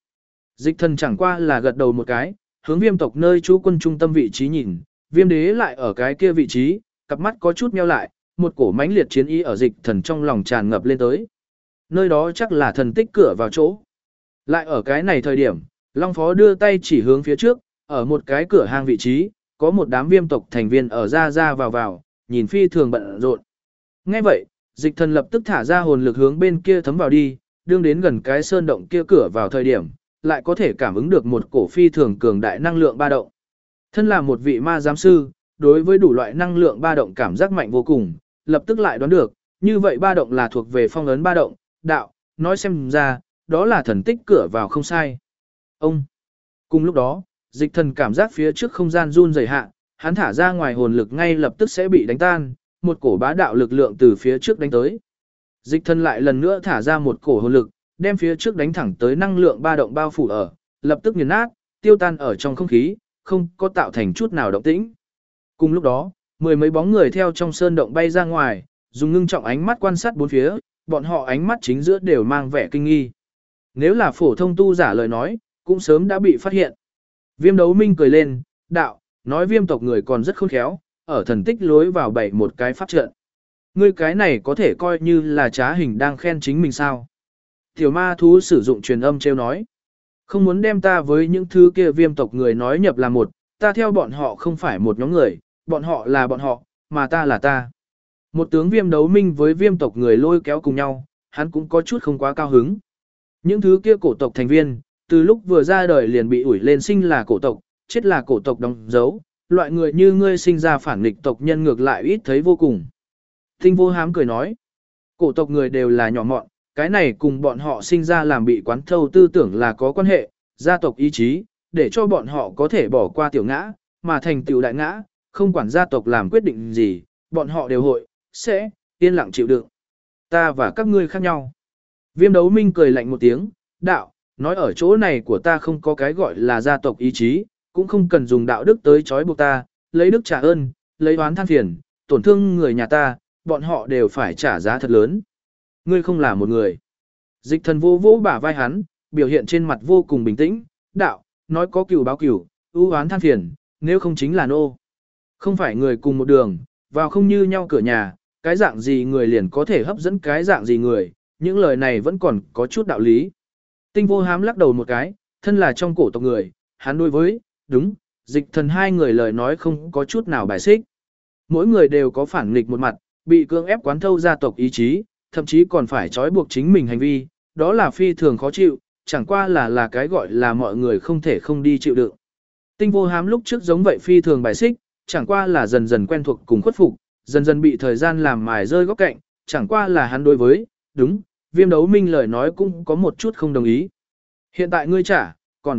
Dịch thần chẳng qua là gật đầu một cái, hướng viêm tộc nơi trú quân trung tâm vị trí nhìn, viêm đế lại ở cái kia vị trí, cặp mắt có chút meo lại, một cổ mãnh liệt chiến ý ở dịch thần trong lòng tràn ngập lên tới. Nơi đó chắc là thần tích cửa vào chỗ. Lại ở cái này thời điểm, Long Phó đưa tay chỉ hướng phía trước, ở một cái cửa hang vị trí, có một đám viêm tộc thành viên ở ra vào, nhìn phi thường bận rộn. Nghe vậy, dịch thần lập tức thả ra hồn lực hướng bên kia thấm vào đi, đương đến gần cái sơn động kia cửa vào thời điểm, lại có thể cảm ứng được một cổ phi thường cường đại năng lượng ba động. Thân là một vị ma giám sư, đối với đủ loại năng lượng ba động cảm giác mạnh vô cùng, lập tức lại đoán được, như vậy ba động là thuộc về phong ấn ba động, đạo, nói xem ra, đó là thần tích cửa vào không sai. Ông, cùng lúc đó, dịch thần cảm giác phía trước không gian run rẩy hạ, hắn thả ra ngoài hồn lực ngay lập tức sẽ bị đánh tan, một cổ bá đạo lực lượng từ phía trước đánh tới. Dịch thần lại lần nữa thả ra một cổ hồn lực, đem phía trước đánh thẳng tới năng lượng ba động bao phủ ở, lập tức nghiền nát, tiêu tan ở trong không khí, không có tạo thành chút nào động tĩnh. Cùng lúc đó, mười mấy bóng người theo trong sơn động bay ra ngoài, dùng ngưng trọng ánh mắt quan sát bốn phía, bọn họ ánh mắt chính giữa đều mang vẻ kinh nghi. Nếu là phổ thông tu giả lời nói, cũng sớm đã bị phát hiện. Viêm đấu minh cười lên, đạo, nói viêm tộc người còn rất khôn khéo, ở thần tích lối vào bày một cái pháp trận. Ngươi cái này có thể coi như là trá hình đang khen chính mình sao. Tiểu ma thú sử dụng truyền âm trêu nói. Không muốn đem ta với những thứ kia viêm tộc người nói nhập là một, ta theo bọn họ không phải một nhóm người, bọn họ là bọn họ, mà ta là ta. Một tướng viêm đấu minh với viêm tộc người lôi kéo cùng nhau, hắn cũng có chút không quá cao hứng. Những thứ kia cổ tộc thành viên, từ lúc vừa ra đời liền bị ủi lên sinh là cổ tộc, chết là cổ tộc đóng dấu, loại người như ngươi sinh ra phản nghịch tộc nhân ngược lại ít thấy vô cùng. Tinh vô hám cười nói, cổ tộc người đều là nhỏ mọn, cái này cùng bọn họ sinh ra làm bị quán thâu tư tưởng là có quan hệ, gia tộc ý chí, để cho bọn họ có thể bỏ qua tiểu ngã, mà thành tiểu đại ngã, không quản gia tộc làm quyết định gì, bọn họ đều hội, sẽ, yên lặng chịu đựng. Ta và các ngươi khác nhau. Viêm đấu minh cười lạnh một tiếng, đạo, nói ở chỗ này của ta không có cái gọi là gia tộc ý chí, cũng không cần dùng đạo đức tới trói buộc ta, lấy đức trả ơn, lấy oán than phiền, tổn thương người nhà ta, bọn họ đều phải trả giá thật lớn. Ngươi không là một người. Dịch thần vô vỗ bả vai hắn, biểu hiện trên mặt vô cùng bình tĩnh, đạo, nói có cừu báo cừu, ưu oán than phiền, nếu không chính là nô. Không phải người cùng một đường, vào không như nhau cửa nhà, cái dạng gì người liền có thể hấp dẫn cái dạng gì người, những lời này vẫn còn có chút đạo lý. Tinh vô hám lắc đầu một cái, thân là trong cổ tộc người, hắn đối với, đúng, dịch thần hai người lời nói không có chút nào bài xích. Mỗi người đều có phản nghịch một mặt, bị cưỡng ép quán thâu gia tộc ý chí, thậm chí còn phải trói buộc chính mình hành vi, đó là phi thường khó chịu, chẳng qua là cái gọi là mọi người không thể không đi chịu đựng. Tinh vô hám lúc trước giống vậy phi thường bài xích, chẳng qua là dần dần quen thuộc cùng khuất phục, dần dần bị thời gian làm mài rơi góc cạnh, chẳng qua là hắn đối với, đúng, viêm đấu minh lời nói cũng có một chút không đồng ý. Hiện tại ngươi trả, còn,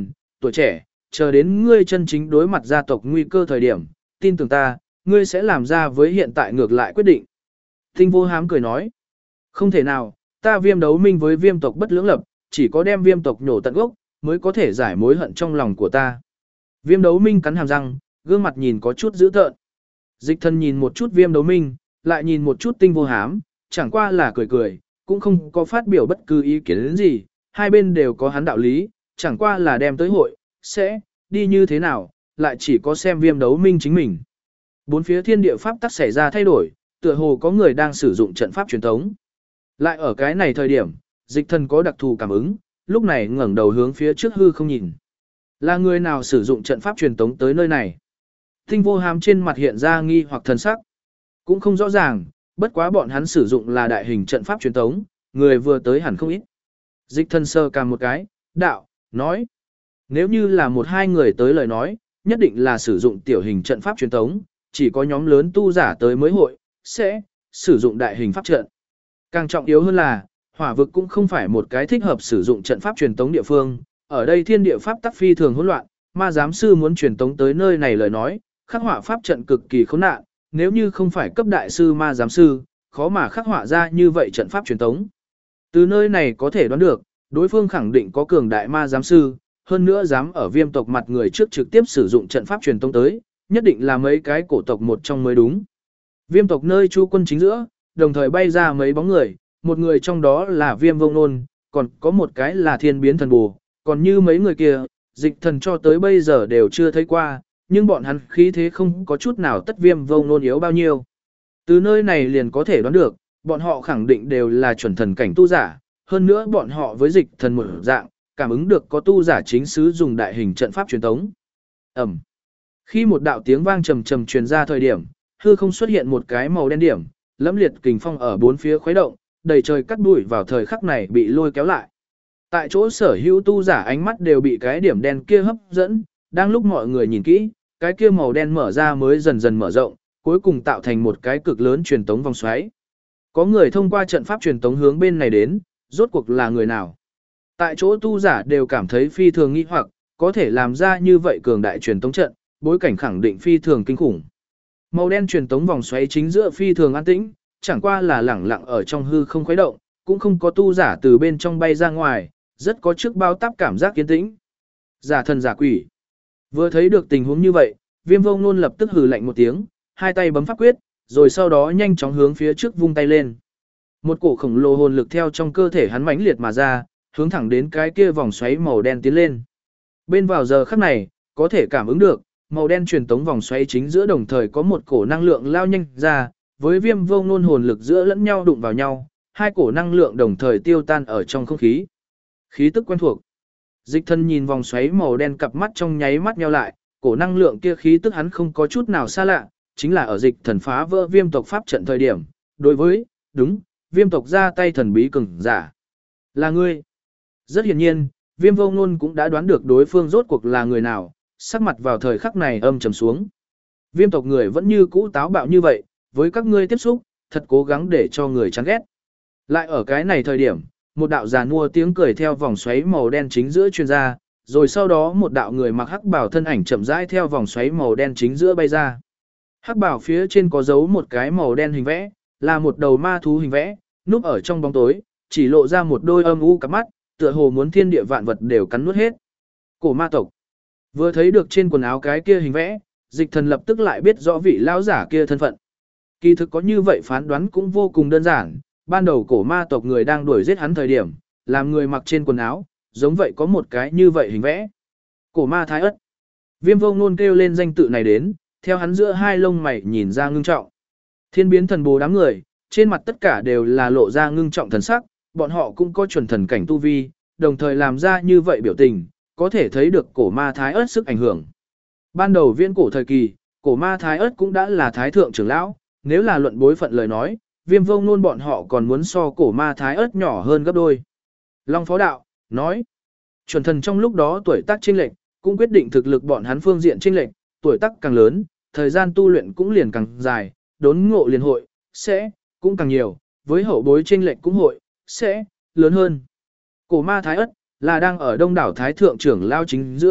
tuổi trẻ, chờ đến ngươi chân chính đối mặt gia tộc nguy cơ thời điểm, tin tưởng ta, ngươi sẽ làm ra với hiện tại ngược lại quyết định. Tinh vô hám cười nói, không thể nào, ta Viêm đấu minh với Viêm tộc bất lưỡng lập, chỉ có đem Viêm tộc nhổ tận gốc, mới có thể giải mối hận trong lòng của ta. Viêm đấu minh cắn hàm răng, gương mặt nhìn có chút dữ tợn. Dịch Thần nhìn một chút Viêm đấu minh, lại nhìn một chút Tinh vô hám, chẳng qua là cười cười, cũng không có phát biểu bất cứ ý kiến gì, hai bên đều có hắn đạo lý, chẳng qua là đem tới hội, sẽ đi như thế nào, lại chỉ có xem Viêm đấu minh chính mình. Bốn phía thiên địa pháp tắc xảy ra thay đổi, tựa hồ có người đang sử dụng trận pháp truyền thống. Lại ở cái này thời điểm, Dịch Thần có đặc thù cảm ứng, lúc này ngẩng đầu hướng phía trước hư không nhìn. Là người nào sử dụng trận pháp truyền thống tới nơi này? Tinh vô hám trên mặt hiện ra nghi hoặc thần sắc. Cũng không rõ ràng, bất quá bọn hắn sử dụng là đại hình trận pháp truyền thống, người vừa tới hẳn không ít. Dịch Thần sơ cằm một cái, đạo, nói. Nếu như là một hai người tới lời nói, nhất định là sử dụng tiểu hình trận pháp truyền thống, chỉ có nhóm lớn tu giả tới mới hội, sẽ sử dụng đại hình pháp trận. Càng trọng yếu hơn là, hỏa vực cũng không phải một cái thích hợp sử dụng trận pháp truyền tống địa phương, ở đây thiên địa pháp tắc phi thường hỗn loạn, ma giám sư muốn truyền tống tới nơi này lời nói, khắc họa pháp trận cực kỳ khốn nạn, nếu như không phải cấp đại sư ma giám sư, khó mà khắc họa ra như vậy trận pháp truyền tống. Từ nơi này có thể đoán được, đối phương khẳng định có cường đại ma giám sư, hơn nữa dám ở Viêm tộc mặt người trước trực tiếp sử dụng trận pháp truyền tống tới, nhất định là mấy cái cổ tộc một trong mới đúng. Viêm tộc nơi chu quân chính giữa, đồng thời bay ra mấy bóng người, một người trong đó là Viêm Vông Nôn, còn có một cái là Thiên Biến Thần Bù, còn như mấy người kia, Dịch Thần cho tới bây giờ đều chưa thấy qua, nhưng bọn hắn khí thế không có chút nào tất Viêm Vông Nôn yếu bao nhiêu. Từ nơi này liền có thể đoán được, bọn họ khẳng định đều là chuẩn thần cảnh tu giả, hơn nữa bọn họ với Dịch Thần một dạng, cảm ứng được có tu giả chính sứ dùng đại hình trận pháp truyền tống. Ẩm. Khi một đạo tiếng vang trầm trầm truyền ra thời điểm, hư không xuất hiện một cái màu đen điểm, lẫm liệt kình phong ở bốn phía khuấy động, đầy trời cắt đuổi vào thời khắc này bị lôi kéo lại. Tại chỗ sở hữu tu giả ánh mắt đều bị cái điểm đen kia hấp dẫn, đang lúc mọi người nhìn kỹ, cái kia màu đen mở ra mới dần dần mở rộng, cuối cùng tạo thành một cái cực lớn truyền tống vòng xoáy. Có người thông qua trận pháp truyền tống hướng bên này đến, rốt cuộc là người nào? Tại chỗ tu giả đều cảm thấy phi thường nghi hoặc, có thể làm ra như vậy cường đại truyền tống trận, bối cảnh khẳng định phi thường kinh khủng. Màu đen truyền tống vòng xoáy chính giữa phi thường an tĩnh, chẳng qua là lẳng lặng ở trong hư không khuấy động, cũng không có tu giả từ bên trong bay ra ngoài, rất có trước bao táp cảm giác yên tĩnh. Giả thần giả quỷ. Vừa thấy được tình huống như vậy, Viêm Vông Nôn lập tức hừ lạnh một tiếng, hai tay bấm pháp quyết, rồi sau đó nhanh chóng hướng phía trước vung tay lên. Một cổ khổng lồ hồn lực theo trong cơ thể hắn mãnh liệt mà ra, hướng thẳng đến cái kia vòng xoáy màu đen tiến lên. Bên vào giờ khắc này, có thể cảm ứng được, màu đen truyền tống vòng xoáy chính giữa đồng thời có một cổ năng lượng lao nhanh ra, với Viêm Vông Nôn hồn lực giữa lẫn nhau đụng vào nhau, hai cổ năng lượng đồng thời tiêu tan ở trong không khí. Khí tức quen thuộc. Dịch Thần nhìn vòng xoáy màu đen cặp mắt trong nháy mắt nheo lại, cổ năng lượng kia khí tức hắn không có chút nào xa lạ, chính là ở Dịch Thần phá vỡ Viêm tộc pháp trận thời điểm, đối với, đúng, Viêm tộc ra tay thần bí cường giả. Là ngươi. Rất hiển nhiên, Viêm Vông Nôn cũng đã đoán được đối phương rốt cuộc là người nào, sắc mặt vào thời khắc này âm trầm xuống. Viêm tộc người vẫn như cũ táo bạo như vậy, với các ngươi tiếp xúc, thật cố gắng để cho người chán ghét. Lại ở cái này thời điểm, một đạo giàn mua tiếng cười theo vòng xoáy màu đen chính giữa truyền ra, rồi sau đó một đạo người mặc hắc bào thân ảnh chậm rãi theo vòng xoáy màu đen chính giữa bay ra. Hắc bào phía trên có dấu một cái màu đen hình vẽ, là một đầu ma thú hình vẽ, núp ở trong bóng tối, chỉ lộ ra một đôi âm u cặp mắt, tựa hồ muốn thiên địa vạn vật đều cắn nuốt hết. Cổ ma tộc. Vừa thấy được trên quần áo cái kia hình vẽ, Dịch Thần lập tức lại biết rõ vị lão giả kia thân phận. Kỳ thực có như vậy phán đoán cũng vô cùng đơn giản, ban đầu cổ ma tộc người đang đuổi giết hắn thời điểm, làm người mặc trên quần áo, giống vậy có một cái như vậy hình vẽ. Cổ ma thái ất. Viêm Vông Nôn kêu lên danh tự này đến, theo hắn giữa hai lông mày nhìn ra ngưng trọng. Thiên Biến Thần Bồ đám người, trên mặt tất cả đều là lộ ra ngưng trọng thần sắc, bọn họ cũng có chuẩn thần cảnh tu vi, đồng thời làm ra như vậy biểu tình, có thể thấy được cổ ma thái ất sức ảnh hưởng. Ban đầu viễn cổ thời kỳ, cổ ma thái ất cũng đã là thái thượng trưởng lão, nếu là luận bối phận lời nói, Viêm Vông Nôn bọn họ còn muốn so cổ ma thái ất nhỏ hơn gấp đôi. Long Phó Đạo, nói, chuẩn thần trong lúc đó tuổi tác chênh lệch, cũng quyết định thực lực bọn hắn phương diện chênh lệch, tuổi tác càng lớn, thời gian tu luyện cũng liền càng dài, đốn ngộ liền hội, sẽ, cũng càng nhiều, với hậu bối chênh lệch cũng hội, sẽ, lớn hơn. Cổ ma thái ất, là đang ở đông đảo thái thượng trưởng lao chính giữa,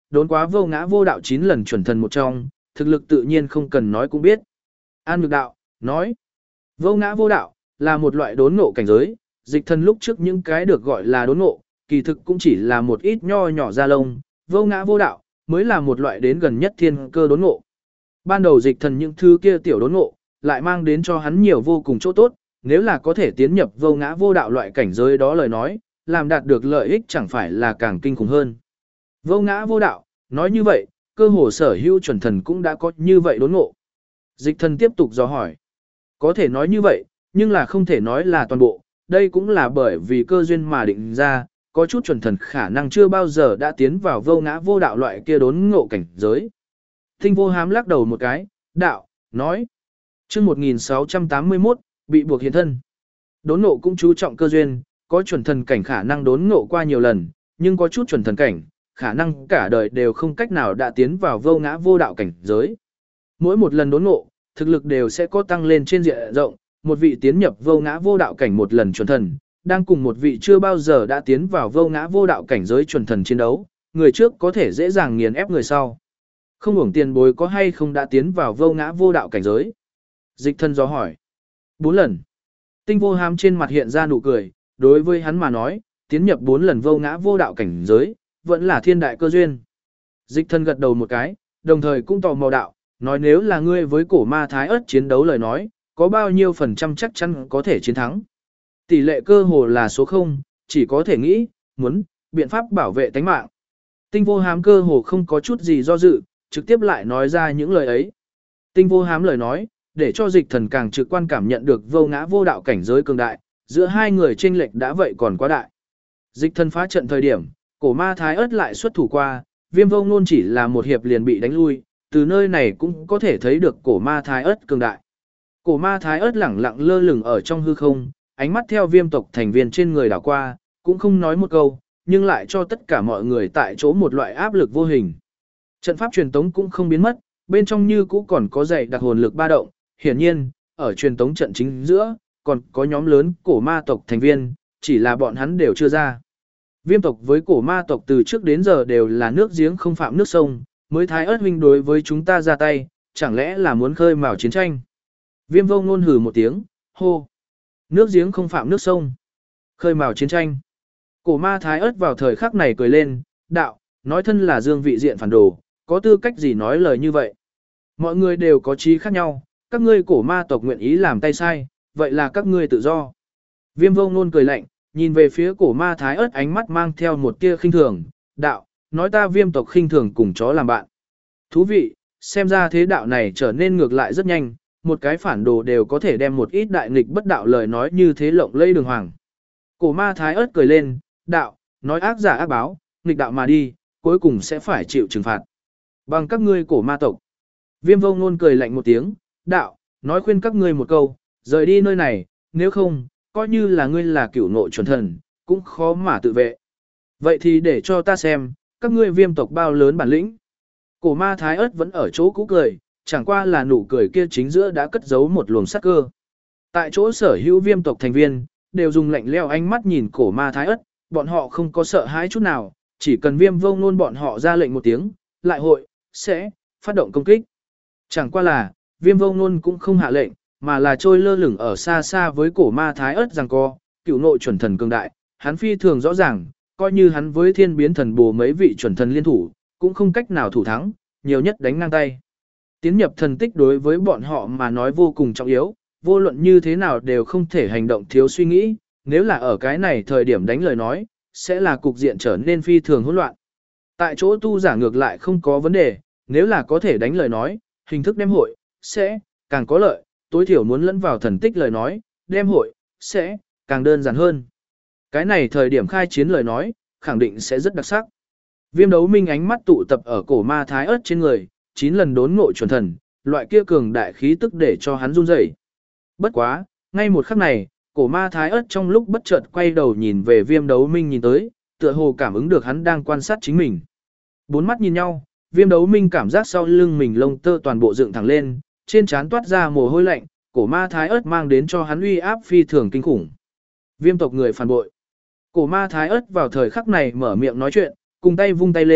đốn quá vô ngã vô đạo 9 lần chuẩn thần một trong, thực lực tự nhiên không cần nói cũng biết. An Nhược Đạo, nói, vô ngã vô đạo, là một loại đốn ngộ cảnh giới, dịch thần lúc trước những cái được gọi là đốn ngộ, kỳ thực cũng chỉ là một ít nho nhỏ da lông, vô ngã vô đạo, mới là một loại đến gần nhất thiên cơ đốn ngộ. Ban đầu dịch thần những thứ kia tiểu đốn ngộ, lại mang đến cho hắn nhiều vô cùng chỗ tốt, nếu là có thể tiến nhập vô ngã vô đạo loại cảnh giới đó lời nói, làm đạt được lợi ích chẳng phải là càng kinh khủng hơn. Vô ngã vô đạo, nói như vậy, cơ hồ sở hữu chuẩn thần cũng đã có như vậy đốn ngộ. Dịch thần tiếp tục dò hỏi. Có thể nói như vậy, nhưng là không thể nói là toàn bộ, đây cũng là bởi vì cơ duyên mà định ra, có chút chuẩn thần khả năng chưa bao giờ đã tiến vào vô ngã vô đạo loại kia đốn ngộ cảnh giới. Tinh vô hám lắc đầu một cái, đạo, nói. Chương 1681, bị buộc hiện thân. Đốn ngộ cũng chú trọng cơ duyên, có chuẩn thần cảnh khả năng đốn ngộ qua nhiều lần, nhưng có chút chuẩn thần cảnh, khả năng cả đời đều không cách nào đã tiến vào vô ngã vô đạo cảnh giới. Mỗi một lần đốn ngộ, thực lực đều sẽ có tăng lên trên diện rộng, một vị tiến nhập vô ngã vô đạo cảnh một lần chuẩn thần, đang cùng một vị chưa bao giờ đã tiến vào vô ngã vô đạo cảnh giới chuẩn thần chiến đấu, người trước có thể dễ dàng nghiền ép người sau. Không hưởng tiền bối có hay không đã tiến vào vô ngã vô đạo cảnh giới? Dịch thân do hỏi. 4 lần. Tinh vô hám trên mặt hiện ra nụ cười, đối với hắn mà nói, tiến nhập 4 lần vô ngã vô đạo cảnh giới, vẫn là thiên đại cơ duyên. Dịch thân gật đầu một cái, đồng thời cũng tò mò đạo, nói nếu là ngươi với cổ ma thái ớt chiến đấu lời nói, có bao nhiêu phần trăm chắc chắn có thể chiến thắng. Tỷ lệ cơ hồ là số 0, chỉ có thể nghĩ, muốn, biện pháp bảo vệ tánh mạng. Tinh vô hám cơ hồ không có chút gì do dự, trực tiếp lại nói ra những lời ấy. Tinh vô hám lời nói, để cho dịch thần càng trực quan cảm nhận được vô ngã vô đạo cảnh giới cường đại, giữa hai người chênh lệch đã vậy còn quá đại. Dịch thần phá trận thời điểm, cổ ma thái ớt lại xuất thủ qua, viêm vô ngôn chỉ là một hiệp liền bị đánh lui, từ nơi này cũng có thể thấy được cổ ma thái ớt cường đại. Cổ ma thái ớt lẳng lặng lơ lửng ở trong hư không, ánh mắt theo viêm tộc thành viên trên người đảo qua, cũng không nói một câu, nhưng lại cho tất cả mọi người tại chỗ một loại áp lực vô hình. Trận pháp truyền tống cũng không biến mất, bên trong như cũ còn có dày đặc hồn lực ba động, hiển nhiên, ở truyền tống trận chính giữa, còn có nhóm lớn cổ ma tộc thành viên, chỉ là bọn hắn đều chưa ra. Viêm tộc với cổ ma tộc từ trước đến giờ đều là nước giếng không phạm nước sông, mới thái ớt huynh đối với chúng ta ra tay, chẳng lẽ là muốn khơi mào chiến tranh. Viêm vô ngôn hừ một tiếng, hô. Nước giếng không phạm nước sông. Khơi mào chiến tranh. Cổ ma thái ớt vào thời khắc này cười lên, đạo, nói thân là dương vị diện phản đồ, có tư cách gì nói lời như vậy. Mọi người đều có trí khác nhau, các ngươi cổ ma tộc nguyện ý làm tay sai, vậy là các ngươi tự do. Viêm vô ngôn cười lạnh, nhìn về phía cổ ma thái ớt ánh mắt mang theo một tia khinh thường, đạo, nói ta viêm tộc khinh thường cùng chó làm bạn. Thú vị, xem ra thế đạo này trở nên ngược lại rất nhanh, một cái phản đồ đều có thể đem một ít đại nghịch bất đạo lời nói như thế lộng lây đường hoàng. Cổ ma thái ớt cười lên, đạo, nói ác giả ác báo, nghịch đạo mà đi, cuối cùng sẽ phải chịu trừng phạt. Bằng các ngươi cổ ma tộc. Viêm vô ngôn cười lạnh một tiếng, đạo, nói khuyên các ngươi một câu, rời đi nơi này, nếu không, coi như là ngươi là cửu nội chuẩn thần, cũng khó mà tự vệ. Vậy thì để cho ta xem, các ngươi viêm tộc bao lớn bản lĩnh. Cổ ma thái ớt vẫn ở chỗ cũ cười, chẳng qua là nụ cười kia chính giữa đã cất giấu một luồng sát cơ. Tại chỗ sở hữu viêm tộc thành viên, đều dùng lạnh leo ánh mắt nhìn cổ ma thái ớt, bọn họ không có sợ hãi chút nào, chỉ cần viêm vô ngôn bọn họ ra lệnh một tiếng, lại hội, sẽ, phát động công kích. Chẳng qua là, viêm vô ngôn cũng không hạ lệnh, mà là trôi lơ lửng ở xa xa với cổ ma thái ớt rằng co, cựu nội chuẩn thần cường đại, hắn phi thường rõ ràng, coi như hắn với thiên biến thần bồ mấy vị chuẩn thần liên thủ, cũng không cách nào thủ thắng, nhiều nhất đánh ngang tay. Tiến nhập thần tích đối với bọn họ mà nói vô cùng trọng yếu, vô luận như thế nào đều không thể hành động thiếu suy nghĩ, nếu là ở cái này thời điểm đánh lời nói, sẽ là cục diện trở nên phi thường hỗn loạn. Tại chỗ tu giả ngược lại không có vấn đề, nếu là có thể đánh lời nói, hình thức đem hội, sẽ, càng có lợi, tối thiểu muốn lẫn vào thần tích lời nói, đem hội, sẽ, càng đơn giản hơn. Cái này thời điểm khai chiến lời nói, khẳng định sẽ rất đặc sắc. Viêm đấu minh ánh mắt tụ tập ở cổ ma thái ớt trên người, 9 lần đốn ngộ chuẩn thần, loại kia cường đại khí tức để cho hắn run rẩy. Bất quá, ngay một khắc này, cổ ma thái ớt trong lúc bất chợt quay đầu nhìn về viêm đấu minh nhìn tới, tựa hồ cảm ứng được hắn đang quan sát chính mình. Bốn mắt nhìn nhau, viêm đấu minh cảm giác sau lưng mình lông tơ toàn bộ dựng thẳng lên, trên trán toát ra mồ hôi lạnh, cổ ma thái ớt mang đến cho hắn uy áp phi thường kinh khủng. Viêm tộc người phản bội. Cổ ma thái ớt vào thời khắc này mở miệng nói chuyện, cùng tay vung tay lên,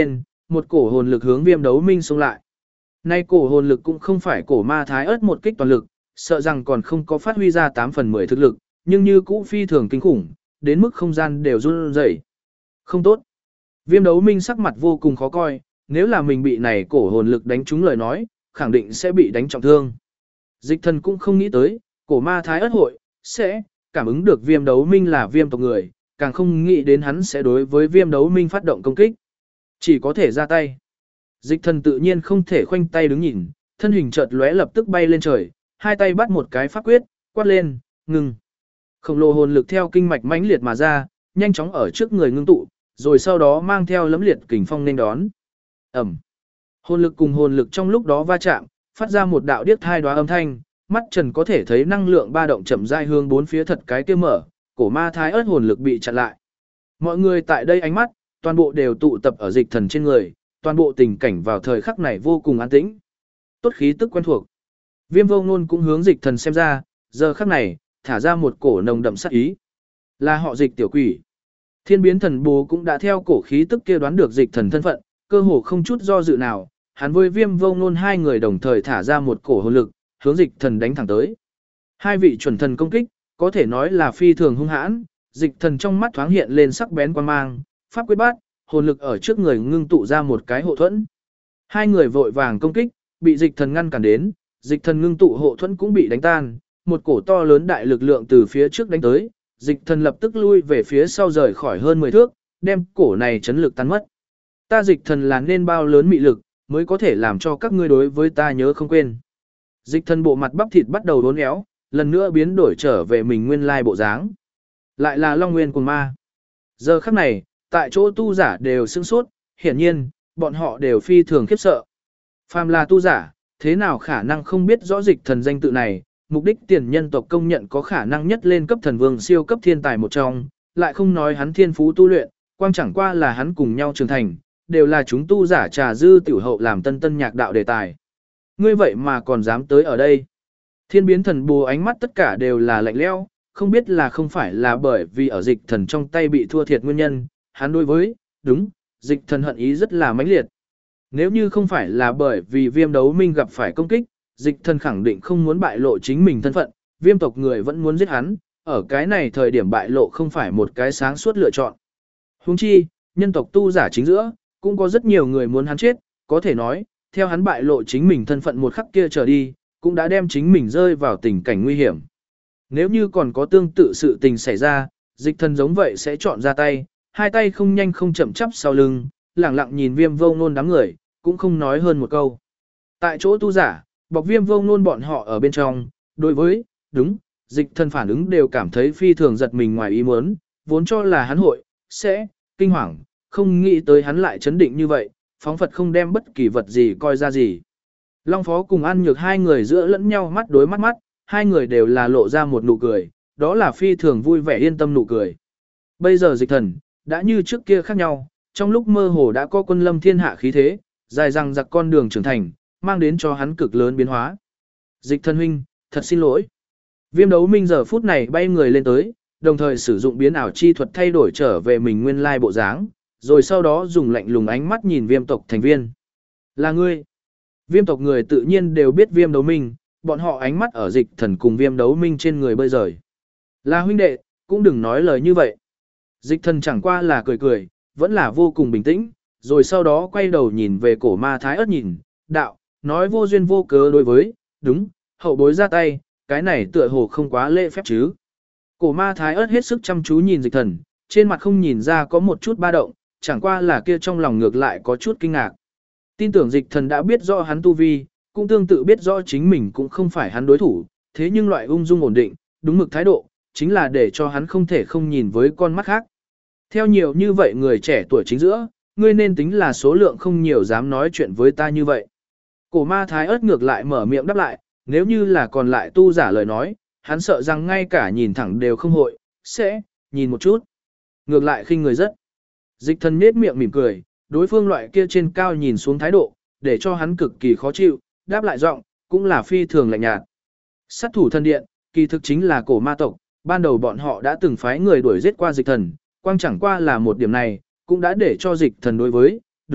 một cổ hồn lực hướng Viêm Đấu Minh xông lại. Nay cổ hồn lực cũng không phải cổ ma thái ớt một kích toàn lực, sợ rằng còn không có phát huy ra 8/10 thực lực, nhưng như cũ phi thường kinh khủng, đến mức không gian đều run rẩy. Không tốt. Viêm Đấu Minh sắc mặt vô cùng khó coi, nếu là mình bị này cổ hồn lực đánh trúng lời nói, khẳng định sẽ bị đánh trọng thương. Dịch Thần cũng không nghĩ tới, cổ ma thái ớt hội sẽ cảm ứng được Viêm Đấu Minh là Viêm tộc người, càng không nghĩ đến hắn sẽ đối với Viêm Đấu Minh phát động công kích. Chỉ có thể ra tay. Dịch Thần tự nhiên không thể khoanh tay đứng nhìn, thân hình chợt lóe lập tức bay lên trời, hai tay bắt một cái pháp quyết, quát lên, ngừng. Khổng lồ hồn lực theo kinh mạch mãnh liệt mà ra, nhanh chóng ở trước người ngưng tụ, rồi sau đó mang theo lấm liệt kình phong nên đón. Ẩm. Hồn lực cùng hồn lực trong lúc đó va chạm, phát ra một đạo điếc thai đoá âm thanh, mắt Trần có thể thấy năng lượng ba động chậm rãi hướng bốn phía thật cái kia mở, cổ ma thái ớt hồn lực bị chặn lại. Mọi người tại đây ánh mắt, toàn bộ đều tụ tập ở Dịch Thần trên người, toàn bộ tình cảnh vào thời khắc này vô cùng an tĩnh. Tốt khí tức quen thuộc. Viêm Vô Ngôn cũng hướng Dịch Thần xem ra, giờ khắc này, thả ra một cổ nồng đậm sát ý. Là họ Dịch tiểu quỷ. Thiên biến thần bố cũng đã theo cổ khí tức kia đoán được Dịch Thần thân phận, cơ hồ không chút do dự nào, hắn với Viêm Vô Ngôn hai người đồng thời thả ra một cổ hồn lực, hướng Dịch Thần đánh thẳng tới. Hai vị chuẩn thần công kích, có thể nói là phi thường hung hãn, Dịch Thần trong mắt thoáng hiện lên sắc bén quan mang, pháp quyết bát, hồn lực ở trước người ngưng tụ ra một cái hộ thuẫn. Hai người vội vàng công kích, bị Dịch Thần ngăn cản đến, Dịch Thần ngưng tụ hộ thuẫn cũng bị đánh tan, một cổ to lớn đại lực lượng từ phía trước đánh tới, Dịch Thần lập tức lui về phía sau rời khỏi hơn 10 thước, đem cổ này chấn lực tan mất. Ta Dịch Thần là nên bao lớn mị lực, mới có thể làm cho các ngươi đối với ta nhớ không quên. Dịch Thần bộ mặt bắp thịt bắt đầu uốn éo, lần nữa biến đổi trở về mình nguyên lai bộ dáng. Lại là Long Nguyên Cuồng Ma. Giờ khắc này, tại chỗ tu giả đều sửng sốt, hiển nhiên, bọn họ đều phi thường khiếp sợ. Phàm là tu giả, thế nào khả năng không biết rõ Dịch Thần danh tự này, mục đích tiền nhân tộc công nhận có khả năng nhất lên cấp thần vương siêu cấp thiên tài một trong, lại không nói hắn thiên phú tu luyện, quang chẳng qua là hắn cùng nhau trưởng thành, đều là chúng tu giả trà dư tiểu hậu làm tân tân nhạc đạo đề tài. Ngươi vậy mà còn dám tới ở đây. Thiên biến thần bùa ánh mắt tất cả đều là lạnh lẽo, không biết là không phải là bởi vì ở Dịch Thần trong tay bị thua thiệt nguyên nhân, hắn đối với, đúng, Dịch Thần hận ý rất là mãnh liệt. Nếu như không phải là bởi vì Viêm Đấu Minh gặp phải công kích, Dịch Thần khẳng định không muốn bại lộ chính mình thân phận, Viêm tộc người vẫn muốn giết hắn, ở cái này thời điểm bại lộ không phải một cái sáng suốt lựa chọn. Huống chi, nhân tộc tu giả chính giữa, cũng có rất nhiều người muốn hắn chết, có thể nói, theo hắn bại lộ chính mình thân phận một khắc kia trở đi, cũng đã đem chính mình rơi vào tình cảnh nguy hiểm. Nếu như còn có tương tự sự tình xảy ra, Dịch Thần giống vậy sẽ chọn ra tay, hai tay không nhanh không chậm chắp sau lưng, lẳng lặng nhìn Viêm Vô Ngôn đám người, cũng không nói hơn một câu. Tại chỗ tu giả, bọc Viêm Vô Ngôn bọn họ ở bên trong, đối với, đúng, Dịch Thần phản ứng đều cảm thấy phi thường giật mình ngoài ý muốn, vốn cho là hắn hội, sẽ, kinh hoàng, không nghĩ tới hắn lại chấn định như vậy, phóng Phật không đem bất kỳ vật gì coi ra gì. Long Phó cùng An Nhược hai người giữa lẫn nhau mắt đối mắt mắt, hai người đều là lộ ra một nụ cười, đó là phi thường vui vẻ yên tâm nụ cười. Bây giờ Dịch Thần, đã như trước kia khác nhau, trong lúc mơ hồ đã có quân lâm thiên hạ khí thế, dài dằng dặc con đường trưởng thành, mang đến cho hắn cực lớn biến hóa. Dịch Thần huynh, thật xin lỗi. Viêm Đấu Minh giờ phút này bay người lên tới, đồng thời sử dụng biến ảo chi thuật thay đổi trở về mình nguyên lai bộ dáng, rồi sau đó dùng lạnh lùng ánh mắt nhìn Viêm tộc thành viên. Là ngươi. Viêm tộc người tự nhiên đều biết Viêm Đấu Minh, bọn họ ánh mắt ở Dịch Thần cùng Viêm Đấu Minh trên người bơi rời. Là huynh đệ, cũng đừng nói lời như vậy. Dịch Thần chẳng qua là cười cười, vẫn là vô cùng bình tĩnh, rồi sau đó quay đầu nhìn về cổ ma thái ớt nhìn, đạo, nói vô duyên vô cớ đối với, đúng, hậu bối ra tay, cái này tựa hồ không quá lễ phép chứ. Cổ ma thái ớt hết sức chăm chú nhìn Dịch Thần, trên mặt không nhìn ra có một chút ba động, chẳng qua là kia trong lòng ngược lại có chút kinh ngạc. Tin tưởng Dịch Thần đã biết rõ hắn tu vi, cũng tương tự biết rõ chính mình cũng không phải hắn đối thủ, thế nhưng loại ung dung ổn định, đúng mực thái độ, chính là để cho hắn không thể không nhìn với con mắt khác. Theo nhiều như vậy người trẻ tuổi chính giữa, ngươi nên tính là số lượng không nhiều dám nói chuyện với ta như vậy. Cổ ma thái ớt ngược lại mở miệng đáp lại, nếu như là còn lại tu giả lời nói, hắn sợ rằng ngay cả nhìn thẳng đều không hội, sẽ, nhìn một chút. Ngược lại khinh người rất. Dịch Thần nhếch miệng mỉm cười, đối phương loại kia trên cao nhìn xuống thái độ, để cho hắn cực kỳ khó chịu, đáp lại giọng, cũng là phi thường lạnh nhạt. Sát thủ thần điện, kỳ thực chính là cổ ma tộc, ban đầu bọn họ đã từng phái người đuổi giết qua Dịch Thần, quang chẳng qua là một điểm này, cũng đã để cho Dịch Thần đối với, đúng,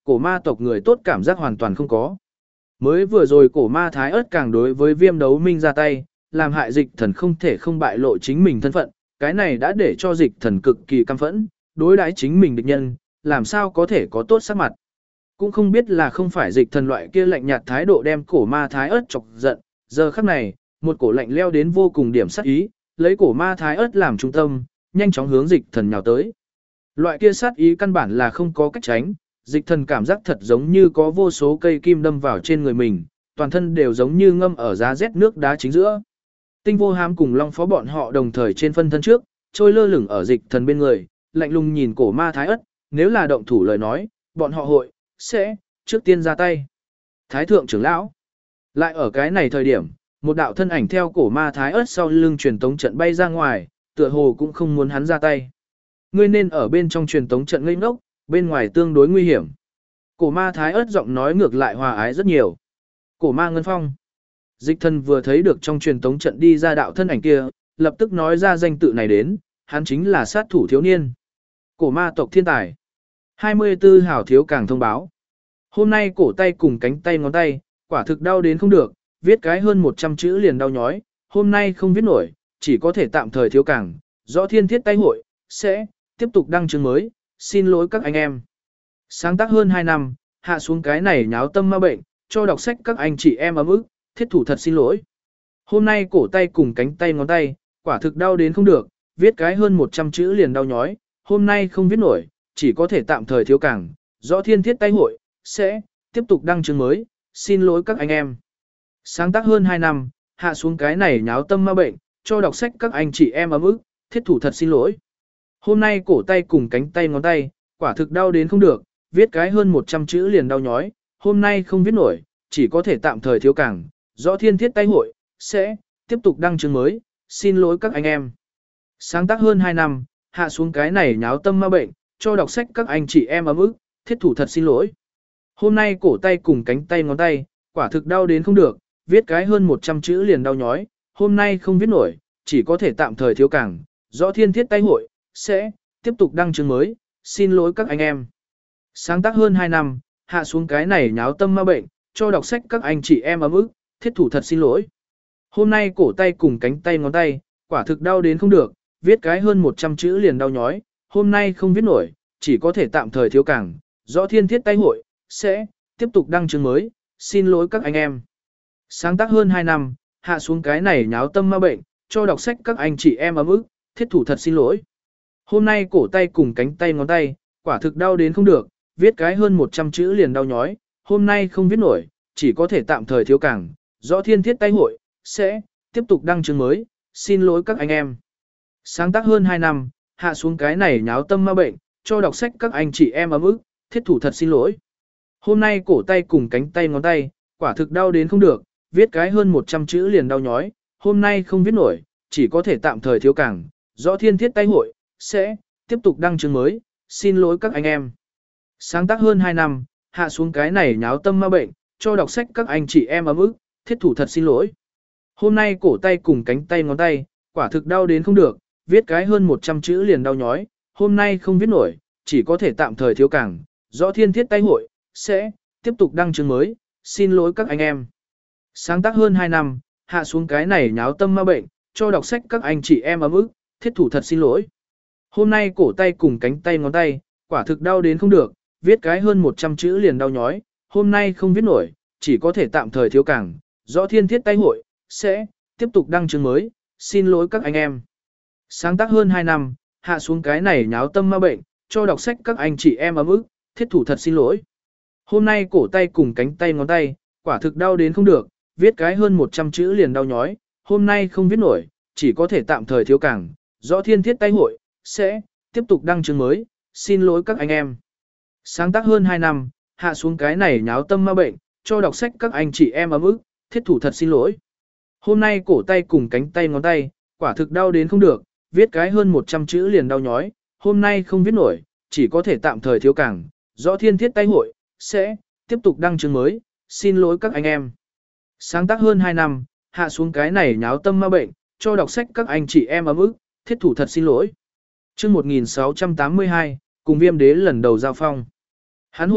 cổ ma tộc người tốt cảm giác hoàn toàn không có. Mới vừa rồi cổ ma thái ớt càng đối với Viêm Đấu Minh ra tay, làm hại Dịch Thần không thể không bại lộ chính mình thân phận, cái này đã để cho Dịch Thần cực kỳ căm phẫn, đối đãi chính mình địch nhân, làm sao có thể có tốt sắc mặt. Cũng không biết là không phải Dịch Thần loại kia lạnh nhạt thái độ đem cổ ma thái ớt chọc giận, giờ khắc này, một cổ lạnh leo đến vô cùng điểm sát ý, lấy cổ ma thái ớt làm trung tâm, nhanh chóng hướng Dịch Thần nhào tới. Loại kia sát ý căn bản là không có cách tránh, Dịch Thần cảm giác thật giống như có vô số cây kim đâm vào trên người mình, toàn thân đều giống như ngâm ở giá rét nước đá chính giữa. Tinh Vô Hám cùng Long Phó bọn họ đồng thời trên phân thân trước, trôi lơ lửng ở Dịch Thần bên người, lạnh lùng nhìn cổ ma thái ớt, nếu là động thủ lời nói, bọn họ sẽ trước tiên ra tay. Thái thượng trưởng lão. Lại ở cái này thời điểm, một đạo thân ảnh theo cổ ma thái ớt sau lưng truyền tống trận bay ra ngoài, tựa hồ cũng không muốn hắn ra tay. Ngươi nên ở bên trong truyền tống trận ngây ngốc, bên ngoài tương đối nguy hiểm. Cổ ma thái ớt giọng nói ngược lại hòa ái rất nhiều. Cổ ma ngân phong. Dịch Thần vừa thấy được trong truyền tống trận đi ra đạo thân ảnh kia, lập tức nói ra danh tự này đến, hắn chính là sát thủ thiếu niên. Cổ ma tộc thiên tài. 24 hảo thiếu càng thông báo. Hôm nay cổ tay cùng cánh tay ngón tay, quả thực đau đến không được, viết cái hơn 100 chữ liền đau nhói, hôm nay không viết nổi, chỉ có thể tạm thời thiếu càng, rõ thiên thiết tay hội, sẽ tiếp tục đăng chương mới, xin lỗi các anh em. Sáng tác hơn 2 năm, hạ xuống cái này nháo tâm ma bệnh, cho đọc sách các anh chị em ấm ức, thiết thủ thật xin lỗi. Hôm nay cổ tay cùng cánh tay ngón tay, quả thực đau đến không được, viết cái hơn 100 chữ liền đau nhói, hôm nay không viết nổi, chỉ có thể tạm thời thiếu càng, rõ thiên thiết tay hội, sẽ tiếp tục đăng chương mới, xin lỗi các anh em. Sáng tác hơn 2 năm, hạ xuống cái này nháo tâm ma bệnh, cho đọc sách các anh chị em ấm ức, thiết thủ thật xin lỗi. Hôm nay cổ tay cùng cánh tay ngón tay, quả thực đau đến không được, viết cái hơn 100 chữ liền đau nhói, hôm nay không viết nổi, chỉ có thể tạm thời thiếu càng, rõ thiên thiết tay hội, sẽ tiếp tục đăng chương mới, xin lỗi các anh em. Sáng tác hơn 2 năm, hạ xuống cái này nháo tâm ma bệnh, cho đọc sách các anh chị em ấm ức, thiết thủ thật xin lỗi. Hôm nay cổ tay cùng cánh tay ngón tay, quả thực đau đến không được, viết cái hơn 100 chữ liền đau nhói, hôm nay không viết nổi, chỉ có thể tạm thời thiếu càng, rõ thiên thiết tay hội, sẽ tiếp tục đăng chương mới, xin lỗi các anh em. Sáng tác hơn 2 năm, hạ xuống cái này nháo tâm ma bệnh, cho đọc sách các anh chị em ấm ức, thiết thủ thật xin lỗi. Hôm nay cổ tay cùng cánh tay ngón tay, quả thực đau đến không được, viết cái hơn 100 chữ liền đau nhói, hôm nay không viết nổi, chỉ có thể tạm thời thiếu càng, rõ thiên thiết tay hội, sẽ tiếp tục đăng chương mới, xin lỗi các anh em. Sáng tác hơn 2 năm, hạ xuống cái này nháo tâm ma bệnh, cho đọc sách các anh chị em ấm ức, thiết thủ thật xin lỗi. Hôm nay cổ tay cùng cánh tay ngón tay, quả thực đau đến không được, viết cái hơn 100 chữ liền đau nhói, hôm nay không viết nổi, chỉ có thể tạm thời thiếu càng, rõ thiên thiết tay hội, sẽ tiếp tục đăng chương mới, xin lỗi các anh em. Sáng tác hơn 2 năm, hạ xuống cái này nháo tâm ma bệnh, cho đọc sách các anh chị em ấm ức, thiết thủ thật xin lỗi. Hôm nay cổ tay cùng cánh tay ngón tay, quả thực đau đến không được, viết cái hơn 100 chữ liền đau nhói, hôm nay không viết nổi, chỉ có thể tạm thời thiếu càng, rõ thiên thiết tay hội, sẽ tiếp tục đăng chương mới, xin lỗi các anh em. Sáng tác hơn 2 năm, hạ xuống cái này nháo tâm ma bệnh, cho đọc sách các anh chị em ấm ức, thiết thủ thật xin lỗi. Hôm nay cổ tay cùng cánh tay ngón tay, quả thực đau đến không được, viết cái hơn 100 chữ liền đau nhói, hôm nay không viết nổi, chỉ có thể tạm thời thiếu càng, rõ thiên thiết tay hội, sẽ tiếp tục đăng chương mới, xin lỗi các anh em. Sáng tác hơn 2 năm, hạ xuống cái này nháo tâm ma bệnh, cho đọc sách các anh chị em ấm ức, thiết thủ thật xin lỗi. Hôm nay cổ tay cùng cánh tay ngón tay, quả thực đau đến không được, viết cái hơn 100 chữ liền đau nhói, hôm nay không viết nổi, chỉ có thể tạm thời thiếu càng, rõ thiên thiết tay hội, sẽ tiếp tục đăng chương mới, xin lỗi các anh em. Sáng tác hơn 2 năm, hạ xuống cái này nháo tâm ma bệnh, cho đọc sách các anh chị em ấm ức, thiết thủ thật xin lỗi. Hôm nay cổ tay cùng cánh tay ngón tay, quả thực đau đến không được, viết cái hơn 100 chữ liền đau nhói, hôm nay không viết nổi, chỉ có thể tạm thời thiếu càng, rõ thiên thiết tay hội, sẽ tiếp tục đăng chương mới, xin lỗi các anh em. Sáng tác hơn 2 năm, hạ xuống cái này nháo tâm ma bệnh, cho đọc sách các anh chị em ấm ức, thiết thủ thật xin lỗi. Hôm nay cổ tay cùng cánh tay ngón tay, quả thực đau đến không được, viết cái hơn 100 chữ liền đau nhói, hôm nay không viết nổi, chỉ có thể tạm thời thiếu càng, rõ thiên thiết tay hội, sẽ tiếp tục đăng chương mới, xin lỗi các anh em. Sáng tác hơn 2 năm, hạ xuống cái này nháo tâm ma bệnh, cho đọc sách các anh chị em ấm ức, thiết thủ thật xin lỗi. Chương 1682, cùng Viêm Đế lần đầu giao phong. Hán hội,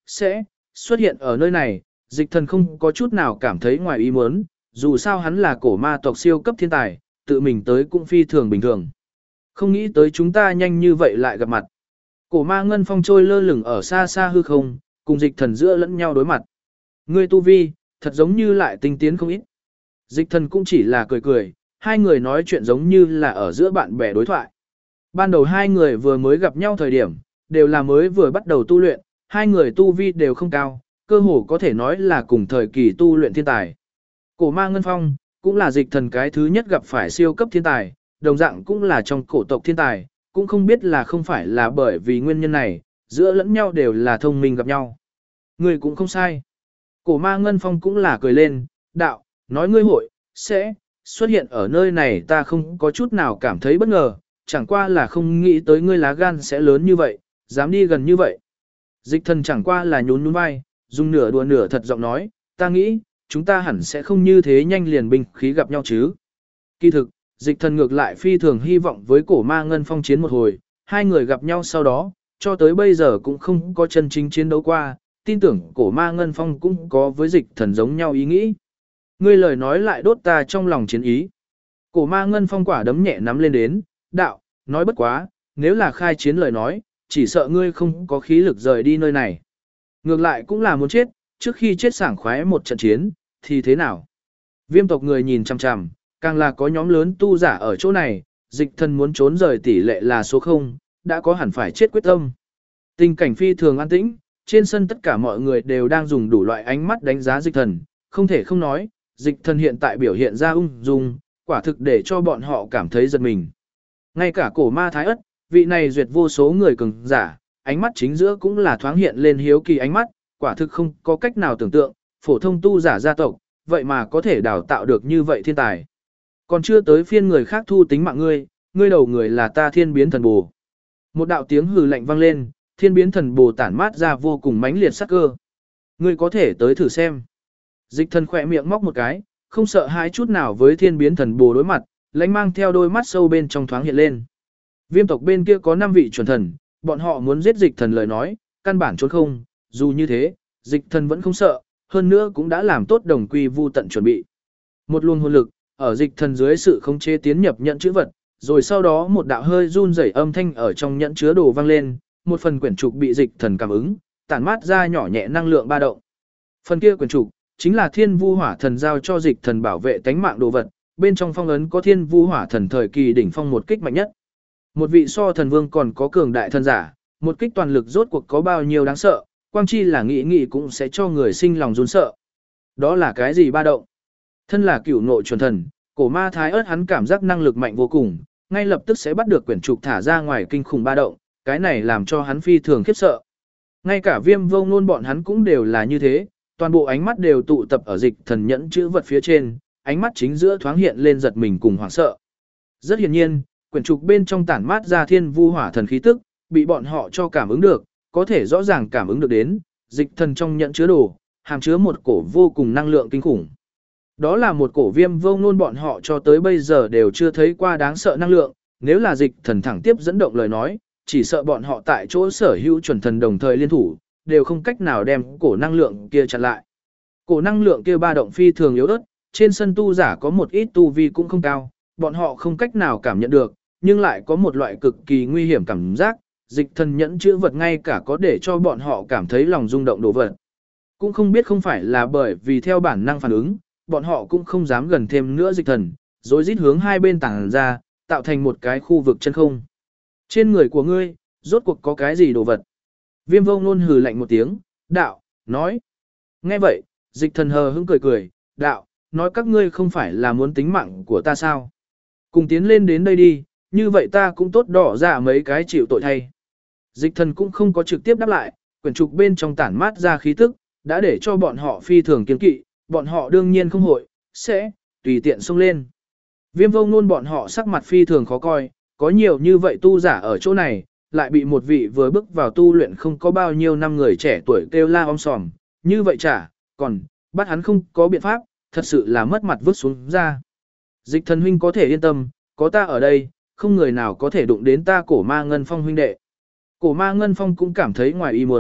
sẽ xuất hiện ở nơi này, dịch thần không có chút nào cảm thấy ngoài ý muốn, dù sao hắn là cổ ma tộc siêu cấp thiên tài, tự mình tới cũng phi thường bình thường. Không nghĩ tới chúng ta nhanh như vậy lại gặp mặt. Cổ ma ngân phong trôi lơ lửng ở xa xa hư không, cùng dịch thần giữa lẫn nhau đối mặt. Ngươi tu vi, thật giống như lại tinh tiến không ít. Dịch thần cũng chỉ là cười cười, hai người nói chuyện giống như là ở giữa bạn bè đối thoại. Ban đầu hai người vừa mới gặp nhau thời điểm, đều là mới vừa bắt đầu tu luyện, hai người tu vi đều không cao, cơ hồ có thể nói là cùng thời kỳ tu luyện thiên tài. Cổ ma ngân phong, cũng là dịch thần cái thứ nhất gặp phải siêu cấp thiên tài, đồng dạng cũng là trong cổ tộc thiên tài, cũng không biết là không phải là bởi vì nguyên nhân này, giữa lẫn nhau đều là thông minh gặp nhau. Người cũng không sai. Cổ ma ngân phong cũng là cười lên, đạo, nói ngươi hội, sẽ, xuất hiện ở nơi này ta không có chút nào cảm thấy bất ngờ, chẳng qua là không nghĩ tới ngươi lá gan sẽ lớn như vậy, dám đi gần như vậy. Dịch thần chẳng qua là nhún nhún vai, dùng nửa đùa nửa thật giọng nói, ta nghĩ, chúng ta hẳn sẽ không như thế nhanh liền binh khí gặp nhau chứ. Kỳ thực, dịch thần ngược lại phi thường hy vọng với cổ ma ngân phong chiến một hồi, hai người gặp nhau sau đó, cho tới bây giờ cũng không có chân chính chiến đấu qua, tin tưởng cổ ma ngân phong cũng có với dịch thần giống nhau ý nghĩ. Ngươi lời nói lại đốt ta trong lòng chiến ý. Cổ ma ngân phong quả đấm nhẹ nắm lên đến, đạo, nói bất quá, nếu là khai chiến lời nói, chỉ sợ ngươi không có khí lực rời đi nơi này. Ngược lại cũng là muốn chết, trước khi chết sảng khoái một trận chiến, thì thế nào? Viêm tộc người nhìn chằm chằm, càng là có nhóm lớn tu giả ở chỗ này, dịch thần muốn trốn rời tỷ lệ là số 0, đã có hẳn phải chết quyết tâm. Tình cảnh phi thường an tĩnh, trên sân tất cả mọi người đều đang dùng đủ loại ánh mắt đánh giá dịch thần, không thể không nói, dịch thần hiện tại biểu hiện ra ung dung, quả thực để cho bọn họ cảm thấy giật mình. Ngay cả cổ ma thái ất, vị này duyệt vô số người cường giả, ánh mắt chính giữa cũng là thoáng hiện lên hiếu kỳ ánh mắt, quả thực không có cách nào tưởng tượng, phổ thông tu giả gia tộc, vậy mà có thể đào tạo được như vậy thiên tài. Còn chưa tới phiên người khác thu tính mạng ngươi, ngươi đầu người là ta thiên biến thần bồ. Một đạo tiếng hừ lạnh vang lên, thiên biến thần bồ tản mát ra vô cùng mãnh liệt sắc cơ. Ngươi có thể tới thử xem. Dịch thần khỏe miệng móc một cái, không sợ hãi chút nào với thiên biến thần bồ đối mặt, lãnh mang theo đôi mắt sâu bên trong thoáng hiện lên. Viêm tộc bên kia có 5 vị chuẩn thần, bọn họ muốn giết dịch thần lời nói, căn bản trốn không, dù như thế, dịch thần vẫn không sợ, hơn nữa cũng đã làm tốt đồng quy vu tận chuẩn bị. Một luồng hồn lực, ở dịch thần dưới sự khống chế tiến nhập nhận chữ vật, rồi sau đó một đạo hơi run rẩy âm thanh ở trong nhẫn chứa đồ vang lên, một phần quyển trục bị dịch thần cảm ứng, tản mát ra nhỏ nhẹ năng lượng ba động. Phần kia quyển trục chính là Thiên Vu Hỏa Thần giao cho dịch thần bảo vệ tánh mạng đồ vật, bên trong phong ấn có Thiên Vu Hỏa Thần thời kỳ đỉnh phong một kích mạnh nhất. Một vị so thần vương còn có cường đại thần giả, một kích toàn lực rốt cuộc có bao nhiêu đáng sợ, quang chi là nghĩ cũng sẽ cho người sinh lòng run sợ. Đó là cái gì ba động? Thân là cửu nội chuẩn thần, cổ ma thái ớt hắn cảm giác năng lực mạnh vô cùng, ngay lập tức sẽ bắt được quyển trục thả ra ngoài kinh khủng ba động, cái này làm cho hắn phi thường khiếp sợ. Ngay cả Viêm Vô Ngôn bọn hắn cũng đều là như thế, toàn bộ ánh mắt đều tụ tập ở dịch thần nhẫn chữ vật phía trên, ánh mắt chính giữa thoáng hiện lên giật mình cùng hoảng sợ. Rất hiển nhiên, quyển trục bên trong tản mát ra Thiên Vu Hỏa Thần khí tức, bị bọn họ cho cảm ứng được, có thể rõ ràng cảm ứng được đến, dịch thần trong nhẫn chứa đồ, hàm chứa một cổ vô cùng năng lượng kinh khủng. Đó là một cổ Viêm Vô Ngôn bọn họ cho tới bây giờ đều chưa thấy qua đáng sợ năng lượng, nếu là dịch thần thẳng tiếp dẫn động lời nói, chỉ sợ bọn họ tại chỗ sở hữu chuẩn thần đồng thời liên thủ, đều không cách nào đem cổ năng lượng kia chặn lại. Cổ năng lượng kia ba động phi thường yếu ớt, trên sân tu giả có một ít tu vi cũng không cao, bọn họ không cách nào cảm nhận được, nhưng lại có một loại cực kỳ nguy hiểm cảm giác, dịch thần nhẫn chữ vật ngay cả có để cho bọn họ cảm thấy lòng rung động đồ vật. Cũng không biết không phải là bởi vì theo bản năng phản ứng, bọn họ cũng không dám gần thêm nữa dịch thần, rồi rít hướng hai bên tảng ra, tạo thành một cái khu vực chân không. Trên người của ngươi, rốt cuộc có cái gì đồ vật? Viêm Vô Ngôn hừ lạnh một tiếng, đạo, nói. Nghe vậy, dịch thần hờ hững cười cười, đạo, nói các ngươi không phải là muốn tính mạng của ta sao? Cùng tiến lên đến đây đi, như vậy ta cũng tốt đỏ ra mấy cái chịu tội thay. Dịch thần cũng không có trực tiếp đáp lại, quyển trục bên trong tản mát ra khí tức, đã để cho bọn họ phi thường kiên kỵ, bọn họ đương nhiên không hội, sẽ, tùy tiện xông lên. Viêm Vô Ngôn bọn họ sắc mặt phi thường khó coi, có nhiều như vậy tu giả ở chỗ này, lại bị một vị vừa bước vào tu luyện không có bao nhiêu năm người trẻ tuổi kêu la om sòm, như vậy chả, còn, bắt hắn không có biện pháp, thật sự là mất mặt vứt xuống ra. Dịch thần huynh có thể yên tâm, có ta ở đây, không người nào có thể đụng đến ta cổ ma ngân phong huynh đệ. Cổ ma ngân phong cũng cảm thấy ngoài ý muốn,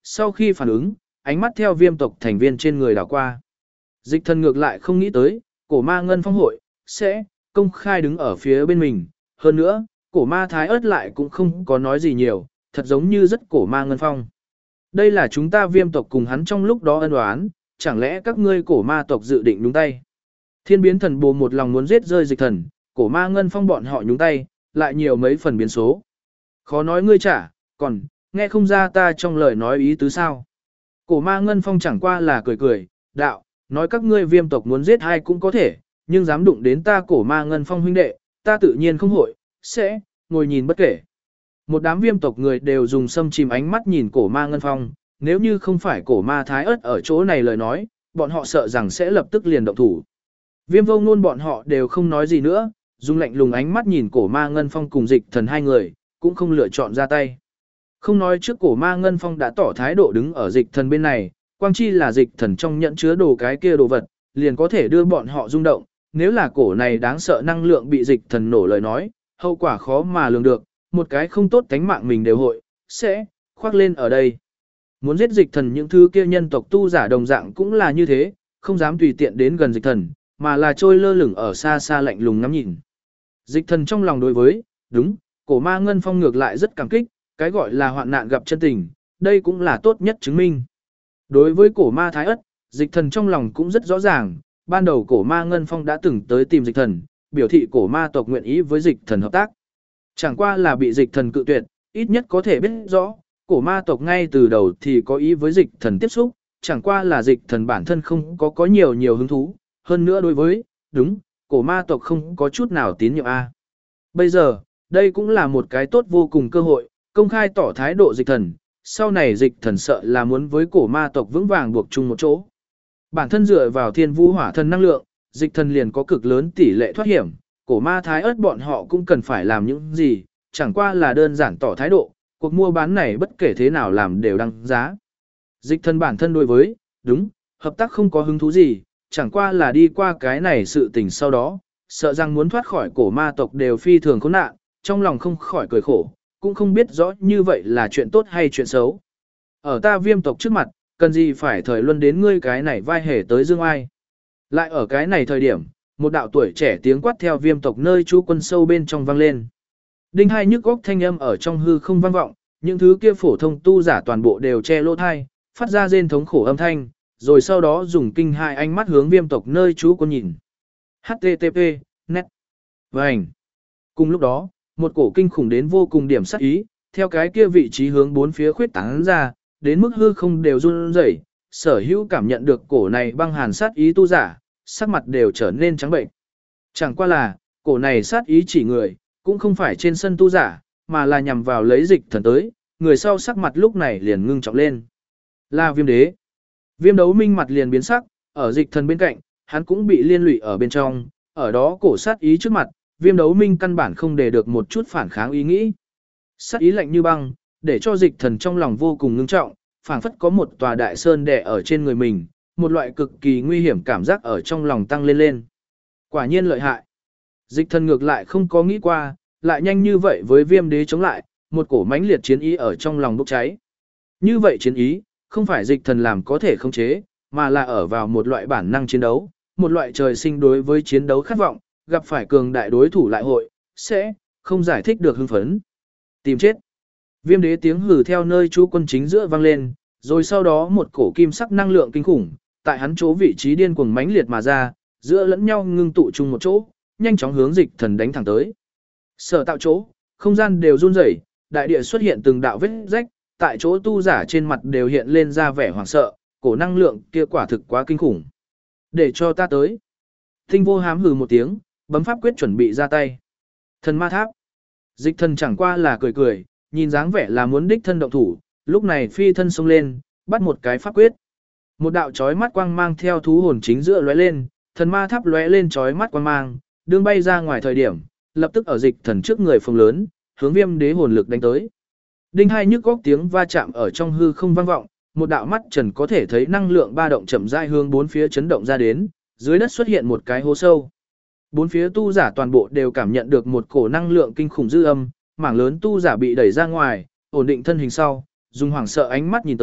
Sau khi phản ứng, ánh mắt theo viêm tộc thành viên trên người đảo qua. Dịch thần ngược lại không nghĩ tới, cổ ma ngân phong hội, sẽ công khai đứng ở phía bên mình. Hơn nữa, cổ ma thái ớt lại cũng không có nói gì nhiều, thật giống như rất cổ ma ngân phong. Đây là chúng ta viêm tộc cùng hắn trong lúc đó ân oán, chẳng lẽ các ngươi cổ ma tộc dự định nhúng tay. Thiên biến thần bồ một lòng muốn giết rơi dịch thần, cổ ma ngân phong bọn họ nhúng tay, lại nhiều mấy phần biến số. Khó nói ngươi trả, còn, nghe không ra ta trong lời nói ý tứ sao. Cổ ma ngân phong chẳng qua là cười cười, đạo, nói các ngươi viêm tộc muốn giết ai cũng có thể, nhưng dám đụng đến ta cổ ma ngân phong huynh đệ, ta tự nhiên không hội, sẽ, ngồi nhìn bất kể. Một đám viêm tộc người đều dùng sâm chìm ánh mắt nhìn cổ ma ngân phong, nếu như không phải cổ ma thái ớt ở chỗ này lời nói, bọn họ sợ rằng sẽ lập tức liền động thủ. Viêm vô ngôn bọn họ đều không nói gì nữa, dùng lạnh lùng ánh mắt nhìn cổ ma ngân phong cùng dịch thần hai người, cũng không lựa chọn ra tay. Không nói trước cổ ma ngân phong đã tỏ thái độ đứng ở dịch thần bên này, quang chi là dịch thần trong nhẫn chứa đồ cái kia đồ vật, liền có thể đưa bọn họ rung động, nếu là cổ này đáng sợ năng lượng bị dịch thần nổ lời nói, hậu quả khó mà lường được, một cái không tốt tánh mạng mình đều hội, sẽ, khoác lên ở đây. Muốn giết dịch thần những thứ kia nhân tộc tu giả đồng dạng cũng là như thế, không dám tùy tiện đến gần dịch thần, mà là trôi lơ lửng ở xa xa lạnh lùng ngắm nhìn. Dịch thần trong lòng đối với, đúng, cổ ma ngân phong ngược lại rất cảm kích, cái gọi là hoạn nạn gặp chân tình, đây cũng là tốt nhất chứng minh. Đối với cổ ma thái ất, dịch thần trong lòng cũng rất rõ ràng, ban đầu cổ ma ngân phong đã từng tới tìm dịch thần, biểu thị cổ ma tộc nguyện ý với dịch thần hợp tác. Chẳng qua là bị dịch thần cự tuyệt, ít nhất có thể biết rõ, cổ ma tộc ngay từ đầu thì có ý với dịch thần tiếp xúc, chẳng qua là dịch thần bản thân không có nhiều hứng thú, hơn nữa đối với, đúng, cổ ma tộc không có chút nào tín nhiệm a. Bây giờ, đây cũng là một cái tốt vô cùng cơ hội, công khai tỏ thái độ dịch thần, sau này dịch thần sợ là muốn với cổ ma tộc vững vàng buộc chung một chỗ. Bản thân dựa vào thiên vũ hỏa thần năng lượng, dịch thần liền có cực lớn tỷ lệ thoát hiểm, cổ ma thái ớt bọn họ cũng cần phải làm những gì, chẳng qua là đơn giản tỏ thái độ, cuộc mua bán này bất kể thế nào làm đều đăng giá. Dịch thần bản thân đối với, đúng, hợp tác không có hứng thú gì, chẳng qua là đi qua cái này sự tình sau đó, sợ rằng muốn thoát khỏi cổ ma tộc đều phi thường khốn nạn, trong lòng không khỏi cười khổ, cũng không biết rõ như vậy là chuyện tốt hay chuyện xấu. Ở ta viêm tộc trước mặt, cần gì phải thời luân đến ngươi cái này vai hề tới dương ai. Lại ở cái này thời điểm, một đạo tuổi trẻ tiếng quát theo viêm tộc nơi chú quân sâu bên trong vang lên. Đinh hai nhức góc thanh âm ở trong hư không vang vọng, những thứ kia phổ thông tu giả toàn bộ đều che lỗ thai, phát ra rên thống khổ âm thanh, rồi sau đó dùng kinh hai ánh mắt hướng viêm tộc nơi chú quân nhìn. HTTP, net. Vành. Cùng lúc đó, một cổ kinh khủng đến vô cùng điểm sát ý, theo cái kia vị trí hướng bốn phía khuyết tán ra, đến mức hư không đều run rẩy, sở hữu cảm nhận được cổ này băng hàn sát ý tu giả, sắc mặt đều trở nên trắng bệnh. Chẳng qua là, cổ này sát ý chỉ người, cũng không phải trên sân tu giả, mà là nhằm vào lấy dịch thần tới, người sau sắc mặt lúc này liền ngưng trọng lên. Là Viêm Đế. Viêm Đấu Minh mặt liền biến sắc, ở dịch thần bên cạnh, hắn cũng bị liên lụy ở bên trong, ở đó cổ sát ý trước mặt, Viêm Đấu Minh căn bản không để được một chút phản kháng ý nghĩ. Sát ý lạnh như băng, để cho dịch thần trong lòng vô cùng ngưng trọng, phảng phất có một tòa đại sơn đè ở trên người mình, một loại cực kỳ nguy hiểm cảm giác ở trong lòng tăng lên lên. Quả nhiên lợi hại. Dịch thần ngược lại không có nghĩ qua, lại nhanh như vậy với Viêm Đế chống lại, một cổ mãnh liệt chiến ý ở trong lòng bốc cháy. Như vậy chiến ý, không phải dịch thần làm có thể khống chế, mà là ở vào một loại bản năng chiến đấu, một loại trời sinh đối với chiến đấu khát vọng, gặp phải cường đại đối thủ lại hội, sẽ không giải thích được hưng phấn. Tìm chết. Viêm Đế tiếng hừ theo nơi chú quân chính giữa vang lên, rồi sau đó một cổ kim sắc năng lượng kinh khủng, tại hắn chỗ vị trí điên cuồng mãnh liệt mà ra, giữa lẫn nhau ngưng tụ chung một chỗ, nhanh chóng hướng dịch thần đánh thẳng tới. Sở tạo chỗ, không gian đều run rẩy, đại địa xuất hiện từng đạo vết rách, tại chỗ tu giả trên mặt đều hiện lên ra vẻ hoảng sợ, cổ năng lượng kia quả thực quá kinh khủng. Để cho ta tới. Tinh Vô hám hừ một tiếng, bấm pháp quyết chuẩn bị ra tay. Thần ma tháp. Dịch thần chẳng qua là cười cười, nhìn dáng vẻ là muốn đích thân động thủ, lúc này phi thân xông lên, bắt một cái pháp quyết. Một đạo chói mắt quang mang theo thú hồn chính giữa lóe lên, thần ma tháp lóe lên chói mắt quang mang, đương bay ra ngoài thời điểm, lập tức ở dịch thần trước người phồng lớn, hướng Viêm Đế hồn lực đánh tới. Đinh hai nhức góc tiếng va chạm ở trong hư không vang vọng, một đạo mắt trần có thể thấy năng lượng ba động chậm rãi hướng bốn phía chấn động ra đến, dưới đất xuất hiện một cái hố sâu. Bốn phía tu giả toàn bộ đều cảm nhận được một cổ năng lượng kinh khủng dư âm, mảng lớn tu giả bị đẩy ra ngoài, ổn định thân hình sau, dùng hoảng sợ ánh mắt nhìn tới,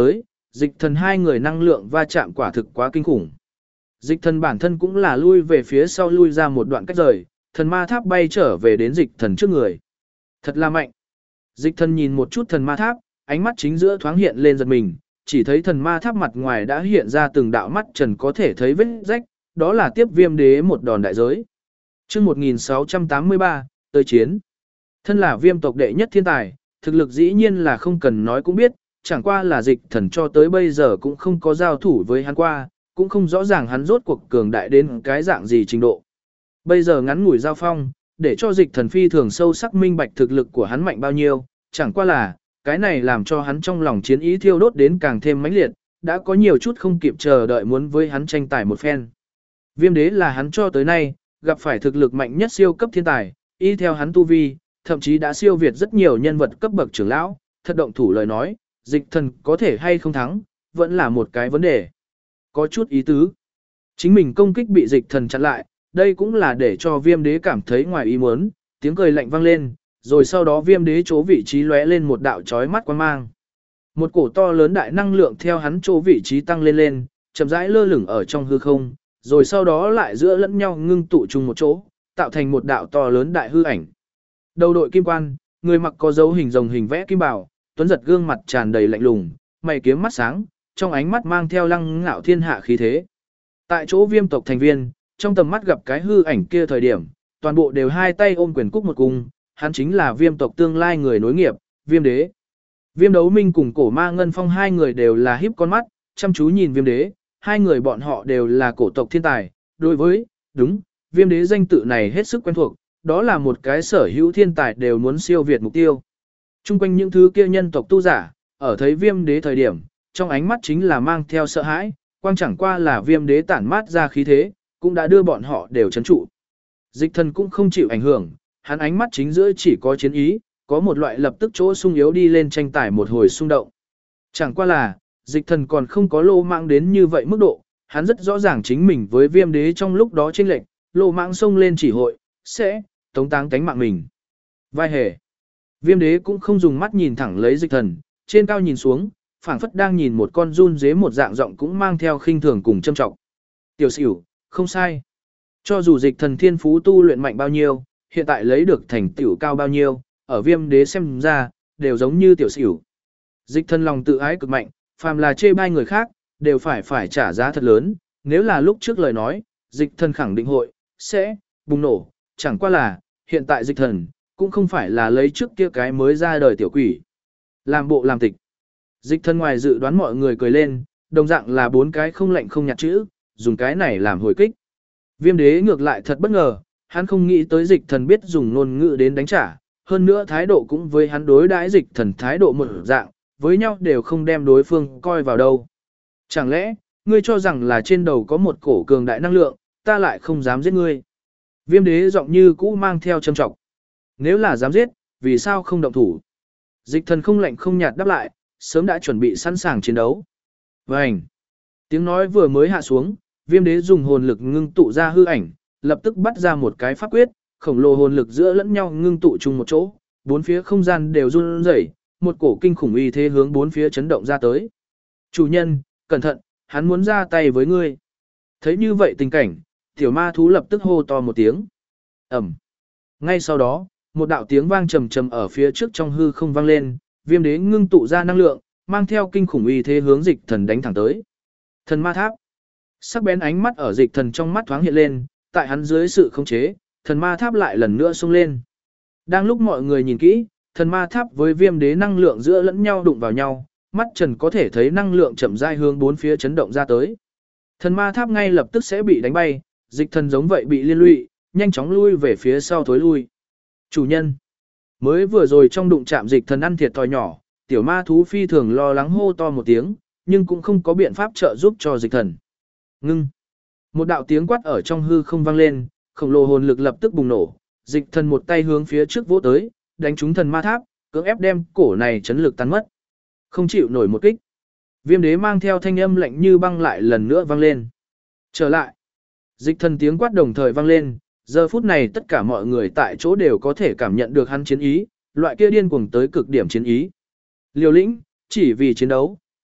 dịch thần hai người năng lượng va chạm quả thực quá kinh khủng. Dịch thần bản thân cũng là lui về phía sau lui ra một đoạn cách rời, thần ma tháp bay trở về đến dịch thần trước người. Thật là mạnh. Dịch thần nhìn một chút thần ma tháp, ánh mắt chính giữa thoáng hiện lên giật mình, chỉ thấy thần ma tháp mặt ngoài đã hiện ra từng đạo mắt trần có thể thấy vết rách, đó là tiếp viêm đế một đòn đại giới. Chương 1683, tới chiến. Thân là viêm tộc đệ nhất thiên tài, thực lực dĩ nhiên là không cần nói cũng biết, chẳng qua là dịch thần cho tới bây giờ cũng không có giao thủ với hắn qua, cũng không rõ ràng hắn rốt cuộc cường đại đến cái dạng gì trình độ. Bây giờ ngắn ngủi giao phong, để cho dịch thần phi thường sâu sắc minh bạch thực lực của hắn mạnh bao nhiêu, chẳng qua là, cái này làm cho hắn trong lòng chiến ý thiêu đốt đến càng thêm mãnh liệt, đã có nhiều chút không kịp chờ đợi muốn với hắn tranh tài một phen. Viêm đế là hắn cho tới nay, gặp phải thực lực mạnh nhất siêu cấp thiên tài, y theo hắn tu vi, thậm chí đã siêu việt rất nhiều nhân vật cấp bậc trưởng lão, thật động thủ lời nói, dịch thần có thể hay không thắng, vẫn là một cái vấn đề. Có chút ý tứ. Chính mình công kích bị dịch thần chặn lại, đây cũng là để cho viêm đế cảm thấy ngoài ý muốn, tiếng cười lạnh vang lên, rồi sau đó viêm đế chỗ vị trí lóe lên một đạo chói mắt quang mang. Một cổ to lớn đại năng lượng theo hắn chỗ vị trí tăng lên lên, chậm rãi lơ lửng ở trong hư không, rồi sau đó lại giữa lẫn nhau ngưng tụ chung một chỗ, tạo thành một đạo to lớn đại hư ảnh. Đầu đội kim quan, người mặc có dấu hình rồng hình vẽ kim bảo, tuấn giật gương mặt tràn đầy lạnh lùng, mày kiếm mắt sáng, trong ánh mắt mang theo lăng ngạo thiên hạ khí thế. Tại chỗ viêm tộc thành viên, trong tầm mắt gặp cái hư ảnh kia thời điểm, toàn bộ đều hai tay ôm quyền cúc một cung, hắn chính là viêm tộc tương lai người nối nghiệp, viêm đế. Viêm đấu minh cùng cổ ma ngân phong hai người đều là híp con mắt, chăm chú nhìn viêm đế, hai người bọn họ đều là cổ tộc thiên tài, đối với, đúng, viêm đế danh tự này hết sức quen thuộc, đó là một cái sở hữu thiên tài đều muốn siêu việt mục tiêu. Trung quanh những thứ kia nhân tộc tu giả, ở thấy viêm đế thời điểm, trong ánh mắt chính là mang theo sợ hãi, quang chẳng qua là viêm đế tản mát ra khí thế, cũng đã đưa bọn họ đều chấn trụ. Dịch thần cũng không chịu ảnh hưởng, hắn ánh mắt chính giữa chỉ có chiến ý, có một loại lập tức chỗ sung yếu đi lên tranh tài một hồi xung động. Chẳng qua là, dịch thần còn không có lô mạng đến như vậy mức độ, hắn rất rõ ràng chính mình với viêm đế trong lúc đó chênh lệch, lô mạng xông lên chỉ hội, sẽ tống táng tánh mạng mình. Vai hề. Viêm đế cũng không dùng mắt nhìn thẳng lấy dịch thần, trên cao nhìn xuống, phảng phất đang nhìn một con run dế một dạng giọng cũng mang theo khinh thường cùng châm trọng. Tiểu xỉu, không sai. Cho dù dịch thần thiên phú tu luyện mạnh bao nhiêu, hiện tại lấy được thành tựu cao bao nhiêu, ở viêm đế xem ra, đều giống như tiểu xỉu. Dịch thần lòng tự ái cực mạnh, phàm là chê bai người khác, đều phải trả giá thật lớn, nếu là lúc trước lời nói, dịch thần khẳng định hội, sẽ, bùng nổ, chẳng qua là, hiện tại dịch thần, cũng không phải là lấy trước kia cái mới ra đời tiểu quỷ. Làm bộ làm tịch. Dịch thần ngoài dự đoán mọi người cười lên, đồng dạng là bốn cái không lạnh không nhạt chữ, dùng cái này làm hồi kích. Viêm đế ngược lại thật bất ngờ, hắn không nghĩ tới dịch thần biết dùng ngôn ngữ đến đánh trả, hơn nữa thái độ cũng với hắn đối đãi dịch thần thái độ một dạng, với nhau đều không đem đối phương coi vào đâu. Chẳng lẽ, ngươi cho rằng là trên đầu có một cổ cường đại năng lượng, ta lại không dám giết ngươi. Viêm đế giọng như cũ mang theo châm trọng. Nếu là dám giết, vì sao không động thủ? Dịch thần không lạnh không nhạt đáp lại, sớm đã chuẩn bị sẵn sàng chiến đấu. Vành. Tiếng nói vừa mới hạ xuống, viêm đế dùng hồn lực ngưng tụ ra hư ảnh, lập tức bắt ra một cái pháp quyết, khổng lồ hồn lực giữa lẫn nhau ngưng tụ chung một chỗ, bốn phía không gian đều run rẩy, một cổ kinh khủng uy thế hướng bốn phía chấn động ra tới. Chủ nhân, cẩn thận, hắn muốn ra tay với ngươi. Thấy như vậy tình cảnh, tiểu ma thú lập tức hô to một tiếng. Ẩm. Ngay sau đó, một đạo tiếng vang trầm trầm ở phía trước trong hư không vang lên, viêm đế ngưng tụ ra năng lượng, mang theo kinh khủng uy thế hướng dịch thần đánh thẳng tới. Thần ma tháp. Sắc bén ánh mắt ở dịch thần trong mắt thoáng hiện lên, tại hắn dưới sự khống chế, thần ma tháp lại lần nữa xông lên. Đang lúc mọi người nhìn kỹ, thần ma tháp với viêm đế năng lượng giữa lẫn nhau đụng vào nhau, mắt trần có thể thấy năng lượng chậm rãi hướng bốn phía chấn động ra tới. Thần ma tháp ngay lập tức sẽ bị đánh bay, dịch thần giống vậy bị liên lụy, nhanh chóng lui về phía sau thối lui. Chủ nhân, mới vừa rồi trong đụng chạm dịch thần ăn thiệt thòi nhỏ, tiểu ma thú phi thường lo lắng hô to một tiếng, nhưng cũng không có biện pháp trợ giúp cho dịch thần. Ngưng. Một đạo tiếng quát ở trong hư không vang lên, khổng lồ hồn lực lập tức bùng nổ, dịch thần một tay hướng phía trước vỗ tới, đánh trúng thần ma tháp, cưỡng ép đem cổ này chấn lực tan mất. Không chịu nổi một kích. Viêm đế mang theo thanh âm lạnh như băng lại lần nữa vang lên. Trở lại. Dịch thần tiếng quát đồng thời vang lên, giờ phút này tất cả mọi người tại chỗ đều có thể cảm nhận được hắn chiến ý, loại kia điên cuồng tới cực điểm chiến ý. Liều lĩnh, chỉ vì chiến đấu,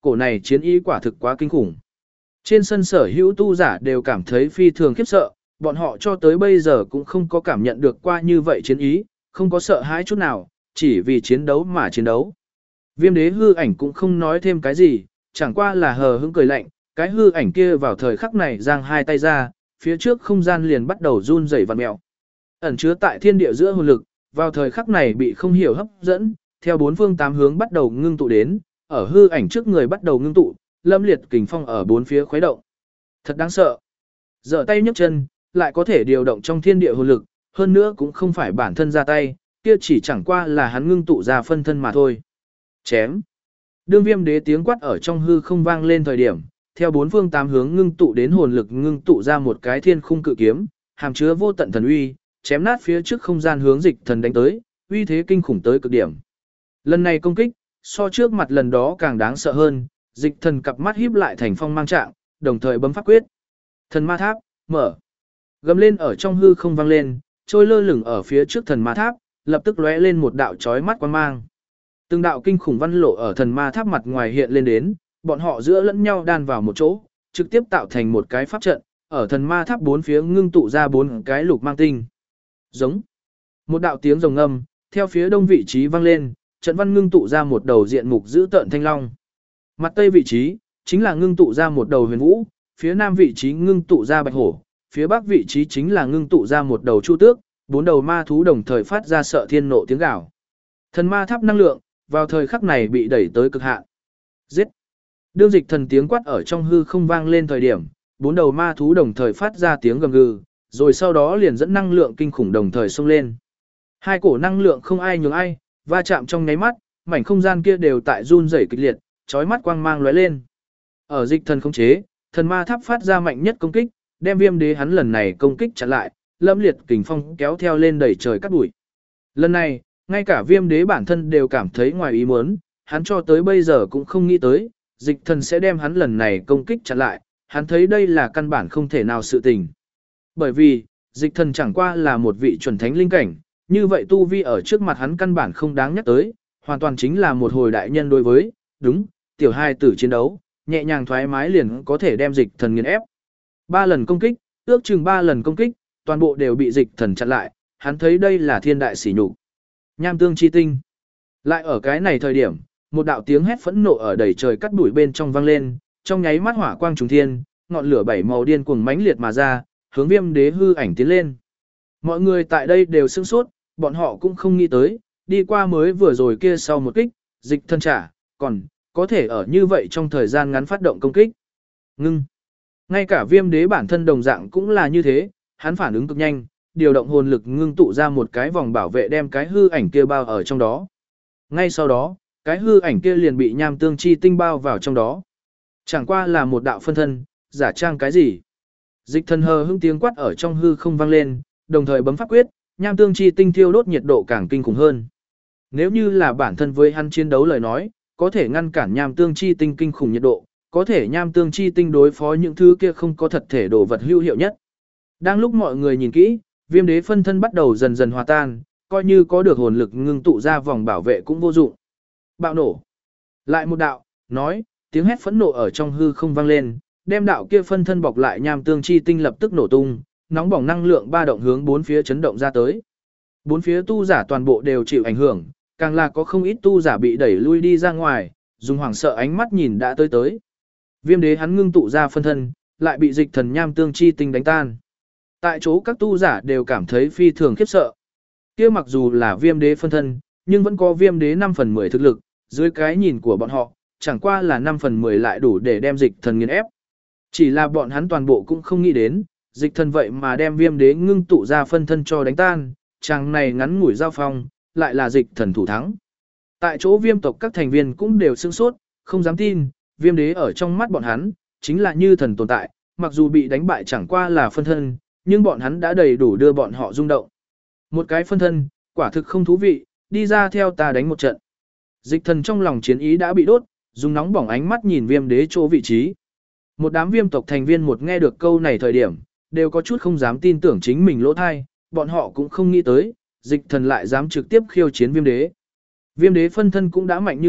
cổ này chiến ý quả thực quá kinh khủng. Trên sân sở hữu tu giả đều cảm thấy phi thường khiếp sợ, bọn họ cho tới bây giờ cũng không có cảm nhận được qua như vậy chiến ý, không có sợ hãi chút nào, chỉ vì chiến đấu mà chiến đấu. Viêm đế hư ảnh cũng không nói thêm cái gì, chẳng qua là hờ hững cười lạnh, cái hư ảnh kia vào thời khắc này giang hai tay ra, phía trước không gian liền bắt đầu run rẩy vặn mèo. Ẩn chứa tại thiên địa giữa hồn lực, vào thời khắc này bị không hiểu hấp dẫn, theo bốn phương tám hướng bắt đầu ngưng tụ đến, ở hư ảnh trước người bắt đầu ngưng tụ, lâm liệt kình phong ở bốn phía khuấy động. Thật đáng sợ. Giở tay nhấc chân, lại có thể điều động trong thiên địa hồn lực, hơn nữa cũng không phải bản thân ra tay, kia chỉ chẳng qua là hắn ngưng tụ ra phân thân mà thôi. Chém. Đương Viêm đế tiếng quát ở trong hư không vang lên thời điểm, theo bốn phương tám hướng ngưng tụ đến hồn lực ngưng tụ ra một cái thiên khung cự kiếm, hàm chứa vô tận thần uy, chém nát phía trước không gian hướng dịch thần đánh tới, uy thế kinh khủng tới cực điểm. Lần này công kích, so trước mặt lần đó càng đáng sợ hơn, dịch thần cặp mắt híp lại thành phong mang trạng, đồng thời bấm pháp quyết. Thần ma tháp, mở. Gầm lên ở trong hư không vang lên, trôi lơ lửng ở phía trước thần ma tháp, lập tức lóe lên một đạo chói mắt quang mang. Từng đạo kinh khủng văn lộ ở thần ma tháp mặt ngoài hiện lên đến, bọn họ giữa lẫn nhau đan vào một chỗ, trực tiếp tạo thành một cái pháp trận, ở thần ma tháp bốn phía ngưng tụ ra bốn cái lục mang tinh. Giống. Một đạo tiếng rồng ngâm, theo phía đông vị trí vang lên, trận văn ngưng tụ ra một đầu diện mục giữ tợn thanh long. Mặt tây vị trí, chính là ngưng tụ ra một đầu huyền vũ, phía nam vị trí ngưng tụ ra bạch hổ, phía bắc vị trí chính là ngưng tụ ra một đầu chu tước, bốn đầu ma thú đồng thời phát ra sợ thiên nộ tiếng gào. Thần ma tháp năng lượng, vào thời khắc này bị đẩy tới cực hạn. Giết! Đương dịch thần tiếng quát ở trong hư không vang lên thời điểm, bốn đầu ma thú đồng thời phát ra tiếng gầm gừ, rồi sau đó liền dẫn năng lượng kinh khủng đồng thời xông lên. Hai cổ năng lượng không ai nhường ai, va chạm trong nháy mắt, mảnh không gian kia đều tại run rẩy kịch liệt, chói mắt quang mang lóe lên. Ở dịch thần khống chế, thần ma tháp phát ra mạnh nhất công kích, đem Viêm đế hắn lần này công kích chặn lại, lâm liệt kình phong kéo theo lên đẩy trời cắt bụi. Lần này, ngay cả Viêm đế bản thân đều cảm thấy ngoài ý muốn, hắn cho tới bây giờ cũng không nghĩ tới, dịch thần sẽ đem hắn lần này công kích chặn lại, hắn thấy đây là căn bản không thể nào sự tình. Bởi vì, dịch thần chẳng qua là một vị chuẩn thánh linh cảnh, như vậy tu vi ở trước mặt hắn căn bản không đáng nhắc tới, hoàn toàn chính là một hồi đại nhân đối với, đúng, tiểu hai tử chiến đấu, nhẹ nhàng thoải mái liền có thể đem dịch thần nghiền ép. 3 lần công kích, ước chừng 3 lần công kích, toàn bộ đều bị dịch thần chặn lại, hắn thấy đây là thiên đại sỉ nhục. Nham tương chi tinh. Lại ở cái này thời điểm, một đạo tiếng hét phẫn nộ ở đầy trời cắt đuổi bên trong vang lên, trong nháy mắt hỏa quang trùng thiên, ngọn lửa bảy màu điên cuồng mãnh liệt mà ra, hướng Viêm đế hư ảnh tiến lên. Mọi người tại đây đều sửng sốt, bọn họ cũng không nghĩ tới, đi qua mới vừa rồi kia sau một kích, dịch thần trả, còn có thể ở như vậy trong thời gian ngắn phát động công kích. Ngưng. Ngay cả Viêm đế bản thân đồng dạng cũng là như thế, hắn phản ứng cực nhanh, điều động hồn lực ngưng tụ ra một cái vòng bảo vệ đem cái hư ảnh kia bao ở trong đó. Ngay sau đó, cái hư ảnh kia liền bị nham tương chi tinh bao vào trong đó. Chẳng qua là một đạo phân thân, giả trang cái gì. Dịch thần hờ hững tiếng quát ở trong hư không vang lên, đồng thời bấm pháp quyết, nham tương chi tinh thiêu đốt nhiệt độ càng kinh khủng hơn. Nếu như là bản thân với hắn chiến đấu lời nói, có thể ngăn cản nham tương chi tinh kinh khủng nhiệt độ, có thể nham tương chi tinh đối phó những thứ kia không có thật thể đồ vật hữu hiệu nhất. Đang lúc mọi người nhìn kỹ, Viêm đế phân thân bắt đầu dần dần hòa tan, coi như có được hồn lực ngưng tụ ra vòng bảo vệ cũng vô dụng. Bạo nổ. Lại một đạo, nói, tiếng hét phẫn nộ ở trong hư không vang lên, đem đạo kia phân thân bọc lại nham tương chi tinh lập tức nổ tung, nóng bỏng năng lượng ba động hướng bốn phía chấn động ra tới. Bốn phía tu giả toàn bộ đều chịu ảnh hưởng, càng là có không ít tu giả bị đẩy lui đi ra ngoài, dùng hoảng sợ ánh mắt nhìn đã tới. Viêm đế hắn ngưng tụ ra phân thân, lại bị dịch thần nham tương chi tinh đánh tan. Tại chỗ các tu giả đều cảm thấy phi thường khiếp sợ. Kia mặc dù là Viêm đế phân thân, nhưng vẫn có Viêm đế 5 phần 10 thực lực, dưới cái nhìn của bọn họ, chẳng qua là 5 phần 10 lại đủ để đem dịch thần nghiền ép. Chỉ là bọn hắn toàn bộ cũng không nghĩ đến, dịch thần vậy mà đem Viêm đế ngưng tụ ra phân thân cho đánh tan, chàng này ngắn ngủi giao phong, lại là dịch thần thủ thắng. Tại chỗ Viêm tộc các thành viên cũng đều sửng sốt, không dám tin, Viêm đế ở trong mắt bọn hắn, chính là như thần tồn tại, mặc dù bị đánh bại chẳng qua là phân thân, nhưng bọn hắn đã đầy đủ đưa bọn họ rung động. Một cái phân thân, quả thực không thú vị, đi ra theo ta đánh một trận. Dịch thần trong lòng chiến ý đã bị đốt, dùng nóng bỏng ánh mắt nhìn Viêm đế chỗ vị trí. Một đám Viêm tộc thành viên một nghe được câu này thời điểm, đều có chút không dám tin tưởng chính mình lỗ thai, bọn họ cũng không nghĩ tới, dịch thần lại dám trực tiếp khiêu chiến Viêm đế. Viêm đế phân thân cũng đã mạnh như vậy,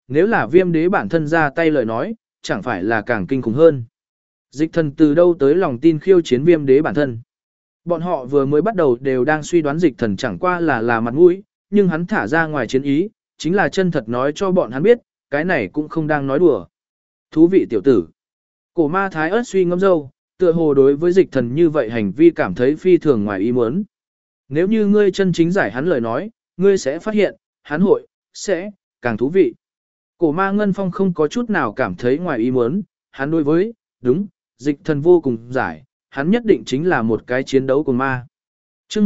nếu là viêm đế bản thân ra tay lời nói, chẳng phải là càng kinh khủng hơn. Dịch thần từ đâu tới lòng tin khiêu chiến viêm đế bản thân. Bọn họ vừa mới bắt đầu đều đang suy đoán dịch thần chẳng qua là mặt mũi, nhưng hắn thả ra ngoài chiến ý, chính là chân thật nói cho bọn hắn biết, cái này cũng không đang nói đùa. Thú vị tiểu tử. Cổ ma thái ớt suy ngẫm dâu, tựa hồ đối với dịch thần như vậy hành vi cảm thấy phi thường ngoài ý muốn. Nếu như ngươi chân chính giải hắn lời nói, ngươi sẽ phát hiện, hắn sẽ càng thú vị. Cổ ma Ngân Phong không có chút nào cảm thấy ngoài ý muốn, hắn đối với, đúng, dịch thần vô cùng giải, hắn nhất định chính là một cái chiến đấu của ma. Trước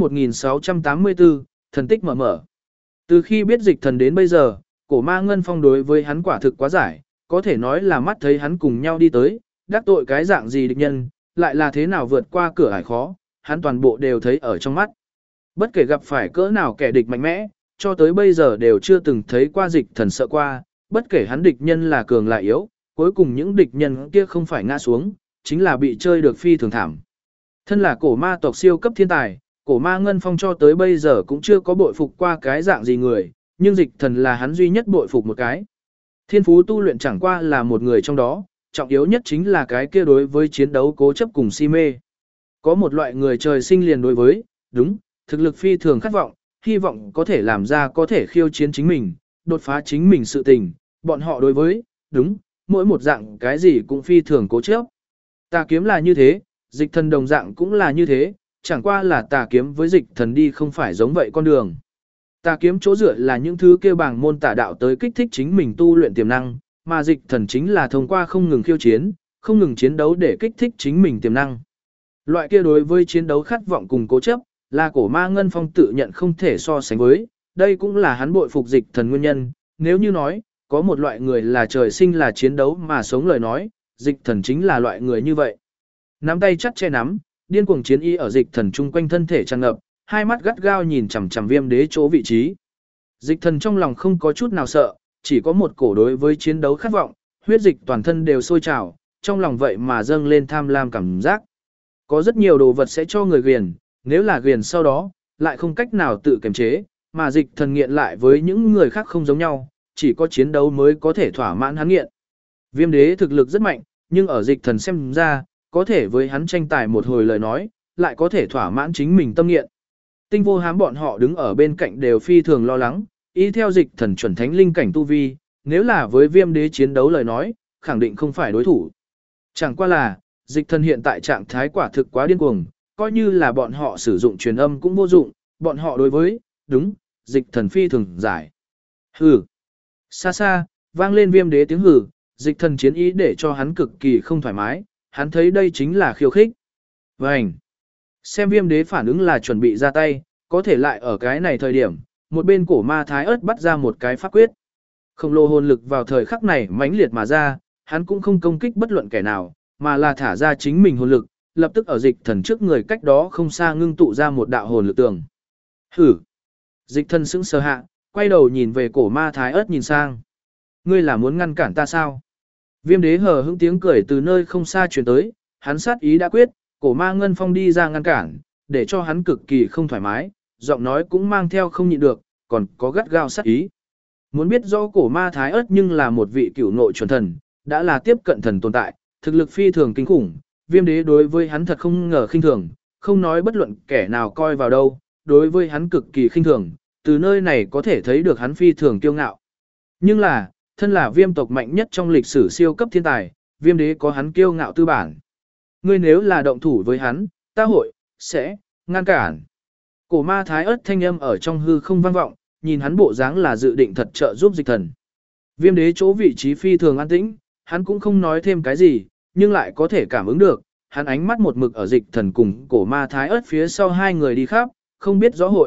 1684, thần tích mở mở. Từ khi biết dịch thần đến bây giờ, cổ ma Ngân Phong đối với hắn quả thực quá giải, có thể nói là mắt thấy hắn cùng nhau đi tới, đắc tội cái dạng gì địch nhân, lại là thế nào vượt qua cửa ải khó, hắn toàn bộ đều thấy ở trong mắt. Bất kể gặp phải cỡ nào kẻ địch mạnh mẽ, cho tới bây giờ đều chưa từng thấy qua dịch thần sợ qua, bất kể hắn địch nhân là cường là yếu, cuối cùng những địch nhân kia không phải ngã xuống, chính là bị chơi được phi thường thảm. Thân là cổ ma tộc siêu cấp thiên tài, cổ ma Ngân Phong cho tới bây giờ cũng chưa có bội phục qua cái dạng gì người, nhưng dịch thần là hắn duy nhất bội phục một cái. Thiên phú tu luyện chẳng qua là một người trong đó, trọng yếu nhất chính là cái kia đối với chiến đấu cố chấp cùng si mê. Có một loại người trời sinh liền đối với, đúng, thực lực phi thường khát vọng, hy vọng có thể làm ra có thể khiêu chiến chính mình, đột phá chính mình sự tình, bọn họ đối với, đúng, mỗi một dạng cái gì cũng phi thường cố chấp. Tà kiếm là như thế, dịch thần đồng dạng cũng là như thế, chẳng qua là tà kiếm với dịch thần đi không phải giống vậy con đường. Tà kiếm chỗ dựa là những thứ kêu bảng môn tà đạo tới kích thích chính mình tu luyện tiềm năng, mà dịch thần chính là thông qua không ngừng khiêu chiến, không ngừng chiến đấu để kích thích chính mình tiềm năng. Loại kia đối với chiến đấu khát vọng cùng cố chấp, là cổ ma Ngân Phong tự nhận không thể so sánh với, đây cũng là hắn bội phục dịch thần nguyên nhân, nếu như nói, có một loại người là trời sinh là chiến đấu mà sống lời nói, dịch thần chính là loại người như vậy. Nắm tay chắt che nắm, điên cuồng chiến ý ở dịch thần chung quanh thân thể tràn ngập, hai mắt gắt gao nhìn chằm chằm viêm đế chỗ vị trí. Dịch thần trong lòng không có chút nào sợ, chỉ có một cổ đối với chiến đấu khát vọng, huyết dịch toàn thân đều sôi trào, trong lòng vậy mà dâng lên tham lam cảm giác. Có rất nhiều đồ vật sẽ cho người ghiền, nếu là ghiền sau đó, lại không cách nào tự kiềm chế, mà dịch thần nghiện lại với những người khác không giống nhau, chỉ có chiến đấu mới có thể thỏa mãn hắn nghiện. Viêm đế thực lực rất mạnh, nhưng ở dịch thần xem ra, có thể với hắn tranh tài một hồi lời nói, lại có thể thỏa mãn chính mình tâm nghiện. Tinh vô hám bọn họ đứng ở bên cạnh đều phi thường lo lắng, ý theo dịch thần chuẩn thánh linh cảnh tu vi, nếu là với viêm đế chiến đấu lời nói, khẳng định không phải đối thủ. Chẳng qua là, dịch thần hiện tại trạng thái quả thực quá điên cuồng, coi như là bọn họ sử dụng truyền âm cũng vô dụng, bọn họ đối với, đúng, dịch thần phi thường giải. Hừ. Xa xa, vang lên viêm đế tiếng hừ, dịch thần chiến ý để cho hắn cực kỳ không thoải mái, hắn thấy đây chính là khiêu khích. Vânh. Xem viêm đế phản ứng là chuẩn bị ra tay, có thể lại ở cái này thời điểm, một bên cổ ma thái ớt bắt ra một cái pháp quyết. Khổng lồ hồn lực vào thời khắc này mãnh liệt mà ra, hắn cũng không công kích bất luận kẻ nào, mà là thả ra chính mình hồn lực, lập tức ở dịch thần trước người cách đó không xa ngưng tụ ra một đạo hồn lực tường. Hử! Dịch thần sững sờ hạ, quay đầu nhìn về cổ ma thái ớt nhìn sang. Ngươi là muốn ngăn cản ta sao? Viêm đế hờ hững tiếng cười từ nơi không xa truyền tới, hắn sát ý đã quyết, cổ ma Ngân Phong đi ra ngăn cản, để cho hắn cực kỳ không thoải mái, giọng nói cũng mang theo không nhịn được, còn có gắt gao sát ý. Muốn biết rõ cổ ma thái ớt nhưng là một vị cửu nội chuẩn thần, đã là tiếp cận thần tồn tại, thực lực phi thường kinh khủng, viêm đế đối với hắn thật không ngờ khinh thường, không nói bất luận kẻ nào coi vào đâu, đối với hắn cực kỳ khinh thường, từ nơi này có thể thấy được hắn phi thường kiêu ngạo. Nhưng là, thân là viêm tộc mạnh nhất trong lịch sử siêu cấp thiên tài, viêm đế có hắn kiêu ngạo tư bản. Ngươi nếu là động thủ với hắn, ta sẽ ngăn cản. Cổ ma thái ớt thanh âm ở trong hư không vang vọng, nhìn hắn bộ dáng là dự định thật trợ giúp dịch thần. Viêm đế chỗ vị trí phi thường an tĩnh, hắn cũng không nói thêm cái gì, nhưng lại có thể cảm ứng được, hắn ánh mắt một mực ở dịch thần cùng cổ ma thái ớt phía sau hai người đi khắp, không biết rõ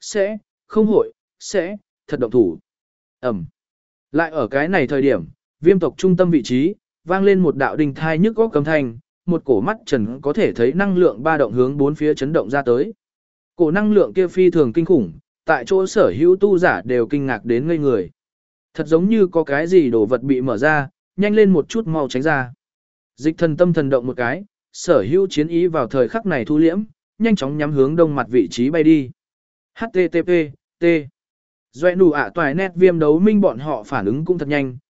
sẽ thật động thủ. Ẩm. Lại ở cái này thời điểm, viêm tộc trung tâm vị trí, vang lên một đạo đình thai nhức góc âm thanh, một cổ mắt trần có thể thấy năng lượng ba động hướng bốn phía chấn động ra tới. Cổ năng lượng kia phi thường kinh khủng, tại chỗ sở hữu tu giả đều kinh ngạc đến ngây người. Thật giống như có cái gì đồ vật bị mở ra, nhanh lên một chút mau tránh ra. Dịch thần tâm thần động một cái, sở hữu chiến ý vào thời khắc này thu liễm, nhanh chóng nhắm hướng đông mặt vị trí bay đi. HTTP, T. Doẹ nụ ạ toài nét viêm đấu minh bọn họ phản ứng cũng thật nhanh,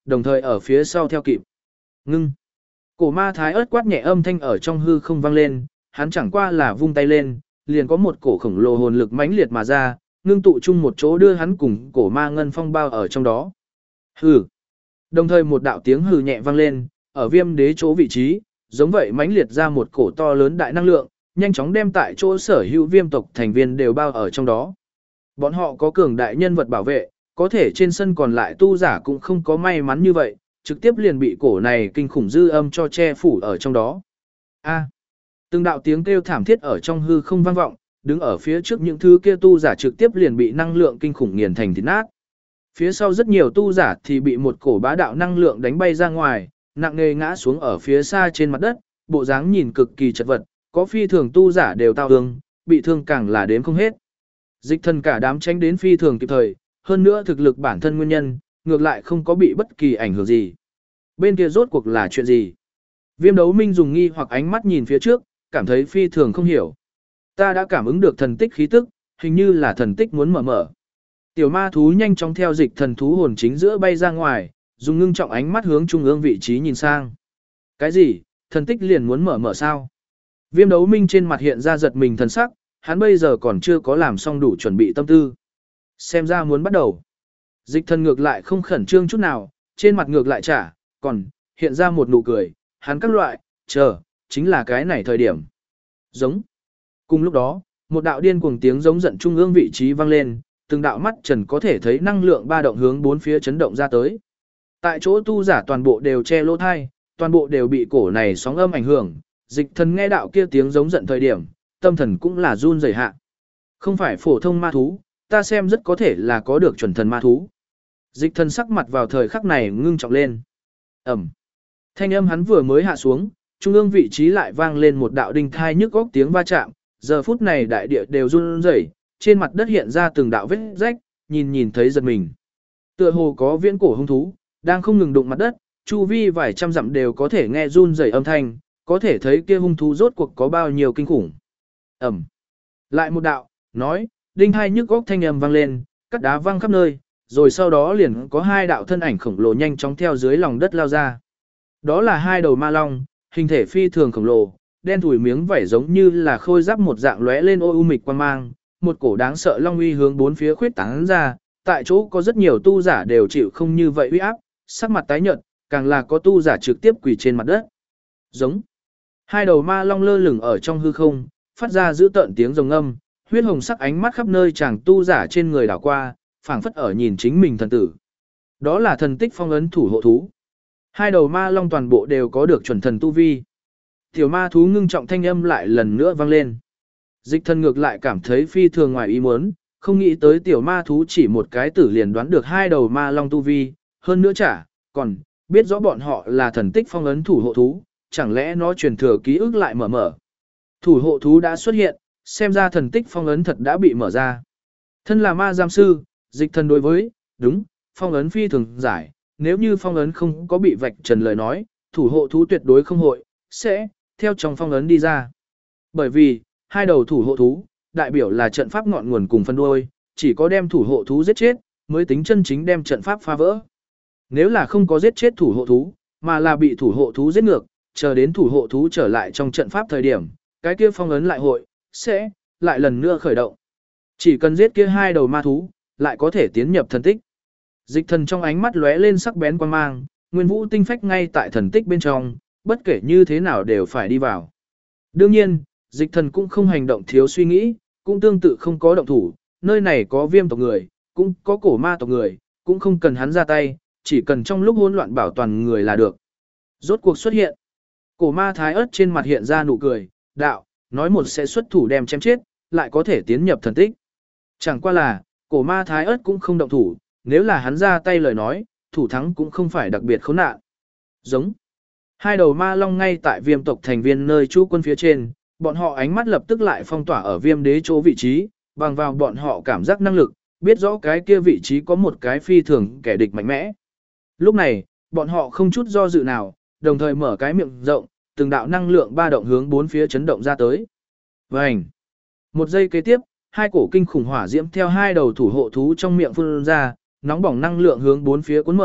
đồng thời ở phía sau theo kịp. Ngưng. Cổ ma thái ớt quát nhẹ âm thanh ở trong hư không vang lên, hắn chẳng qua là vung tay lên, liền có một cổ khổng lồ hồn lực mãnh liệt mà ra, ngưng tụ chung một chỗ đưa hắn cùng cổ ma ngân phong bao ở trong đó. Hừ. Đồng thời một đạo tiếng hừ nhẹ vang lên, ở viêm đế chỗ vị trí, giống vậy mãnh liệt ra một cổ to lớn đại năng lượng, nhanh chóng đem tại chỗ sở hữu viêm tộc thành viên đều bao ở trong đó. Bọn họ có cường đại nhân vật bảo vệ, có thể trên sân còn lại tu giả cũng không có may mắn như vậy, trực tiếp liền bị cổ này kinh khủng dư âm cho che phủ ở trong đó. A. Từng đạo tiếng kêu thảm thiết ở trong hư không vang vọng, đứng ở phía trước những thứ kia tu giả trực tiếp liền bị năng lượng kinh khủng nghiền thành thịt nát. Phía sau rất nhiều tu giả thì bị một cổ bá đạo năng lượng đánh bay ra ngoài, nặng nề ngã xuống ở phía xa trên mặt đất, bộ dáng nhìn cực kỳ chật vật, có phi thường tu giả đều tao thương, bị thương càng là đếm không hết. Dịch thần cả đám tránh đến phi thường kịp thời, hơn nữa thực lực bản thân nguyên nhân, ngược lại không có bị bất kỳ ảnh hưởng gì. Bên kia rốt cuộc là chuyện gì? Viêm đấu minh dùng nghi hoặc ánh mắt nhìn phía trước, cảm thấy phi thường không hiểu. Ta đã cảm ứng được thần tích khí tức, hình như là thần tích muốn mở. Tiểu ma thú nhanh chóng theo dịch thần thú hồn chính giữa bay ra ngoài, dùng ngưng trọng ánh mắt hướng trung ương vị trí nhìn sang. Cái gì? Thần tích liền muốn mở sao? Viêm đấu minh trên mặt hiện ra giật mình thần sắc, hắn bây giờ còn chưa có làm xong đủ chuẩn bị tâm tư. Xem ra muốn bắt đầu. Dịch thần ngược lại không khẩn trương chút nào, trên mặt ngược lại trả, còn hiện ra một nụ cười, hắn các loại, chờ, chính là cái này thời điểm. Giống. Cùng lúc đó, một đạo điên cuồng tiếng giống giận trung ương vị trí vang lên, từng đạo mắt trần có thể thấy năng lượng ba động hướng bốn phía chấn động ra tới. Tại chỗ tu giả toàn bộ đều che lỗ thai, toàn bộ đều bị cổ này sóng âm ảnh hưởng, dịch thần nghe đạo kia tiếng giống giận thời điểm, tâm thần cũng là run rẩy hạ. Không phải phổ thông ma thú, ta xem rất có thể là có được chuẩn thần ma thú. Dịch thần sắc mặt vào thời khắc này ngưng trọng lên. Ẩm. Thanh âm hắn vừa mới hạ xuống, trung ương vị trí lại vang lên một đạo đinh thai nhức góc tiếng va chạm, giờ phút này đại địa đều run rẩy, trên mặt đất hiện ra từng đạo vết rách, nhìn thấy giật mình. Tựa hồ có viễn cổ hung thú, đang không ngừng đụng mặt đất, chu vi vài trăm dặm đều có thể nghe run rẩy âm thanh, có thể thấy kia hung thú rốt cuộc có bao nhiêu kinh khủng. Ẩm. Lại một đạo, nói, đinh hai nhức góc thanh âm vang lên, cắt đá văng khắp nơi, rồi sau đó liền có hai đạo thân ảnh khổng lồ nhanh chóng theo dưới lòng đất lao ra. Đó là hai đầu ma long, hình thể phi thường khổng lồ, đen thủi miếng vảy giống như là khôi giáp một dạng lóe lên ô u mịch quang mang, một cổ đáng sợ long uy hướng bốn phía khuyết tán ra, tại chỗ có rất nhiều tu giả đều chịu không như vậy uy áp, sắc mặt tái nhợt, càng là có tu giả trực tiếp quỳ trên mặt đất. Giống. Hai đầu ma long lơ lửng ở trong hư không, phát ra dữ tợn tiếng rồng âm, huyết hồng sắc ánh mắt khắp nơi chàng tu giả trên người đảo qua, phảng phất ở nhìn chính mình thần tử. Đó là thần tích phong ấn thủ hộ thú. Hai đầu ma long toàn bộ đều có được chuẩn thần tu vi. Tiểu ma thú ngưng trọng thanh âm lại lần nữa vang lên. Dịch thần ngược lại cảm thấy phi thường ngoài ý muốn, không nghĩ tới tiểu ma thú chỉ một cái tử liền đoán được hai đầu ma long tu vi, hơn nữa còn biết rõ bọn họ là thần tích phong ấn thủ hộ thú, chẳng lẽ nó truyền thừa ký ức lại mở. Thủ hộ thú đã xuất hiện, xem ra thần tích phong ấn thật đã bị mở ra. Thân là ma giam sư, dịch thần đối với, đúng, phong ấn phi thường giải, nếu như phong ấn không có bị vạch trần lời nói, thủ hộ thú tuyệt đối không hội, sẽ, theo trong phong ấn đi ra. Bởi vì, hai đầu thủ hộ thú, đại biểu là trận pháp ngọn nguồn cùng phân đuôi, chỉ có đem thủ hộ thú giết chết, mới tính chân chính đem trận pháp phá vỡ. Nếu là không có giết chết thủ hộ thú, mà là bị thủ hộ thú giết ngược, chờ đến thủ hộ thú trở lại trong trận pháp thời điểm, cái kia phong ấn lại hội, sẽ, lại lần nữa khởi động. Chỉ cần giết kia hai đầu ma thú, lại có thể tiến nhập thần tích. Dịch thần trong ánh mắt lóe lên sắc bén quan mang, nguyên vũ tinh phách ngay tại thần tích bên trong, bất kể như thế nào đều phải đi vào. Đương nhiên, dịch thần cũng không hành động thiếu suy nghĩ, cũng tương tự không có động thủ, nơi này có viêm tộc người, cũng có cổ ma tộc người, cũng không cần hắn ra tay, chỉ cần trong lúc hỗn loạn bảo toàn người là được. Rốt cuộc xuất hiện. Cổ ma thái ớt trên mặt hiện ra nụ cười, đạo, nói một sẽ xuất thủ đem chém chết, lại có thể tiến nhập thần tích. Chẳng qua là, cổ ma thái ớt cũng không động thủ, nếu là hắn ra tay lời nói, thủ thắng cũng không phải đặc biệt khốn nạn. Giống. Hai đầu ma long ngay tại viêm tộc thành viên nơi trú quân phía trên, bọn họ ánh mắt lập tức lại phong tỏa ở viêm đế chỗ vị trí, bằng vào bọn họ cảm giác năng lực, biết rõ cái kia vị trí có một cái phi thường kẻ địch mạnh mẽ. Lúc này, bọn họ không chút do dự nào, đồng thời mở cái miệng rộng, từng đạo năng lượng ba động hướng bốn phía chấn động ra tới. Vành. Một giây kế tiếp, hai cổ kinh khủng hỏa diễm theo hai đầu thủ hộ thú trong miệng phun ra, nóng bỏng năng lượng hướng bốn phía cuốn mở,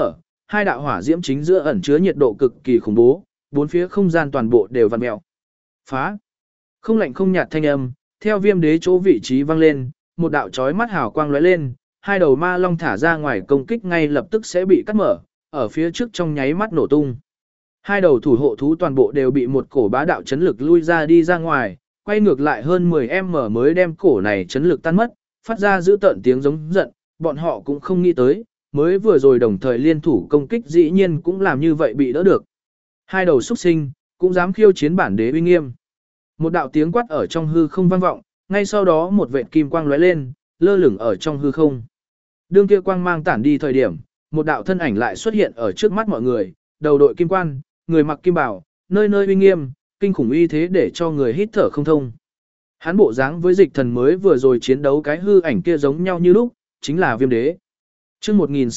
hai đạo hỏa diễm chính giữa ẩn chứa nhiệt độ cực kỳ khủng bố, bốn phía không gian toàn bộ đều vặn mèo. Phá! Không lạnh không nhạt thanh âm, theo Viêm Đế chỗ vị trí vang lên, một đạo chói mắt hào quang lóe lên, hai đầu ma long thả ra ngoài công kích ngay lập tức sẽ bị cắt mở, ở phía trước trong nháy mắt nổ tung. Hai đầu thủ hộ thú toàn bộ đều bị một cổ bá đạo chấn lực lui ra đi ra ngoài, quay ngược lại hơn 10m mới đem cổ này chấn lực tan mất, phát ra dữ tợn tiếng giống giận, bọn họ cũng không nghĩ tới, mới vừa rồi đồng thời liên thủ công kích dĩ nhiên cũng làm như vậy bị đỡ được. Hai đầu xuất sinh, cũng dám khiêu chiến bản đế uy nghiêm. Một đạo tiếng quát ở trong hư không vang vọng, ngay sau đó một vệt kim quang lóe lên, lơ lửng ở trong hư không. Đương kia quang mang tản đi thời điểm, một đạo thân ảnh lại xuất hiện ở trước mắt mọi người, đầu đội kim quan, người mặc kim bào, nơi nơi uy nghiêm, kinh khủng uy thế để cho người hít thở không thông. Hắn bộ dáng với Dịch Thần mới vừa rồi chiến đấu cái hư ảnh kia giống nhau như lúc, chính là Viêm Đế. Chương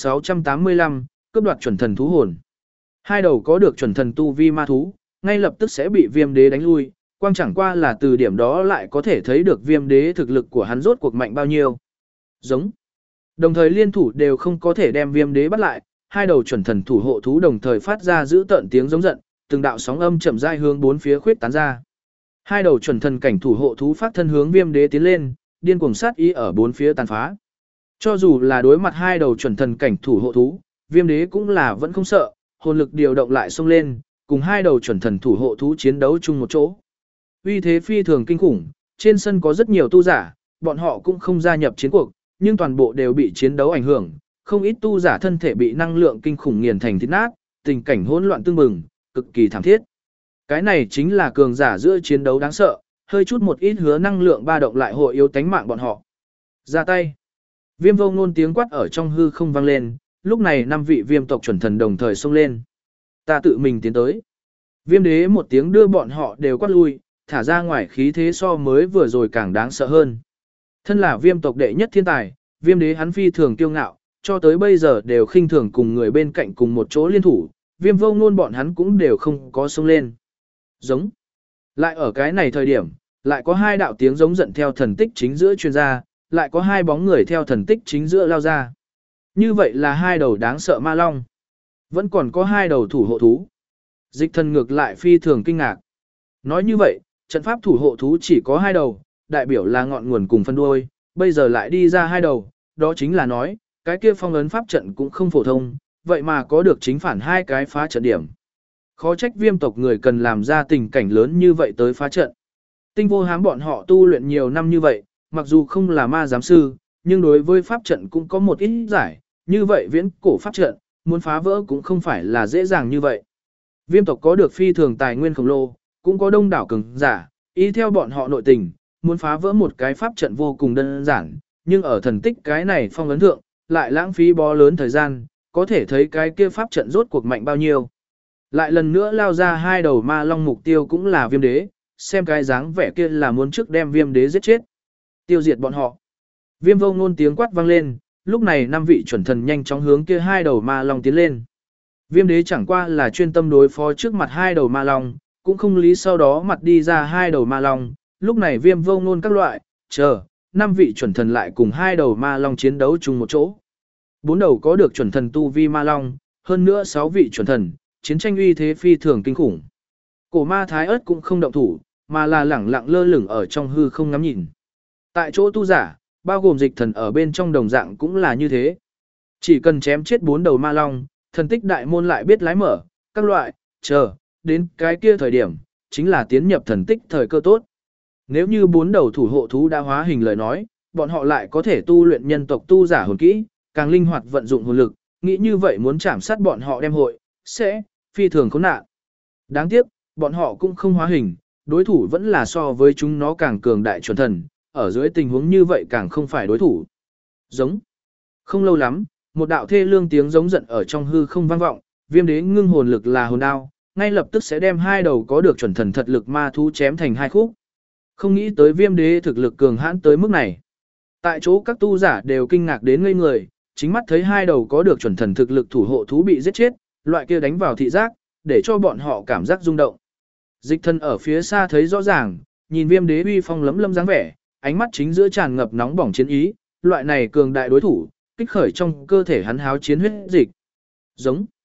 1685, cướp đoạt chuẩn thần thú hồn. Hai đầu có được chuẩn thần tu vi ma thú, ngay lập tức sẽ bị Viêm Đế đánh lui, quang chẳng qua là từ điểm đó lại có thể thấy được Viêm Đế thực lực của hắn rốt cuộc mạnh bao nhiêu. Giống. Đồng thời liên thủ đều không có thể đem Viêm Đế bắt lại, hai đầu chuẩn thần thủ hộ thú đồng thời phát ra giữ tợn tiếng giống giận, từng đạo sóng âm chậm rãi hướng bốn phía khuyết tán ra. Hai đầu chuẩn thần cảnh thủ hộ thú phát thân hướng Viêm Đế tiến lên, điên cuồng sát ý ở bốn phía tàn phá. Cho dù là đối mặt hai đầu chuẩn thần cảnh thủ hộ thú, Viêm Đế cũng là vẫn không sợ, hồn lực điều động lại xông lên, cùng hai đầu chuẩn thần thủ hộ thú chiến đấu chung một chỗ. Uy thế phi thường kinh khủng, trên sân có rất nhiều tu giả, bọn họ cũng không gia nhập chiến cuộc, nhưng toàn bộ đều bị chiến đấu ảnh hưởng, không ít tu giả thân thể bị năng lượng kinh khủng nghiền thành thịt nát, tình cảnh hỗn loạn tương bừng, cực kỳ thảm thiết. Cái này chính là cường giả giữa chiến đấu đáng sợ, hơi chút một ít hứa năng lượng ba động lại hội yếu tánh mạng bọn họ. Ra tay. Viêm Vô Ngôn tiếng quát ở trong hư không vang lên, lúc này năm vị viêm tộc chuẩn thần đồng thời xông lên. Ta tự mình tiến tới. Viêm Đế một tiếng đưa bọn họ đều quát lui, thả ra ngoài khí thế so mới vừa rồi càng đáng sợ hơn. Thân là viêm tộc đệ nhất thiên tài, Viêm Đế hắn phi thường kiêu ngạo, cho tới bây giờ đều khinh thường cùng người bên cạnh cùng một chỗ liên thủ, Viêm Vô Ngôn bọn hắn cũng đều không có xông lên. Giống. Lại ở cái này thời điểm, lại có hai đạo tiếng giống giận theo thần tích chính giữa truyền ra, lại có hai bóng người theo thần tích chính giữa lao ra. Như vậy là hai đầu đáng sợ ma long. Vẫn còn có hai đầu thủ hộ thú. Dịch Thần ngược lại phi thường kinh ngạc. Nói như vậy, trận pháp thủ hộ thú chỉ có hai đầu, đại biểu là ngọn nguồn cùng phân đuôi, bây giờ lại đi ra hai đầu, đó chính là nói, cái kia phong ấn pháp trận cũng không phổ thông, vậy mà có được chính phản hai cái phá trận điểm. Khó trách viêm tộc người cần làm ra tình cảnh lớn như vậy tới phá trận. Tinh Vô Hám bọn họ tu luyện nhiều năm như vậy, mặc dù không là ma giám sư, nhưng đối với pháp trận cũng có một ít giải, như vậy viễn cổ pháp trận, muốn phá vỡ cũng không phải là dễ dàng như vậy. Viêm tộc có được phi thường tài nguyên khổng lồ, cũng có đông đảo cường giả, ý theo bọn họ nội tình, muốn phá vỡ một cái pháp trận vô cùng đơn giản, nhưng ở thần tích cái này phong ấn thượng, lại lãng phí bó lớn thời gian, có thể thấy cái kia pháp trận rốt cuộc mạnh bao nhiêu. Lại lần nữa lao ra hai đầu ma long, mục tiêu cũng là Viêm Đế, xem cái dáng vẻ kia là muốn trước đem Viêm Đế giết chết, tiêu diệt bọn họ. Viêm Vô Ngôn tiếng quát vang lên, lúc này năm vị chuẩn thần nhanh chóng hướng kia hai đầu ma long tiến lên. Viêm Đế chẳng qua là chuyên tâm đối phó trước mặt hai đầu ma long, cũng không lý sau đó mặt đi ra hai đầu ma long, lúc này Viêm Vô Ngôn các loại, chờ, năm vị chuẩn thần lại cùng hai đầu ma long chiến đấu chung một chỗ. Bốn đầu có được chuẩn thần tu vi ma long, hơn nữa 6 vị chuẩn thần, chiến tranh uy thế phi thường kinh khủng. Cổ ma Thái Ức cũng không động thủ, mà là lẳng lặng lơ lửng ở trong hư không ngắm nhìn. Tại chỗ tu giả, bao gồm Dịch Thần ở bên trong đồng dạng cũng là như thế. Chỉ cần chém chết 4 đầu ma long, thần tích đại môn lại biết lái mở, các loại, chờ, đến cái kia thời điểm, chính là tiến nhập thần tích thời cơ tốt. Nếu như 4 đầu thủ hộ thú đã hóa hình lời nói, bọn họ lại có thể tu luyện nhân tộc tu giả hồn kỹ, càng linh hoạt vận dụng hồn lực, nghĩ như vậy muốn chạm sát bọn họ đem hội, sẽ phi thường khốn nạn. Đáng tiếc, bọn họ cũng không hóa hình, đối thủ vẫn là so với chúng nó càng cường đại chuẩn thần, ở dưới tình huống như vậy càng không phải đối thủ. Giống. Không lâu lắm, một đạo thê lương tiếng giống giận ở trong hư không vang vọng, Viêm Đế ngưng hồn lực là hồn đao, ngay lập tức sẽ đem hai đầu có được chuẩn thần thật lực ma thú chém thành hai khúc. Không nghĩ tới Viêm Đế thực lực cường hãn tới mức này. Tại chỗ các tu giả đều kinh ngạc đến ngây người, chính mắt thấy hai đầu có được chuẩn thần thực lực thủ hộ thú bị giết chết, loại kia đánh vào thị giác, để cho bọn họ cảm giác rung động. Dịch Thần ở phía xa thấy rõ ràng, nhìn Viêm Đế uy phong lấm lâm dáng vẻ, ánh mắt chính giữa tràn ngập nóng bỏng chiến ý, loại này cường đại đối thủ, kích khởi trong cơ thể hắn háo chiến huyết dịch. Giống.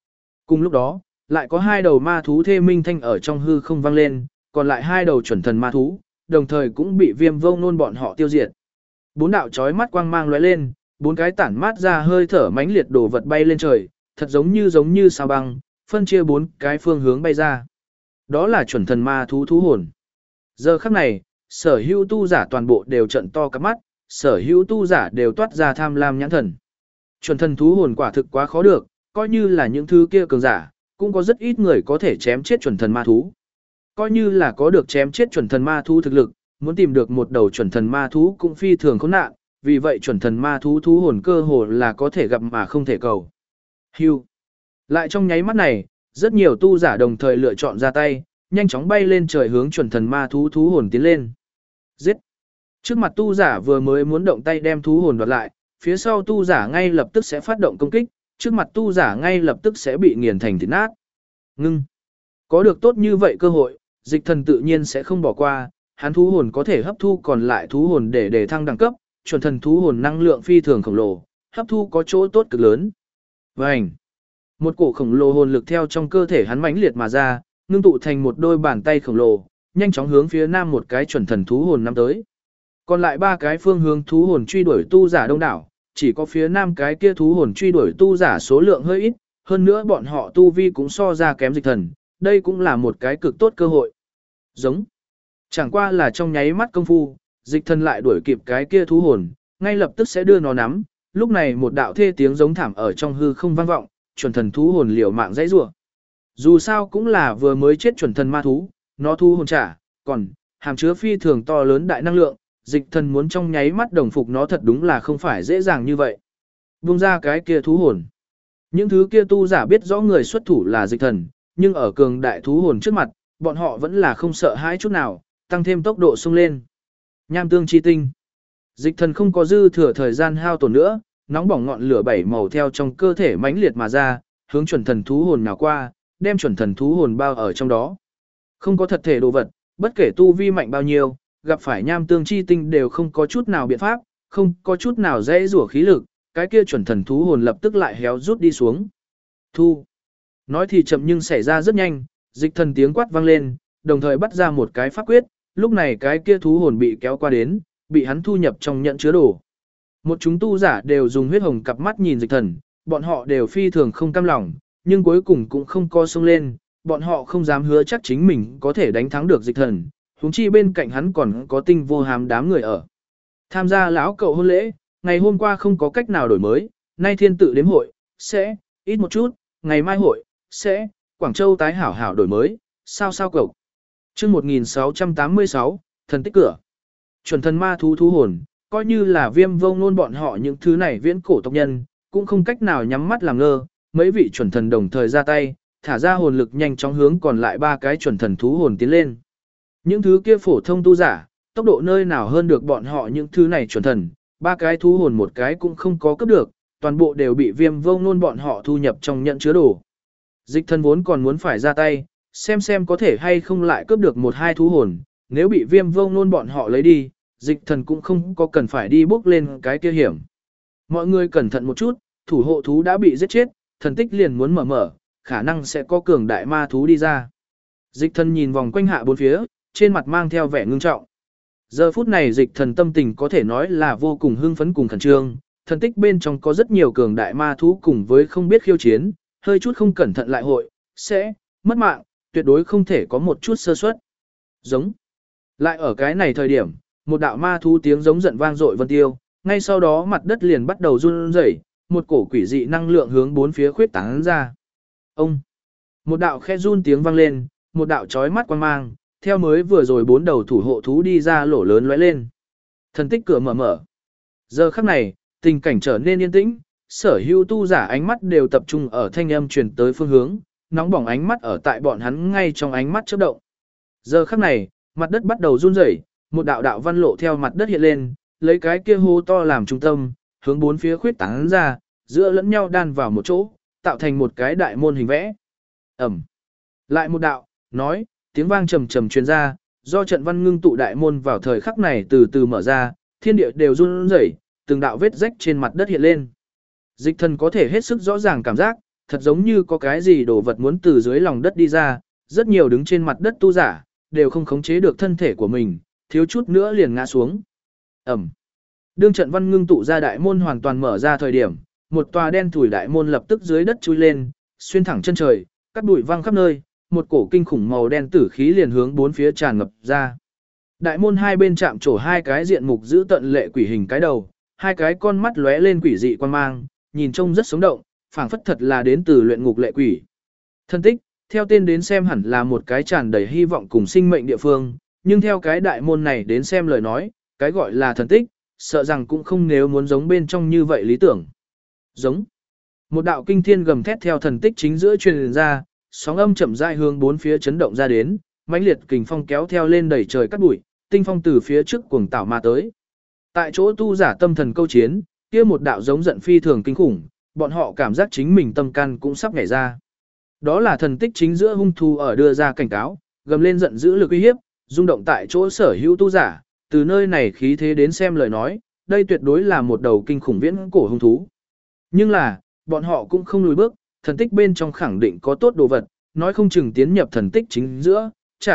Cùng lúc đó, lại có 2 đầu ma thú thê minh thanh ở trong hư không vang lên, còn lại 2 đầu chuẩn thần ma thú, đồng thời cũng bị Viêm Vô Ngôn bọn họ tiêu diệt. 4 đạo chói mắt quang mang lóe lên, 4 cái tản mát ra hơi thở mãnh liệt đồ vật bay lên trời, thật giống như sao băng, phân chia 4 cái phương hướng bay ra. Đó là chuẩn thần ma thú thú hồn. Giờ khắc này, sở hữu tu giả toàn bộ đều trợn to cặp mắt, sở hữu tu giả đều toát ra tham lam nhãn thần. Chuẩn thần thú hồn quả thực quá khó được, coi như là những thứ kia cường giả, cũng có rất ít người có thể chém chết chuẩn thần ma thú. Coi như là có được chém chết chuẩn thần ma thú thực lực, muốn tìm được một đầu chuẩn thần ma thú cũng phi thường khó nạn, vì vậy chuẩn thần ma thú thú hồn cơ hồ là có thể gặp mà không thể cầu. Hưu. Lại trong nháy mắt này, rất nhiều tu giả đồng thời lựa chọn ra tay, nhanh chóng bay lên trời hướng chuẩn thần ma thú thú hồn tiến lên. Giết. Trước mặt tu giả vừa mới muốn động tay đem thú hồn đoạt lại, phía sau tu giả ngay lập tức sẽ phát động công kích, trước mặt tu giả ngay lập tức sẽ bị nghiền thành thịt nát. Ngưng. Có được tốt như vậy cơ hội, Dịch Thần tự nhiên sẽ không bỏ qua, hắn thú hồn có thể hấp thu còn lại thú hồn để thăng đẳng cấp, chuẩn thần thú hồn năng lượng phi thường khổng lồ, hấp thu có chỗ tốt cực lớn. Vành. Một cổ khổng lồ hồn lực theo trong cơ thể hắn mãnh liệt mà ra, ngưng tụ thành một đôi bàn tay khổng lồ, nhanh chóng hướng phía nam một cái chuẩn thần thú hồn năm tới. Còn lại 3 cái phương hướng thú hồn truy đuổi tu giả đông đảo, chỉ có phía nam cái kia thú hồn truy đuổi tu giả số lượng hơi ít, hơn nữa bọn họ tu vi cũng so ra kém Dịch Thần, đây cũng là một cái cực tốt cơ hội. Giống. Chẳng qua là trong nháy mắt công phu, Dịch Thần lại đuổi kịp cái kia thú hồn, ngay lập tức sẽ đưa nó nắm, lúc này một đạo thê tiếng giống thảm ở trong hư không vang vọng, chuẩn thần thú hồn liều mạng dãy rủa. Dù sao cũng là vừa mới chết chuẩn thần ma thú, nó thu hồn trả, còn hàm chứa phi thường to lớn đại năng lượng, Dịch Thần muốn trong nháy mắt đồng phục nó thật đúng là không phải dễ dàng như vậy. Buông ra cái kia thú hồn. Những thứ kia tu giả biết rõ người xuất thủ là Dịch Thần, nhưng ở cường đại thú hồn trước mặt, bọn họ vẫn là không sợ hãi chút nào, tăng thêm tốc độ xông lên. Nham tương chi tinh. Dịch Thần không có dư thừa thời gian hao tổn nữa, nóng bỏng ngọn lửa 7 màu theo trong cơ thể mãnh liệt mà ra, hướng chuẩn thần thú hồn nào qua, đem chuẩn thần thú hồn bao ở trong đó. Không có thật thể đồ vật, bất kể tu vi mạnh bao nhiêu, gặp phải nham tương chi tinh đều không có chút nào biện pháp, không có chút nào dễ rủa khí lực, cái kia chuẩn thần thú hồn lập tức lại héo rút đi xuống. Thu. Nói thì chậm nhưng xảy ra rất nhanh, Dịch Thần tiếng quát vang lên, đồng thời bắt ra một cái pháp quyết, lúc này cái kia thú hồn bị kéo qua đến, bị hắn thu nhập trong nhận chứa đồ. Một chúng tu giả đều dùng huyết hồng cặp mắt nhìn Dịch Thần, bọn họ đều phi thường không cam lòng, nhưng cuối cùng cũng không co sông lên, bọn họ không dám hứa chắc chính mình có thể đánh thắng được Dịch Thần, huống chi bên cạnh hắn còn có Tinh Vô Hàm đám người ở. Tham gia lão cậu hôn lễ, ngày hôm qua không có cách nào đổi mới, nay thiên tự đếm hội, sẽ, ít một chút, ngày mai hội, sẽ, Quảng Châu tái hảo hảo đổi mới, sao cậu. Chương 1686, thần tích cửa. Chuẩn thần ma thú thú hồn, coi như là Viêm Vô Ngôn bọn họ những thứ này viễn cổ tộc nhân, cũng không cách nào nhắm mắt làm ngơ, mấy vị chuẩn thần đồng thời ra tay, thả ra hồn lực nhanh chóng hướng còn lại 3 cái chuẩn thần thú hồn tiến lên. Những thứ kia phổ thông tu giả, tốc độ nơi nào hơn được bọn họ những thứ này chuẩn thần, 3 cái thú hồn một cái cũng không có cướp được, toàn bộ đều bị Viêm Vô Ngôn bọn họ thu nhập trong nhận chứa đồ. Dịch Thần vốn còn muốn phải ra tay, xem có thể hay không lại cướp được 1-2 thú hồn, nếu bị Viêm Vô Ngôn bọn họ lấy đi, Dịch Thần cũng không có cần phải đi bước lên cái kia hiểm. Mọi người cẩn thận một chút, thủ hộ thú đã bị giết chết, thần tích liền muốn mở, khả năng sẽ có cường đại ma thú đi ra. Dịch Thần nhìn vòng quanh hạ bốn phía, trên mặt mang theo vẻ ngưng trọng. Giờ phút này Dịch Thần tâm tình có thể nói là vô cùng hưng phấn cùng khẩn trương, thần tích bên trong có rất nhiều cường đại ma thú cùng với không biết khiêu chiến, hơi chút không cẩn thận lại hội, sẽ mất mạng, tuyệt đối không thể có một chút sơ suất. Giống. Lại ở cái này thời điểm, một đạo ma thú tiếng giống giận vang dội vân tiêu, ngay sau đó mặt đất liền bắt đầu run rẩy, một cổ quỷ dị năng lượng hướng bốn phía khuyết tán ra. Ông. Một đạo khe run tiếng vang lên, một đạo chói mắt quang mang, theo mới vừa rồi 4 đầu thủ hộ thú đi ra lỗ lớn lóe lên. Thần tích cửa mở. Giờ khắc này, tình cảnh trở nên yên tĩnh, sở hữu tu giả ánh mắt đều tập trung ở thanh âm truyền tới phương hướng, nóng bỏng ánh mắt ở tại bọn hắn ngay trong ánh mắt chớp động. Giờ khắc này, mặt đất bắt đầu run rẩy, một đạo đạo văn lộ theo mặt đất hiện lên, lấy cái kia hố to làm trung tâm, hướng bốn phía khuyết tán ra, giữa lẫn nhau đan vào một chỗ, tạo thành một cái đại môn hình vẽ. Ẩm. Lại một đạo, nói, tiếng vang trầm trầm truyền ra, do trận văn ngưng tụ đại môn vào thời khắc này từ từ mở ra, thiên địa đều run rẩy, từng đạo vết rách trên mặt đất hiện lên. Dịch Thần có thể hết sức rõ ràng cảm giác, thật giống như có cái gì đồ vật muốn từ dưới lòng đất đi ra, rất nhiều đứng trên mặt đất tu giả, đều không khống chế được thân thể của mình, thiếu chút nữa liền ngã xuống. Ẩm. Đương trận văn ngưng tụ ra đại môn hoàn toàn mở ra thời điểm, một tòa đen thủi đại môn lập tức dưới đất chui lên, xuyên thẳng chân trời, cắt bụi văng khắp nơi, một cổ kinh khủng màu đen tử khí liền hướng bốn phía tràn ngập ra. Đại môn hai bên chạm trổ hai cái diện mục giữ tận lệ quỷ hình cái đầu, hai cái con mắt lóe lên quỷ dị quan mang, nhìn trông rất sống động, phảng phất thật là đến từ luyện ngục lệ quỷ. Thân tích, theo tên đến xem hẳn là một cái tràn đầy hy vọng cùng sinh mệnh địa phương, nhưng theo cái đại môn này đến xem lời nói, cái gọi là thần tích, sợ rằng cũng không nếu muốn giống bên trong như vậy lý tưởng. Giống. Một đạo kinh thiên gầm thét theo thần tích chính giữa truyền ra, sóng âm chậm rãi hướng bốn phía chấn động ra đến, mãnh liệt kình phong kéo theo lên đẩy trời cắt bụi, tinh phong từ phía trước cuồng tảo mà tới. Tại chỗ tu giả tâm thần câu chiến, kia một đạo giống giận phi thường kinh khủng, bọn họ cảm giác chính mình tâm can cũng sắp nhảy ra. Đó là thần tích chính giữa hung thú ở đưa ra cảnh cáo, gầm lên giận dữ lực uy hiếp, rung động tại chỗ sở hữu tu giả, từ nơi này khí thế đến xem lời nói, đây tuyệt đối là một đầu kinh khủng viễn cổ hung thú. Nhưng là, bọn họ cũng không lùi bước, thần tích bên trong khẳng định có tốt đồ vật, nói không chừng tiến nhập thần tích chính giữa,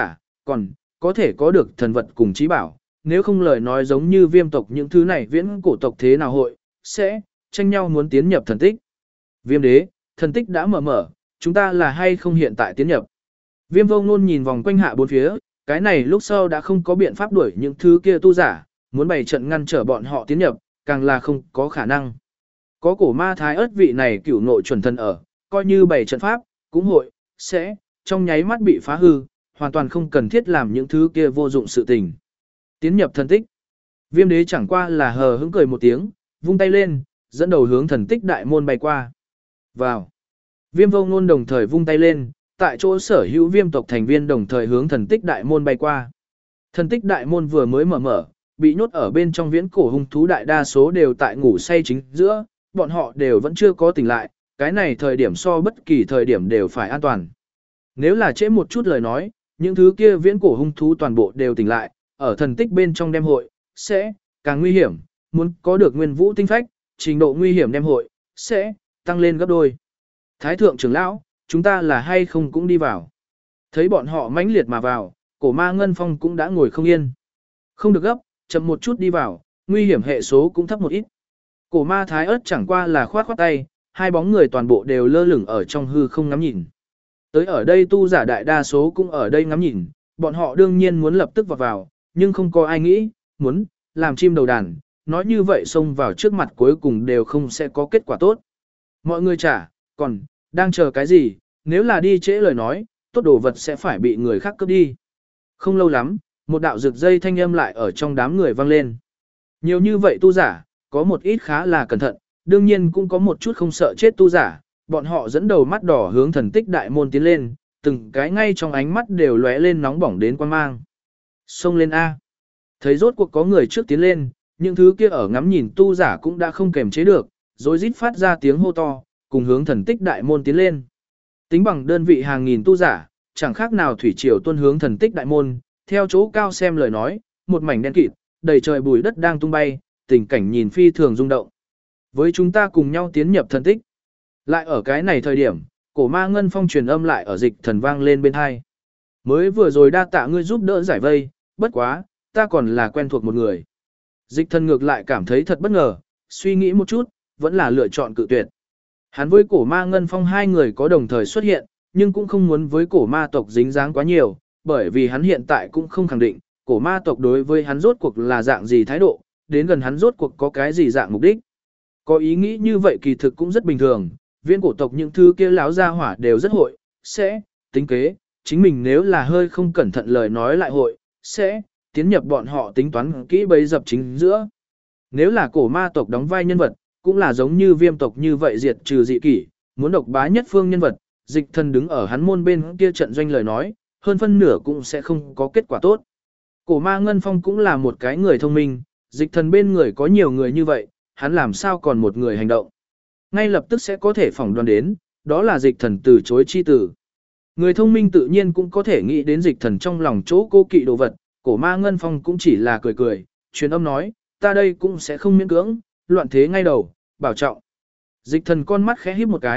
còn có thể có được thần vật cùng trí bảo, nếu không lời nói giống như viêm tộc những thứ này viễn cổ tộc thế nào hội, sẽ tranh nhau muốn tiến nhập thần tích. Viêm đế, thần tích đã mở, chúng ta là hay không hiện tại tiến nhập. Viêm vô ngôn nhìn vòng quanh hạ bốn phía, cái này lúc sau đã không có biện pháp đuổi những thứ kia tu giả, muốn bày trận ngăn trở bọn họ tiến nhập, càng là không có khả năng. Có cổ ma thái ớt vị này cửu nội chuẩn thần ở, coi như bày trận pháp, cũng hội, sẽ, trong nháy mắt bị phá hư, hoàn toàn không cần thiết làm những thứ kia vô dụng sự tình. Tiến nhập thần tích. Viêm đế chẳng qua là hờ hững cười một tiếng, vung tay lên, dẫn đầu hướng thần tích đại môn bay qua. Vào. Viêm vô ngôn đồng thời vung tay lên, tại chỗ sở hữu viêm tộc thành viên đồng thời hướng thần tích đại môn bay qua. Thần tích đại môn vừa mới mở, bị nhốt ở bên trong viễn cổ hung thú đại đa số đều tại ngủ say chính giữa, bọn họ đều vẫn chưa có tỉnh lại, cái này thời điểm so bất kỳ thời điểm đều phải an toàn. Nếu là trễ một chút lời nói, những thứ kia viễn cổ hung thú toàn bộ đều tỉnh lại, ở thần tích bên trong đem hội, sẽ càng nguy hiểm, muốn có được nguyên vũ tinh phách, trình độ nguy hiểm đem hội, sẽ tăng lên gấp đôi. Thái thượng trưởng lão, chúng ta là hay không cũng đi vào. Thấy bọn họ mãnh liệt mà vào, cổ ma ngân phong cũng đã ngồi không yên. Không được gấp, chậm một chút đi vào, nguy hiểm hệ số cũng thấp một ít. Cổ ma thái ớt chẳng qua là khoát tay, hai bóng người toàn bộ đều lơ lửng ở trong hư không ngắm nhìn. Tới ở đây tu giả đại đa số cũng ở đây ngắm nhìn, bọn họ đương nhiên muốn lập tức vào, nhưng không có ai nghĩ, muốn làm chim đầu đàn, nói như vậy xông vào trước mặt cuối cùng đều không sẽ có kết quả tốt. Mọi người còn đang chờ cái gì, nếu là đi trễ lời nói, tốt đồ vật sẽ phải bị người khác cướp đi. Không lâu lắm, một đạo rực dây thanh âm lại ở trong đám người vang lên. Nhiều như vậy tu giả, có một ít khá là cẩn thận, đương nhiên cũng có một chút không sợ chết tu giả, bọn họ dẫn đầu mắt đỏ hướng thần tích đại môn tiến lên, từng cái ngay trong ánh mắt đều lóe lên nóng bỏng đến quan mang. Xông lên A. Thấy rốt cuộc có người trước tiến lên, những thứ kia ở ngắm nhìn tu giả cũng đã không kềm chế được, rồi rít phát ra tiếng hô to, cùng hướng thần tích đại môn tiến lên. Tính bằng đơn vị hàng nghìn tu giả, chẳng khác nào thủy triều tuôn hướng thần tích đại môn, theo chỗ cao xem lời nói, một mảnh đen kịt, đầy trời bụi đất đang tung bay, tình cảnh nhìn phi thường rung động. Với chúng ta cùng nhau tiến nhập thần tích. Lại ở cái này thời điểm, cổ ma ngân phong truyền âm lại ở dịch thần vang lên bên hai. Mới vừa rồi đa tạ ngươi giúp đỡ giải vây, bất quá, ta còn là quen thuộc một người. Dịch thần ngược lại cảm thấy thật bất ngờ, suy nghĩ một chút, vẫn là lựa chọn cự tuyệt. Hắn với cổ ma ngân phong hai người có đồng thời xuất hiện, nhưng cũng không muốn với cổ ma tộc dính dáng quá nhiều, bởi vì hắn hiện tại cũng không khẳng định, cổ ma tộc đối với hắn rốt cuộc là dạng gì thái độ, đến gần hắn rốt cuộc có cái gì dạng mục đích. Có ý nghĩ như vậy kỳ thực cũng rất bình thường, viễn cổ tộc những thứ kia láo ra hỏa đều rất hội, sẽ, tính kế, chính mình nếu là hơi không cẩn thận lời nói lại hội, sẽ, tiến nhập bọn họ tính toán kỹ bấy dập chính giữa. Nếu là cổ ma tộc đóng vai nhân vật, cũng là giống như viêm tộc như vậy diệt trừ dị kỷ, muốn độc bá nhất phương nhân vật, dịch thần đứng ở hắn môn bên kia trận doanh lời nói, hơn phân nửa cũng sẽ không có kết quả tốt. Cổ ma ngân phong cũng là một cái người thông minh, dịch thần bên người có nhiều người như vậy, hắn làm sao còn một người hành động. Ngay lập tức sẽ có thể phỏng đoán đến, đó là dịch thần từ chối chi tử. Người thông minh tự nhiên cũng có thể nghĩ đến dịch thần trong lòng chỗ cô kỵ đồ vật, cổ ma ngân phong cũng chỉ là cười cười, truyền âm nói, ta đây cũng sẽ không miễn cưỡng, loạn thế ngay đầu, bảo trọng. Dịch thần con mắt khẽ híp một cái,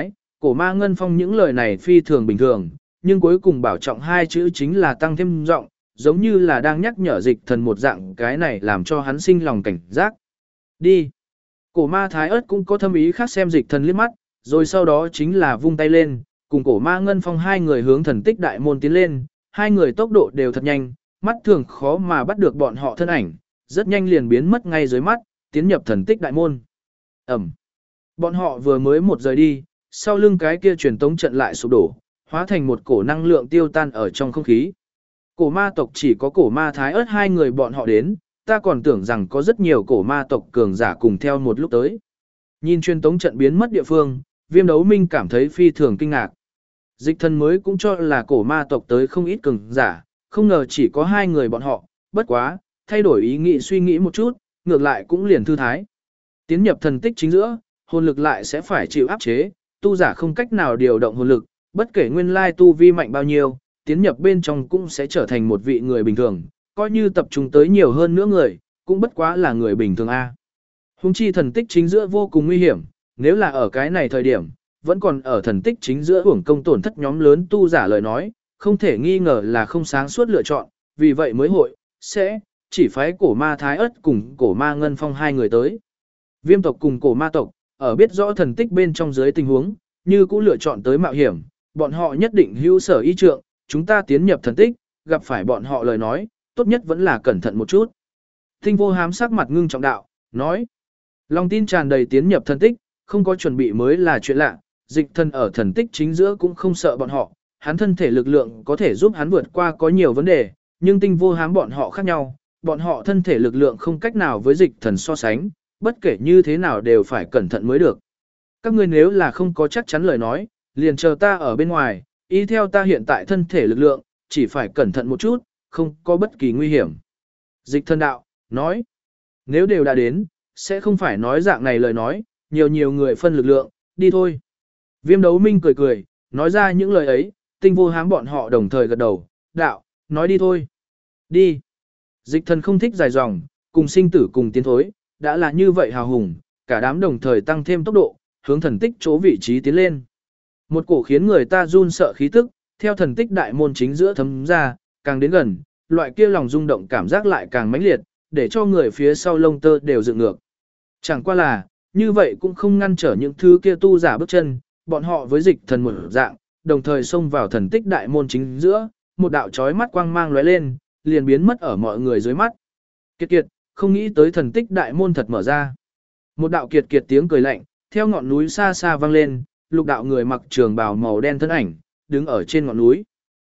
Cổ ma Ngân Phong những lời này phi thường bình thường, nhưng cuối cùng bảo trọng hai chữ chính là tăng thêm giọng, giống như là đang nhắc nhở dịch thần một dạng, cái này làm cho hắn sinh lòng cảnh giác. Đi. Cổ ma Thái Ất cũng có thâm ý khác xem dịch thần liếc mắt, rồi sau đó chính là vung tay lên, cùng cổ ma Ngân Phong hai người hướng thần tích đại môn tiến lên, hai người tốc độ đều thật nhanh, mắt thường khó mà bắt được bọn họ thân ảnh, rất nhanh liền biến mất ngay dưới mắt, tiến nhập thần tích đại môn. Ẩm. Bọn họ vừa mới một rời đi, sau lưng cái kia truyền tống trận lại sụp đổ, hóa thành một cổ năng lượng tiêu tan ở trong không khí. Cổ ma tộc chỉ có cổ ma Thái Ất hai người bọn họ đến, ta còn tưởng rằng có rất nhiều cổ ma tộc cường giả cùng theo một lúc tới. Nhìn truyền tống trận biến mất địa phương, Viêm Đấu Minh cảm thấy phi thường kinh ngạc. Dịch thần mới cũng cho là cổ ma tộc tới không ít cường giả, không ngờ chỉ có hai người bọn họ, bất quá, thay đổi ý nghĩ suy nghĩ một chút, ngược lại cũng liền thư thái. Tiến nhập thần tích chính giữa, hồn lực lại sẽ phải chịu áp chế, tu giả không cách nào điều động hồn lực, bất kể nguyên lai tu vi mạnh bao nhiêu, tiến nhập bên trong cũng sẽ trở thành một vị người bình thường, coi như tập trung tới nhiều hơn nữa người, cũng bất quá là người bình thường a. Hùng chi thần tích chính giữa vô cùng nguy hiểm, nếu là ở cái này thời điểm, vẫn còn ở thần tích chính giữa hưởng công tổn thất nhóm lớn tu giả lời nói, không thể nghi ngờ là không sáng suốt lựa chọn, vì vậy mới hội, sẽ, chỉ phái cổ ma Thái Ất cùng cổ ma Ngân Phong hai người tới. Viêm tộc cùng cổ ma tộc, ở biết rõ thần tích bên trong dưới tình huống, như cũng lựa chọn tới mạo hiểm, bọn họ nhất định hữu sở y trượng, chúng ta tiến nhập thần tích, gặp phải bọn họ lời nói, tốt nhất vẫn là cẩn thận một chút. Tinh vô hám sắc mặt ngưng trọng đạo, nói, lòng tin tràn đầy tiến nhập thần tích, không có chuẩn bị mới là chuyện lạ, dịch thần ở thần tích chính giữa cũng không sợ bọn họ, hắn thân thể lực lượng có thể giúp hắn vượt qua có nhiều vấn đề, nhưng tinh vô hám bọn họ khác nhau, bọn họ thân thể lực lượng không cách nào với dịch thần so sánh, bất kể như thế nào đều phải cẩn thận mới được. Các ngươi nếu là không có chắc chắn lời nói, liền chờ ta ở bên ngoài, y theo ta hiện tại thân thể lực lượng, chỉ phải cẩn thận một chút, không có bất kỳ nguy hiểm. Dịch thần đạo, nói, nếu đều đã đến, sẽ không phải nói dạng này lời nói, nhiều người phân lực lượng, đi thôi. Viêm Đấu Minh cười cười, nói ra những lời ấy, tinh vô hám bọn họ đồng thời gật đầu, đạo, nói đi thôi. Đi. Dịch thần không thích dài dòng, cùng sinh tử cùng tiến thối, đã là như vậy hào hùng, cả đám đồng thời tăng thêm tốc độ, hướng thần tích chỗ vị trí tiến lên. Một cổ khiến người ta run sợ khí tức, theo thần tích đại môn chính giữa thấm ra, càng đến gần, loại kia lòng rung động cảm giác lại càng mãnh liệt, để cho người phía sau lông tơ đều dựng ngược. Chẳng qua là, như vậy cũng không ngăn trở những thứ kia tu giả bước chân, bọn họ với dịch thần một dạng, đồng thời xông vào thần tích đại môn chính giữa, một đạo chói mắt quang mang lóe lên, liền biến mất ở mọi người dưới mắt. Kiệt kiệt, không nghĩ tới thần tích đại môn thật mở ra. Một đạo kiệt kiệt tiếng cười lạnh, theo ngọn núi xa xa vang lên, lục đạo người mặc trường bào màu đen thân ảnh, đứng ở trên ngọn núi.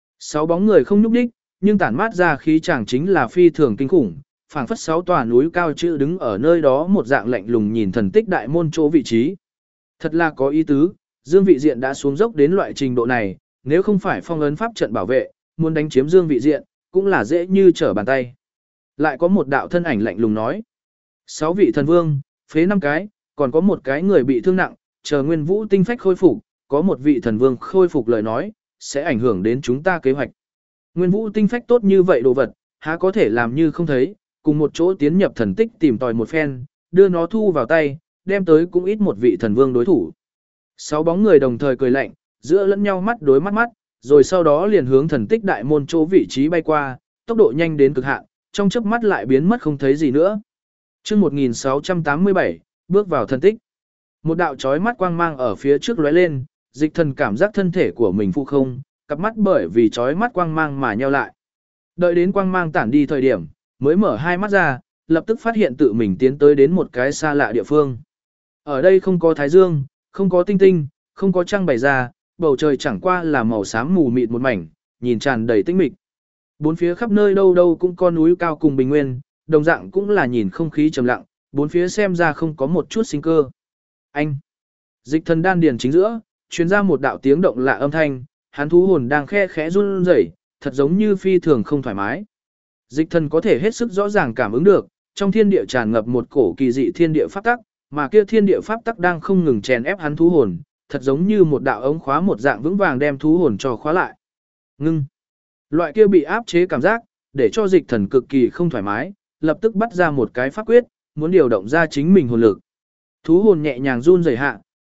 6 bóng người không nhúc đích, nhưng tản mát ra khí chàng chính là phi thường kinh khủng, phảng phất 6 tòa núi cao chữ đứng ở nơi đó một dạng lạnh lùng nhìn thần tích đại môn chỗ vị trí. Thật là có ý tứ, Dương Vị Diện đã xuống dốc đến loại trình độ này, nếu không phải phong ấn pháp trận bảo vệ, muốn đánh chiếm Dương Vị Diện, cũng là dễ như trở bàn tay. Lại có một đạo thân ảnh lạnh lùng nói, 6 vị thần vương, phế 5 cái, còn có một cái người bị thương nặng, chờ Nguyên Vũ tinh phách khôi phục, có một vị thần vương khôi phục lời nói, sẽ ảnh hưởng đến chúng ta kế hoạch. Nguyên Vũ tinh phách tốt như vậy đồ vật, há có thể làm như không thấy, cùng một chỗ tiến nhập thần tích tìm tòi một phen, đưa nó thu vào tay, đem tới cũng ít một vị thần vương đối thủ. 6 bóng người đồng thời cười lạnh, giữa lẫn nhau mắt đối mắt, rồi sau đó liền hướng thần tích đại môn chỗ vị trí bay qua, tốc độ nhanh đến cực hạn, trong chớp mắt lại biến mất không thấy gì nữa. Chương 1687, bước vào thần tích. Một đạo chói mắt quang mang ở phía trước lóe lên, dịch thần cảm giác thân thể của mình phụ không, cặp mắt bởi vì chói mắt quang mang mà nheo lại. Đợi đến quang mang tản đi thời điểm, mới mở hai mắt ra, lập tức phát hiện tự mình tiến tới đến một cái xa lạ địa phương. Ở đây không có thái dương, không có tinh tinh, không có trăng bày ra, bầu trời chẳng qua là màu xám mù mịt một mảnh, nhìn tràn đầy tĩnh mịch. Bốn phía khắp nơi đâu đâu cũng có núi cao cùng bình nguyên, đồng dạng cũng là nhìn không khí trầm lặng, bốn phía xem ra không có một chút sinh cơ. Anh! Dịch thần đan điền chính giữa, truyền ra một đạo tiếng động lạ âm thanh, hắn thú hồn đang khe khẽ run rẩy, thật giống như phi thường không thoải mái. Dịch thần có thể hết sức rõ ràng cảm ứng được, trong thiên địa tràn ngập một cổ kỳ dị thiên địa pháp tắc, mà kia thiên địa pháp tắc đang không ngừng chèn ép hắn thú hồn, thật giống như một đạo ống khóa một dạng vững vàng đem thú hồn cho khóa lại. Ngưng. Loại kia bị áp chế cảm giác, để cho dịch thần cực kỳ không thoải mái, lập tức bắt ra một cái pháp quyết, muốn điều động ra chính mình hồn lực. Thú hồn nhẹ nhàng run rẩy hạ,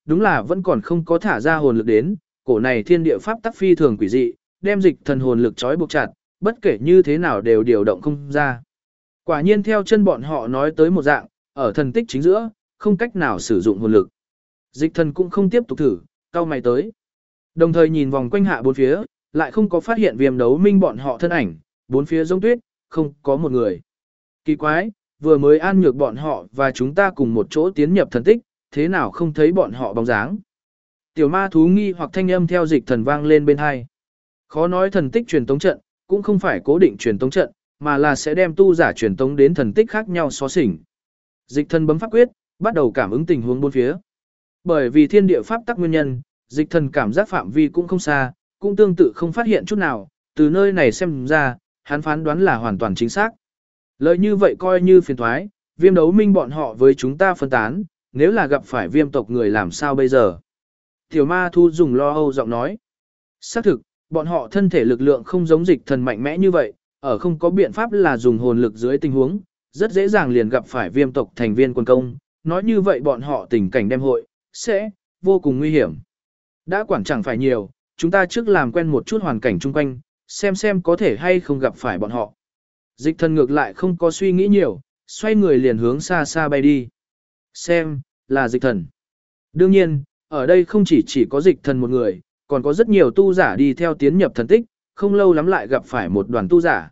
đúng là vẫn còn không có thả ra hồn lực đến, cổ này thiên địa pháp tắc phi thường quỷ dị, đem dịch thần hồn lực trói buộc chặt, bất kể như thế nào đều điều động không ra. Quả nhiên theo chân bọn họ nói tới một dạng, ở thần tích chính giữa, không cách nào sử dụng hồn lực. Dịch thần cũng không tiếp tục thử, cau mày tới. Đồng thời nhìn vòng quanh hạ bốn phía, lại không có phát hiện Viêm Đấu Minh bọn họ thân ảnh, bốn phía giống tuyết, không có một người. Kỳ quái, vừa mới an nhược bọn họ và chúng ta cùng một chỗ tiến nhập thần tích, thế nào không thấy bọn họ bóng dáng. Tiểu ma thú nghi hoặc thanh âm theo dịch thần vang lên bên hai. Khó nói thần tích truyền tống trận, cũng không phải cố định truyền tống trận, mà là sẽ đem tu giả truyền tống đến thần tích khác nhau xó xỉnh. Dịch thần bấm pháp quyết, bắt đầu cảm ứng tình huống bốn phía. Bởi vì thiên địa pháp tắc nguyên nhân, dịch thần cảm giác phạm vi cũng không xa, cũng tương tự không phát hiện chút nào, từ nơi này xem ra, hắn phán đoán là hoàn toàn chính xác. Lời như vậy coi như phiền thoái, Viêm Đấu Minh bọn họ với chúng ta phân tán, nếu là gặp phải viêm tộc người làm sao bây giờ? Tiểu ma thu dùng lo âu giọng nói. Xác thực, bọn họ thân thể lực lượng không giống dịch thần mạnh mẽ như vậy, ở không có biện pháp là dùng hồn lực dưới tình huống, rất dễ dàng liền gặp phải viêm tộc thành viên quân công, nói như vậy bọn họ tình cảnh đem hội, sẽ, vô cùng nguy hiểm. Đã quản chẳng phải nhiều, chúng ta trước làm quen một chút hoàn cảnh chung quanh, xem có thể hay không gặp phải bọn họ. Dịch thần ngược lại không có suy nghĩ nhiều, xoay người liền hướng xa xa bay đi. Xem, là dịch thần. Đương nhiên, ở đây không chỉ có dịch thần một người, còn có rất nhiều tu giả đi theo tiến nhập thần tích, không lâu lắm lại gặp phải một đoàn tu giả.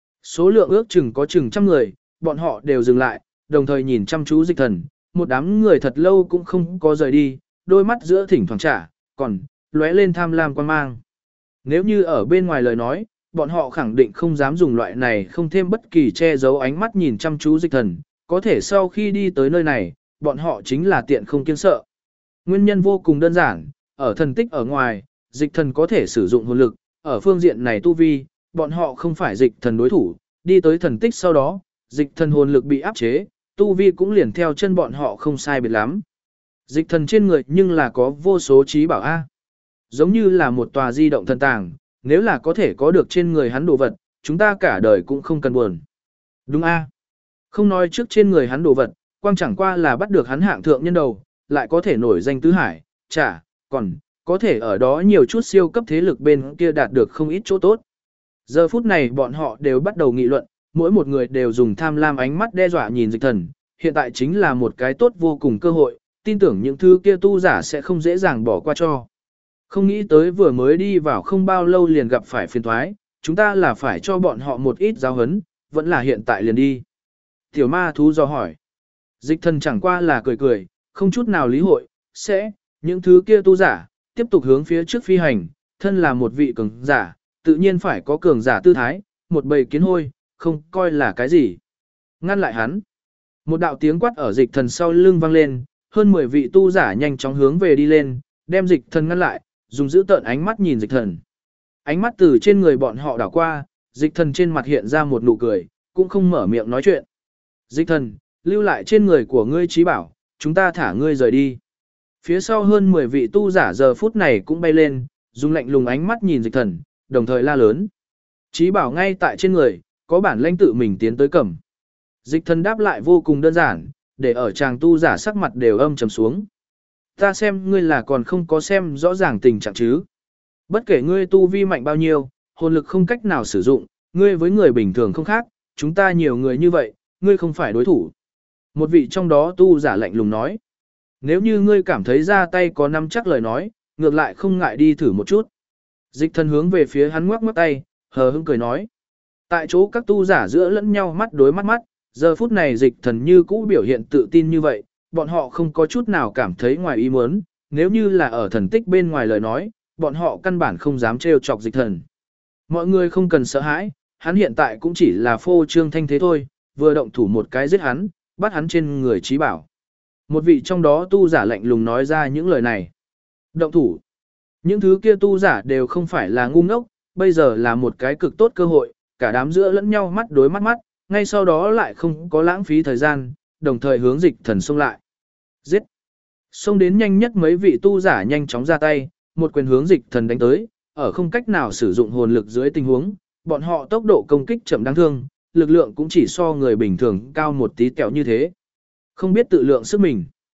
Số lượng ước chừng có chừng trăm người, bọn họ đều dừng lại, đồng thời nhìn chăm chú dịch thần, một đám người thật lâu cũng không có rời đi, đôi mắt giữa thỉnh thoảng trả, còn lóe lên tham lam quan mang. Nếu như ở bên ngoài lời nói, bọn họ khẳng định không dám dùng loại này không thêm bất kỳ che giấu ánh mắt nhìn chăm chú dịch thần, có thể sau khi đi tới nơi này, bọn họ chính là tiện không kiêng sợ. Nguyên nhân vô cùng đơn giản, ở thần tích ở ngoài, dịch thần có thể sử dụng hồn lực, ở phương diện này tu vi, bọn họ không phải dịch thần đối thủ, đi tới thần tích sau đó, dịch thần hồn lực bị áp chế, tu vi cũng liền theo chân bọn họ không sai biệt lắm. Dịch thần trên người nhưng là có vô số trí bảo A. Giống như là một tòa di động thần tàng, nếu là có thể có được trên người hắn đồ vật, chúng ta cả đời cũng không cần buồn. Đúng A. Không nói trước trên người hắn đồ vật, quang chẳng qua là bắt được hắn hạng thượng nhân đầu, lại có thể nổi danh tứ hải, còn có thể ở đó nhiều chút siêu cấp thế lực bên kia đạt được không ít chỗ tốt. Giờ phút này bọn họ đều bắt đầu nghị luận, mỗi một người đều dùng tham lam ánh mắt đe dọa nhìn dịch thần, hiện tại chính là một cái tốt vô cùng cơ hội, tin tưởng những thứ kia tu giả sẽ không dễ dàng bỏ qua cho. Không nghĩ tới vừa mới đi vào không bao lâu liền gặp phải phiền toái, chúng ta là phải cho bọn họ một ít giáo huấn, vẫn là hiện tại liền đi. Tiểu ma thú do hỏi. Dịch thần chẳng qua là cười cười, không chút nào lý hội, những thứ kia tu giả, tiếp tục hướng phía trước phi hành, thân là một vị cường giả, tự nhiên phải có cường giả tư thái, một bầy kiến hôi, không coi là cái gì. Ngăn lại hắn. Một đạo tiếng quát ở dịch thần sau lưng vang lên, hơn 10 vị tu giả nhanh chóng hướng về đi lên, đem dịch thần ngăn lại, dùng giữ tợn ánh mắt nhìn dịch thần. Ánh mắt từ trên người bọn họ đảo qua, dịch thần trên mặt hiện ra một nụ cười, cũng không mở miệng nói chuyện. Dịch thần, lưu lại trên người của ngươi trí bảo, chúng ta thả ngươi rời đi. Phía sau hơn 10 vị tu giả giờ phút này cũng bay lên, dùng lạnh lùng ánh mắt nhìn dịch thần, đồng thời la lớn. Trí bảo ngay tại trên người, có bản lãnh tự mình tiến tới cầm. Dịch thần đáp lại vô cùng đơn giản, để ở chàng tu giả sắc mặt đều âm trầm xuống. Ta xem ngươi là còn không có xem rõ ràng tình trạng chứ. Bất kể ngươi tu vi mạnh bao nhiêu, hồn lực không cách nào sử dụng, ngươi với người bình thường không khác, chúng ta nhiều người như vậy, ngươi không phải đối thủ. Một vị trong đó tu giả lạnh lùng nói. Nếu như ngươi cảm thấy ra tay có nắm chắc lời nói, ngược lại không ngại đi thử một chút. Dịch thần hướng về phía hắn ngoắc ngoắc tay, hờ hững cười nói. Tại chỗ các tu giả giữa lẫn nhau mắt đối mắt, giờ phút này dịch thần như cũ biểu hiện tự tin như vậy, bọn họ không có chút nào cảm thấy ngoài ý muốn, nếu như là ở thần tích bên ngoài lời nói, bọn họ căn bản không dám trêu chọc dịch thần. Mọi người không cần sợ hãi, hắn hiện tại cũng chỉ là phô trương thanh thế thôi, vừa động thủ một cái giết hắn, bắt hắn trên người trí bảo. Một vị trong đó tu giả lạnh lùng nói ra những lời này. Động thủ. Những thứ kia tu giả đều không phải là ngu ngốc, bây giờ là một cái cực tốt cơ hội, cả đám giữa lẫn nhau mắt đối mắt, ngay sau đó lại không có lãng phí thời gian, đồng thời hướng dịch thần xông lại. Giết! Xông đến nhanh nhất mấy vị tu giả nhanh chóng ra tay, một quyền hướng dịch thần đánh tới, ở không cách nào sử dụng hồn lực dưới tình huống, bọn họ tốc độ công kích chậm đáng thương, lực lượng cũng chỉ so người bình thường cao một tí kẹo như thế. Không biết tự lượng sức mình.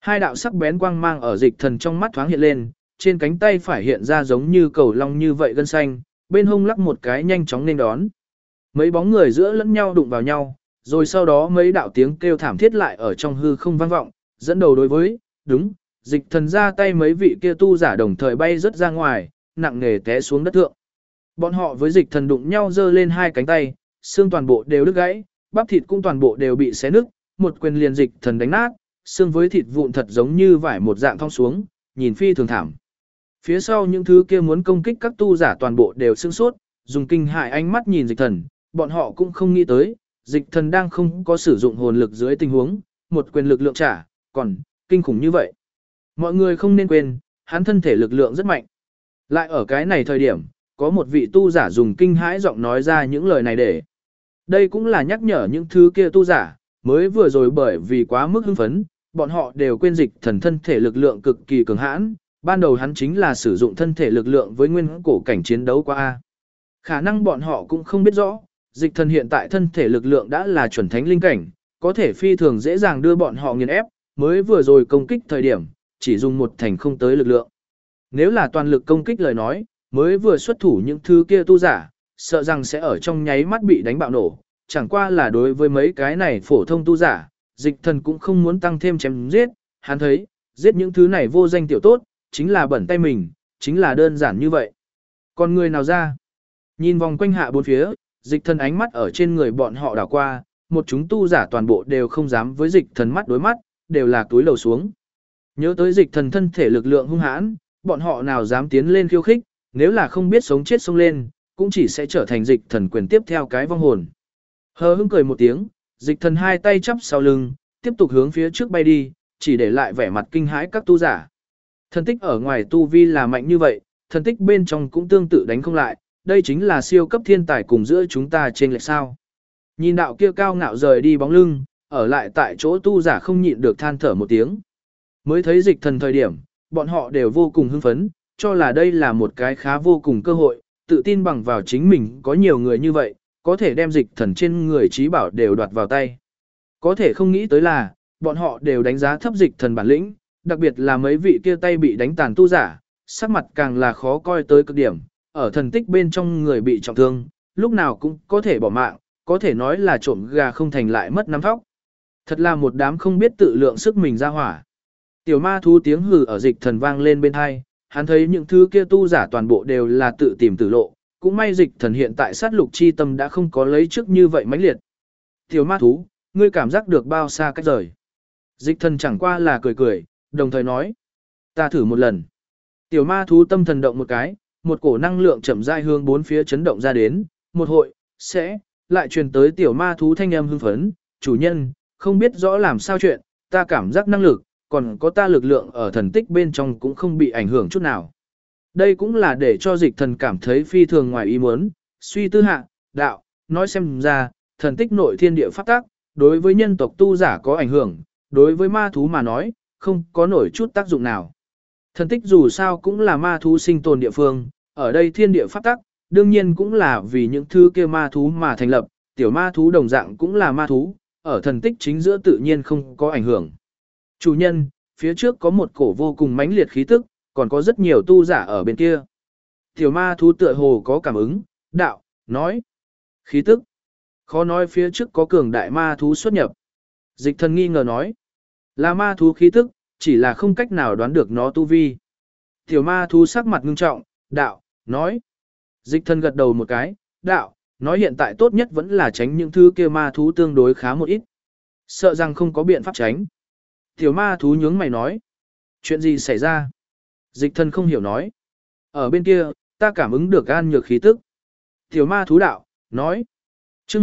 Hai đạo sắc bén quang mang ở dịch thần trong mắt thoáng hiện lên, trên cánh tay phải hiện ra giống như cầu long như vậy gân xanh, bên hông lắc một cái nhanh chóng nên đón. Mấy bóng người giữa lẫn nhau đụng vào nhau, rồi sau đó mấy đạo tiếng kêu thảm thiết lại ở trong hư không vang vọng, dẫn đầu đối với, đúng, dịch thần ra tay mấy vị kia tu giả đồng thời bay rất ra ngoài, nặng nề té xuống đất thượng. Bọn họ với dịch thần đụng nhau giơ lên hai cánh tay, xương toàn bộ đều đứt gãy, bắp thịt cũng toàn bộ đều bị xé nứt, một quyền liền dịch thần đánh nát, xương với thịt vụn thật giống như vải một dạng thong xuống, nhìn phi thường thảm. Phía sau những thứ kia muốn công kích các tu giả toàn bộ đều sửng sốt, dùng kinh hại ánh mắt nhìn dịch thần, bọn họ cũng không nghĩ tới, dịch thần đang không có sử dụng hồn lực dưới tình huống, một quyền lực lượng trả, còn kinh khủng như vậy. Mọi người không nên quên, hắn thân thể lực lượng rất mạnh. Lại ở cái này thời điểm, có một vị tu giả dùng kinh hãi giọng nói ra những lời này để. Đây cũng là nhắc nhở những thứ kia tu giả, mới vừa rồi bởi vì quá mức hưng phấn, bọn họ đều quên dịch thần thân thể lực lượng cực kỳ cường hãn, ban đầu hắn chính là sử dụng thân thể lực lượng với nguyên cổ cảnh chiến đấu qua A. Khả năng bọn họ cũng không biết rõ, dịch thần hiện tại thân thể lực lượng đã là chuẩn thánh linh cảnh, có thể phi thường dễ dàng đưa bọn họ nghiền ép, mới vừa rồi công kích thời điểm, chỉ dùng một thành không tới lực lượng. Nếu là toàn lực công kích lời nói, mới vừa xuất thủ những thứ kia tu giả, sợ rằng sẽ ở trong nháy mắt bị đánh bạo nổ, chẳng qua là đối với mấy cái này phổ thông tu giả, dịch thần cũng không muốn tăng thêm chém giết, hắn thấy, giết những thứ này vô danh tiểu tốt, chính là bẩn tay mình, chính là đơn giản như vậy. Còn người nào ra? Nhìn vòng quanh hạ bốn phía, dịch thần ánh mắt ở trên người bọn họ đảo qua, một chúng tu giả toàn bộ đều không dám với dịch thần mắt đối mắt, đều là túi lầu xuống. Nhớ tới dịch thần thân thể lực lượng hung hãn, bọn họ nào dám tiến lên khiêu khích, nếu là không biết sống chết xông lên, cũng chỉ sẽ trở thành dịch thần quyền tiếp theo cái vong hồn. Hờ hững cười một tiếng, dịch thần hai tay chắp sau lưng, tiếp tục hướng phía trước bay đi, chỉ để lại vẻ mặt kinh hãi các tu giả. Thần tích ở ngoài tu vi là mạnh như vậy, thần tích bên trong cũng tương tự đánh không lại, đây chính là siêu cấp thiên tài cùng giữa chúng ta trên lệch sao. Nhìn đạo kia cao ngạo rời đi bóng lưng, ở lại tại chỗ tu giả không nhịn được than thở một tiếng. Mới thấy dịch thần thời điểm, bọn họ đều vô cùng hưng phấn, cho là đây là một cái khá vô cùng cơ hội, tự tin bằng vào chính mình có nhiều người như vậy, có thể đem dịch thần trên người trí bảo đều đoạt vào tay. Có thể không nghĩ tới là, bọn họ đều đánh giá thấp dịch thần bản lĩnh, đặc biệt là mấy vị kia tay bị đánh tàn tu giả, sắc mặt càng là khó coi tới cực điểm, ở thần tích bên trong người bị trọng thương, lúc nào cũng có thể bỏ mạng, có thể nói là trộm gà không thành lại mất nắm thóc. Thật là một đám không biết tự lượng sức mình ra hỏa. Tiểu ma thú tiếng hừ ở dịch thần vang lên bên hai, hắn thấy những thứ kia tu giả toàn bộ đều là tự tìm tử lộ, cũng may dịch thần hiện tại sát lục chi tâm đã không có lấy trước như vậy mãnh liệt. Tiểu ma thú, ngươi cảm giác được bao xa cách rời. Dịch thần chẳng qua là cười cười, đồng thời nói. Ta thử một lần. Tiểu ma thú tâm thần động một cái, một cổ năng lượng chậm rãi hướng bốn phía chấn động ra đến, một hội, sẽ, lại truyền tới tiểu ma thú thanh âm hưng phấn, chủ nhân, không biết rõ làm sao chuyện, ta cảm giác năng lực, còn có ta lực lượng ở thần tích bên trong cũng không bị ảnh hưởng chút nào. Đây cũng là để cho dịch thần cảm thấy phi thường ngoài ý muốn, suy tư hạ, đạo, nói xem ra, thần tích nội thiên địa pháp tác, đối với nhân tộc tu giả có ảnh hưởng, đối với ma thú mà nói, không có nổi chút tác dụng nào. Thần tích dù sao cũng là ma thú sinh tồn địa phương, ở đây thiên địa pháp tắc, đương nhiên cũng là vì những thứ kia ma thú mà thành lập, tiểu ma thú đồng dạng cũng là ma thú, ở thần tích chính giữa tự nhiên không có ảnh hưởng. Chủ nhân, phía trước có một cổ vô cùng mãnh liệt khí tức, còn có rất nhiều tu giả ở bên kia. Tiểu ma thú tựa hồ có cảm ứng, đạo, nói. Khí tức. Khó nói phía trước có cường đại ma thú xuất nhập. Dịch thần nghi ngờ nói. Là ma thú khí tức, chỉ là không cách nào đoán được nó tu vi. Tiểu ma thú sắc mặt ngưng trọng, đạo, nói. Dịch thần gật đầu một cái, đạo, nói hiện tại tốt nhất vẫn là tránh những thứ kia ma thú tương đối khá một ít. Sợ rằng không có biện pháp tránh. Tiểu ma thú nhướng mày nói. Chuyện gì xảy ra? Dịch thần không hiểu nói. Ở bên kia, ta cảm ứng được an nhược khí tức. Tiểu ma thú đạo, nói. Chương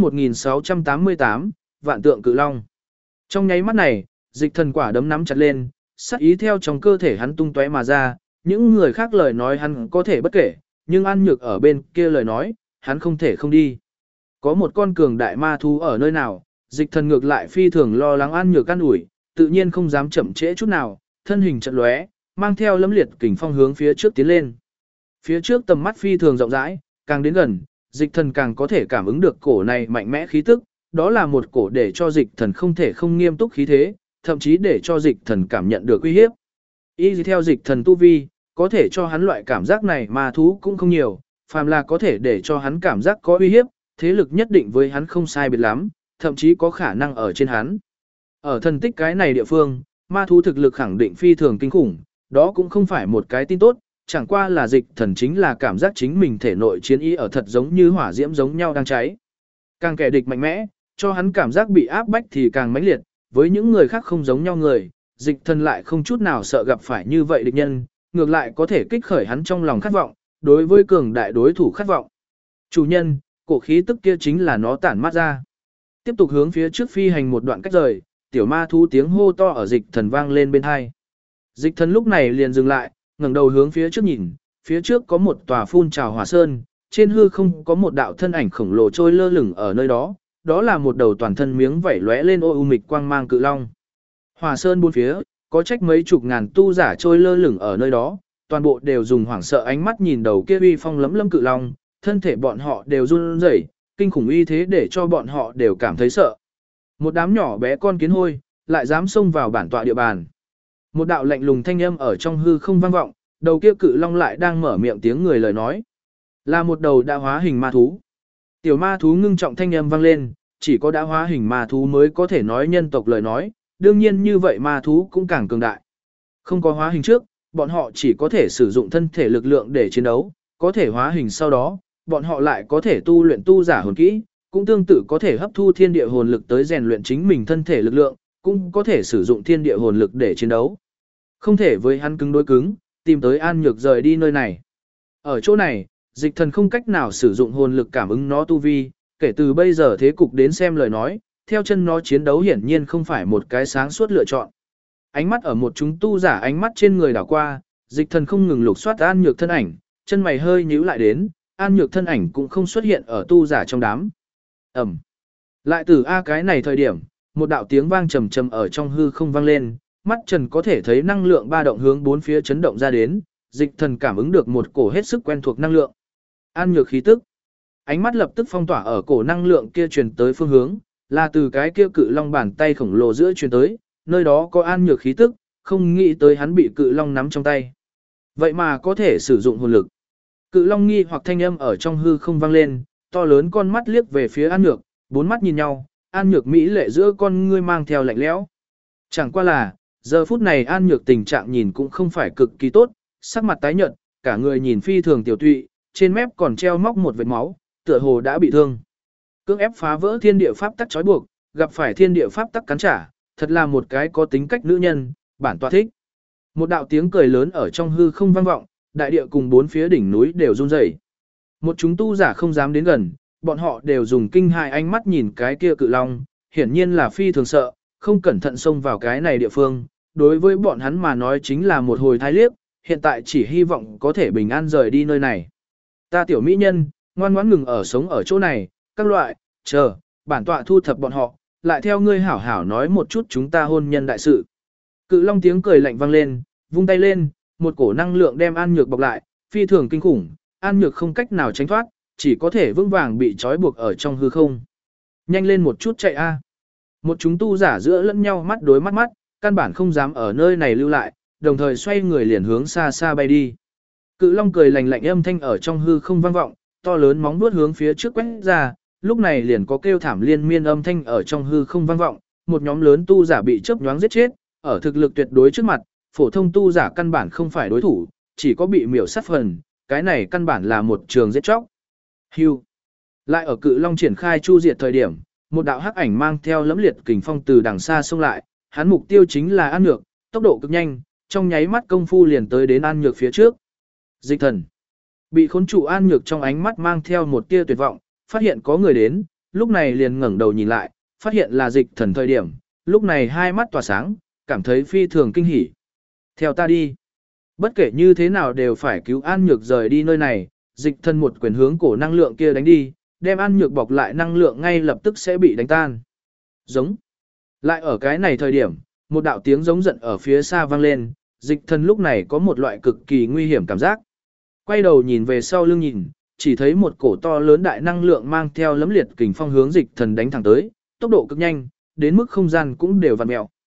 1688, Vạn tượng cự long. Trong nháy mắt này, dịch thần quả đấm nắm chặt lên, sát ý theo trong cơ thể hắn tung tóe mà ra, những người khác lời nói hắn có thể bất kể, nhưng an nhược ở bên kia lời nói, hắn không thể không đi. Có một con cường đại ma thú ở nơi nào, dịch thần ngược lại phi thường lo lắng an nhược an ủi, tự nhiên không dám chậm trễ chút nào, thân hình chợt lóe, mang theo lấm liệt kình phong hướng phía trước tiến lên. Phía trước tầm mắt phi thường rộng rãi, càng đến gần, dịch thần càng có thể cảm ứng được cổ này mạnh mẽ khí tức, đó là một cổ để cho dịch thần không thể không nghiêm túc khí thế, thậm chí để cho dịch thần cảm nhận được uy hiếp. Y theo dịch thần tu vi, có thể cho hắn loại cảm giác này ma thú cũng không nhiều, phàm là có thể để cho hắn cảm giác có uy hiếp, thế lực nhất định với hắn không sai biệt lắm, thậm chí có khả năng ở trên hắn. Ở thần tích cái này địa phương, ma thú thực lực khẳng định phi thường kinh khủng, đó cũng không phải một cái tin tốt, chẳng qua là dịch thần chính là cảm giác chính mình thể nội chiến ý ở thật giống như hỏa diễm giống nhau đang cháy. Càng kẻ địch mạnh mẽ, cho hắn cảm giác bị áp bách thì càng mãnh liệt, với những người khác không giống nhau người, dịch thần lại không chút nào sợ gặp phải như vậy địch nhân, ngược lại có thể kích khởi hắn trong lòng khát vọng, đối với cường đại đối thủ khát vọng. Chủ nhân, cổ khí tức kia chính là nó tản mát ra. Tiếp tục hướng phía trước phi hành một đoạn cách rời, tiểu ma thú tiếng hô to ở dịch thần vang lên bên hai. Dịch thần lúc này liền dừng lại, ngẩng đầu hướng phía trước nhìn, phía trước có một tòa phun trào hỏa sơn, trên hư không có một đạo thân ảnh khổng lồ trôi lơ lửng ở nơi đó, đó là một đầu toàn thân miếng vảy lóe lên ô u mịch quang mang cự long. Hỏa sơn bốn phía, có trách mấy chục ngàn tu giả trôi lơ lửng ở nơi đó, toàn bộ đều dùng hoảng sợ ánh mắt nhìn đầu kia uy phong lẫm lẫm cự long, thân thể bọn họ đều run rẩy, kinh khủng uy thế để cho bọn họ đều cảm thấy sợ. Một đám nhỏ bé con kiến hôi, lại dám xông vào bản tọa địa bàn. Một đạo lạnh lùng thanh âm ở trong hư không vang vọng, đầu kia cự long lại đang mở miệng tiếng người lời nói. Là một đầu đã hóa hình ma thú. Tiểu ma thú ngưng trọng thanh âm vang lên, chỉ có đã hóa hình ma thú mới có thể nói nhân tộc lời nói, đương nhiên như vậy ma thú cũng càng cường đại. Không có hóa hình trước, bọn họ chỉ có thể sử dụng thân thể lực lượng để chiến đấu, có thể hóa hình sau đó, bọn họ lại có thể tu luyện tu giả hồn kỹ, cũng tương tự có thể hấp thu thiên địa hồn lực tới rèn luyện chính mình thân thể lực lượng, cũng có thể sử dụng thiên địa hồn lực để chiến đấu. Không thể với hắn cứng đối cứng, tìm tới An Nhược rời đi nơi này. Ở chỗ này, dịch thần không cách nào sử dụng hồn lực cảm ứng nó tu vi, kể từ bây giờ thế cục đến xem lời nói, theo chân nó chiến đấu hiển nhiên không phải một cái sáng suốt lựa chọn. Ánh mắt ở một chúng tu giả ánh mắt trên người đảo qua, dịch thần không ngừng lục soát An Nhược thân ảnh, chân mày hơi nhíu lại đến, An Nhược thân ảnh cũng không xuất hiện ở tu giả trong đám. Ẩm. Lại từ cái này thời điểm, một đạo tiếng vang trầm trầm ở trong hư không vang lên, mắt Trần có thể thấy năng lượng ba động hướng bốn phía chấn động ra đến, dịch thần cảm ứng được một cổ hết sức quen thuộc năng lượng. An Nhược khí tức. Ánh mắt lập tức phong tỏa ở cổ năng lượng kia truyền tới phương hướng, là từ cái kia cự long bàn tay khổng lồ giữa truyền tới, nơi đó có An Nhược khí tức, không nghĩ tới hắn bị cự long nắm trong tay. Vậy mà có thể sử dụng hồn lực. Cự long nghi hoặc thanh âm ở trong hư không vang lên, to lớn con mắt liếc về phía An Nhược, bốn mắt nhìn nhau, An Nhược mỹ lệ giữa con ngươi mang theo lạnh lẽo. Chẳng qua là, giờ phút này An Nhược tình trạng nhìn cũng không phải cực kỳ tốt, sắc mặt tái nhợt, cả người nhìn phi thường tiểu tụy, trên mép còn treo móc một vệt máu, tựa hồ đã bị thương. Cưỡng ép phá vỡ thiên địa pháp tắc trói buộc, gặp phải thiên địa pháp tắc cắn trả, thật là một cái có tính cách nữ nhân, bản tọa thích. Một đạo tiếng cười lớn ở trong hư không vang vọng, đại địa cùng bốn phía đỉnh núi đều run rẩy. Một chúng tu giả không dám đến gần, bọn họ đều dùng kinh hại ánh mắt nhìn cái kia cự long, hiển nhiên là phi thường sợ, không cẩn thận xông vào cái này địa phương, đối với bọn hắn mà nói chính là một hồi thái liếc, hiện tại chỉ hy vọng có thể bình an rời đi nơi này. Ta tiểu mỹ nhân, ngoan ngoãn ngừng ở sống ở chỗ này, các loại, chờ, bản tọa thu thập bọn họ, lại theo ngươi hảo hảo nói một chút chúng ta hôn nhân đại sự. Cự long tiếng cười lạnh vang lên, vung tay lên, một cổ năng lượng đem An Nhược bọc lại, phi thường kinh khủng, An Nhược không cách nào tránh thoát, chỉ có thể vững vàng bị trói buộc ở trong hư không. Nhanh lên một chút chạy a! Một chúng tu giả giữa lẫn nhau mắt đối mắt mắt, căn bản không dám ở nơi này lưu lại, đồng thời xoay người liền hướng xa xa bay đi. Cự long cười lạnh lạnh âm thanh ở trong hư không vang vọng, to lớn móng vuốt hướng phía trước quét ra, lúc này liền có kêu thảm liên miên âm thanh ở trong hư không vang vọng, một nhóm lớn tu giả bị chớp nhoáng giết chết, ở thực lực tuyệt đối trước mặt, phổ thông tu giả căn bản không phải đối thủ, chỉ có bị miểu sát phần, cái này căn bản là một trường giết chóc. Hưu. Lại ở cự long triển khai chu diệt thời điểm, một đạo hắc ảnh mang theo lẫm liệt kình phong từ đằng xa xông lại, hắn mục tiêu chính là An Nhược, tốc độ cực nhanh, trong nháy mắt công phu liền tới đến An Nhược phía trước. Dịch thần. Bị khốn trụ An Nhược trong ánh mắt mang theo một tia tuyệt vọng, phát hiện có người đến, lúc này liền ngẩng đầu nhìn lại, phát hiện là dịch thần thời điểm, lúc này hai mắt tỏa sáng, cảm thấy phi thường kinh hỉ. Theo ta đi. Bất kể như thế nào đều phải cứu An Nhược rời đi nơi này, dịch thần một quyền hướng cổ năng lượng kia đánh đi, đem An Nhược bọc lại năng lượng ngay lập tức sẽ bị đánh tan. Giống. Lại ở cái này thời điểm, một đạo tiếng giống giận ở phía xa vang lên, dịch thần lúc này có một loại cực kỳ nguy hiểm cảm giác. Quay đầu nhìn về sau lưng nhìn, chỉ thấy một cổ to lớn đại năng lượng mang theo lấm liệt kình phong hướng dịch thần đánh thẳng tới, tốc độ cực nhanh, đến mức không gian cũng đều vặn mèo.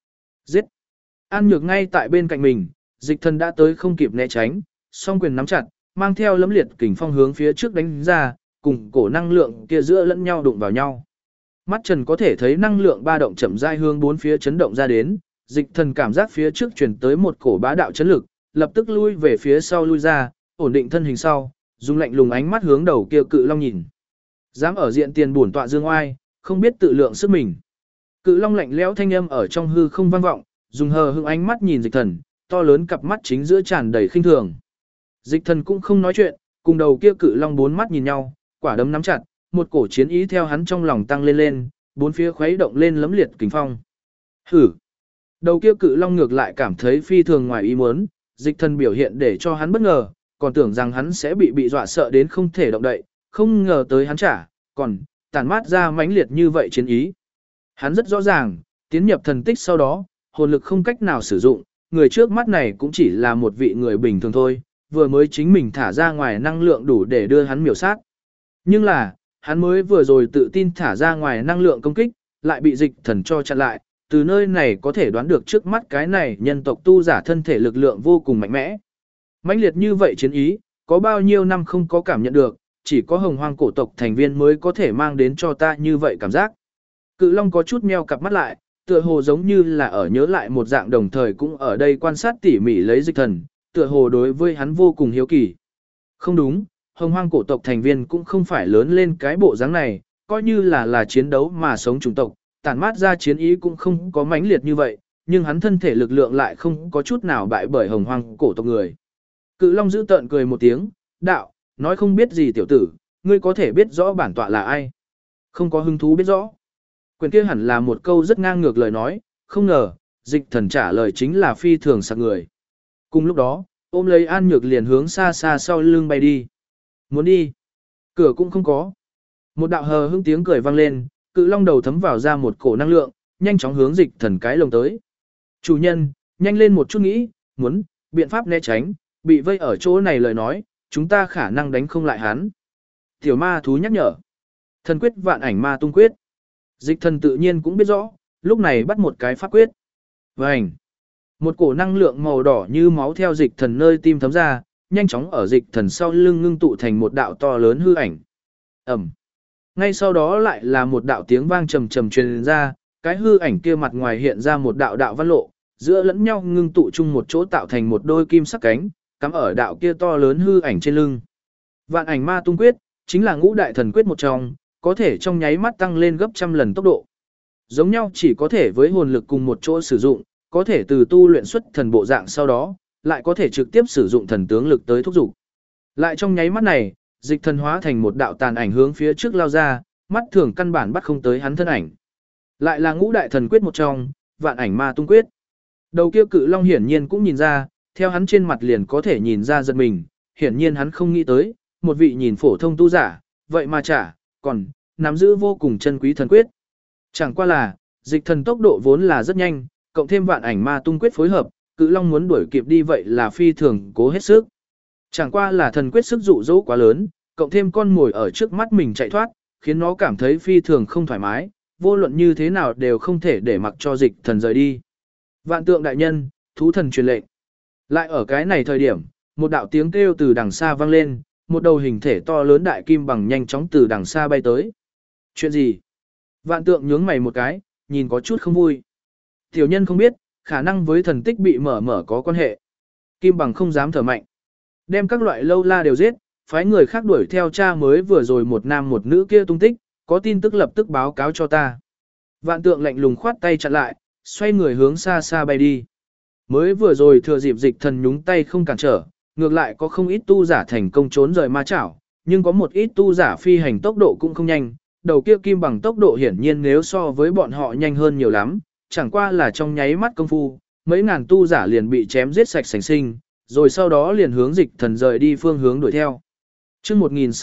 Giết! An Nhược ngay tại bên cạnh mình, dịch thần đã tới không kịp né tránh, song quyền nắm chặt, mang theo lấm liệt kình phong hướng phía trước đánh ra, cùng cổ năng lượng kia giữa lẫn nhau đụng vào nhau. Mắt Trần có thể thấy năng lượng ba động chậm rãi hướng bốn phía chấn động ra đến, dịch thần cảm giác phía trước truyền tới một cổ bá đạo chấn lực, lập tức lui về phía sau lui ra, ổn định thân hình sau, dùng lạnh lùng ánh mắt hướng đầu kia cự long nhìn. Dám ở diện tiền bổn tọa dương oai, không biết tự lượng sức mình. Cự long lạnh lẽo thanh âm ở trong hư không vang vọng, dùng hờ hững ánh mắt nhìn dịch thần, to lớn cặp mắt chính giữa tràn đầy khinh thường. Dịch thần cũng không nói chuyện, cùng đầu kia cự long bốn mắt nhìn nhau, quả đấm nắm chặt, một cổ chiến ý theo hắn trong lòng tăng lên lên, bốn phía khuấy động lên lấm liệt kình phong. Hử! Đầu kia cự long ngược lại cảm thấy phi thường ngoài ý muốn, dịch thần biểu hiện để cho hắn bất ngờ, còn tưởng rằng hắn sẽ bị dọa sợ đến không thể động đậy, không ngờ tới hắn trả, còn tản mát ra mãnh liệt như vậy chiến ý. Hắn rất rõ ràng, tiến nhập thần tích sau đó, hồn lực không cách nào sử dụng, người trước mắt này cũng chỉ là một vị người bình thường thôi, vừa mới chính mình thả ra ngoài năng lượng đủ để đưa hắn miểu sát. Nhưng là, hắn mới vừa rồi tự tin thả ra ngoài năng lượng công kích, lại bị dịch thần cho chặn lại, từ nơi này có thể đoán được trước mắt cái này nhân tộc tu giả thân thể lực lượng vô cùng mạnh mẽ. Mãnh liệt như vậy chiến ý, có bao nhiêu năm không có cảm nhận được, chỉ có hồng hoang cổ tộc thành viên mới có thể mang đến cho ta như vậy cảm giác. Cự long có chút meo cặp mắt lại, tựa hồ giống như là ở nhớ lại một dạng đồng thời cũng ở đây quan sát tỉ mỉ lấy dịch thần, tựa hồ đối với hắn vô cùng hiếu kỳ. Không đúng, hồng hoang cổ tộc thành viên cũng không phải lớn lên cái bộ dáng này, coi như là chiến đấu mà sống chủng tộc, tản mát ra chiến ý cũng không có mãnh liệt như vậy, nhưng hắn thân thể lực lượng lại không có chút nào bại bởi hồng hoang cổ tộc người. Cự long giữ tợn cười một tiếng, đạo, nói không biết gì tiểu tử, ngươi có thể biết rõ bản tọa là ai. Không có hứng thú biết rõ. Quyền kia hẳn là một câu rất ngang ngược lời nói, không ngờ, dịch thần trả lời chính là phi thường sặc người. Cùng lúc đó, ôm lấy An Nhược liền hướng xa xa sau lưng bay đi. Muốn đi. Cửa cũng không có. Một đạo hờ hững tiếng cười vang lên, cự long đầu thấm vào ra một cổ năng lượng, nhanh chóng hướng dịch thần cái lồng tới. Chủ nhân, nhanh lên một chút nghĩ, muốn, biện pháp né tránh, bị vây ở chỗ này lời nói, chúng ta khả năng đánh không lại hắn. Tiểu ma thú nhắc nhở. Thần quyết vạn ảnh ma tung quyết. Dịch thần tự nhiên cũng biết rõ, lúc này bắt một cái pháp quyết. Vành. Một cổ năng lượng màu đỏ như máu theo dịch thần nơi tim thấm ra, nhanh chóng ở dịch thần sau lưng ngưng tụ thành một đạo to lớn hư ảnh. Ẩm. Ngay sau đó lại là một đạo tiếng vang trầm trầm truyền ra, cái hư ảnh kia mặt ngoài hiện ra một đạo đạo văn lộ, giữa lẫn nhau ngưng tụ chung một chỗ tạo thành một đôi kim sắc cánh, cắm ở đạo kia to lớn hư ảnh trên lưng. Vạn ảnh ma tung quyết, chính là ngũ đại thần quyết một trong, có thể trong nháy mắt tăng lên gấp trăm lần tốc độ. Giống nhau chỉ có thể với hồn lực cùng một chỗ sử dụng, có thể từ tu luyện xuất thần bộ dạng sau đó, lại có thể trực tiếp sử dụng thần tướng lực tới thúc dục. Lại trong nháy mắt này, dịch thần hóa thành một đạo tàn ảnh hướng phía trước lao ra, mắt thường căn bản bắt không tới hắn thân ảnh. Lại là ngũ đại thần quyết một trong, vạn ảnh ma tung quyết. Đầu kia cự long hiển nhiên cũng nhìn ra, theo hắn trên mặt liền có thể nhìn ra giật mình, hiển nhiên hắn không nghĩ tới, một vị nhìn phổ thông tu giả, vậy mà còn nắm giữ vô cùng chân quý thần quyết. Chẳng qua là, dịch thần tốc độ vốn là rất nhanh, cộng thêm vạn ảnh ma tung quyết phối hợp, cự long muốn đuổi kịp đi vậy là phi thường cố hết sức. Chẳng qua là thần quyết sức dụ dỗ quá lớn, cộng thêm con mồi ở trước mắt mình chạy thoát, khiến nó cảm thấy phi thường không thoải mái, vô luận như thế nào đều không thể để mặc cho dịch thần rời đi. Vạn tượng đại nhân, thú thần truyền lệnh. Lại ở cái này thời điểm, một đạo tiếng kêu từ đằng xa vang lên, một đầu hình thể to lớn đại kim bằng nhanh chóng từ đằng xa bay tới. Chuyện gì? Vạn tượng nhướng mày một cái, nhìn có chút không vui. Tiểu nhân không biết, khả năng với thần tích bị mở có quan hệ. Kim bằng không dám thở mạnh. Đem các loại lâu la đều giết, phái người khác đuổi theo cha mới vừa rồi một nam một nữ kia tung tích, có tin tức lập tức báo cáo cho ta. Vạn tượng lạnh lùng khoát tay chặn lại, xoay người hướng xa xa bay đi. Mới vừa rồi thừa dịp dịch thần nhúng tay không cản trở, ngược lại có không ít tu giả thành công trốn rời ma chảo, nhưng có một ít tu giả phi hành tốc độ cũng không nhanh, đầu kia kim bằng tốc độ hiển nhiên nếu so với bọn họ nhanh hơn nhiều lắm, chẳng qua là trong nháy mắt công phu, mấy ngàn tu giả liền bị chém giết sạch sành sinh, rồi sau đó liền hướng dịch thần rời đi phương hướng đuổi theo. Chương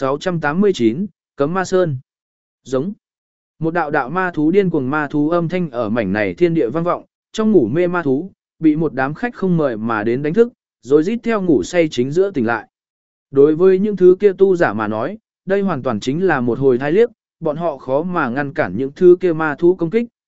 1689, Cấm Ma Sơn. Giống. Một đạo đạo ma thú điên cuồng ma thú âm thanh ở mảnh này thiên địa vang vọng, trong ngủ mê ma thú, bị một đám khách không mời mà đến đánh thức, rồi rít theo ngủ say chính giữa tỉnh lại. Đối với những thứ kia tu giả mà nói, đây hoàn toàn chính là một hồi thai liếc, bọn họ khó mà ngăn cản những thứ kia ma thú công kích,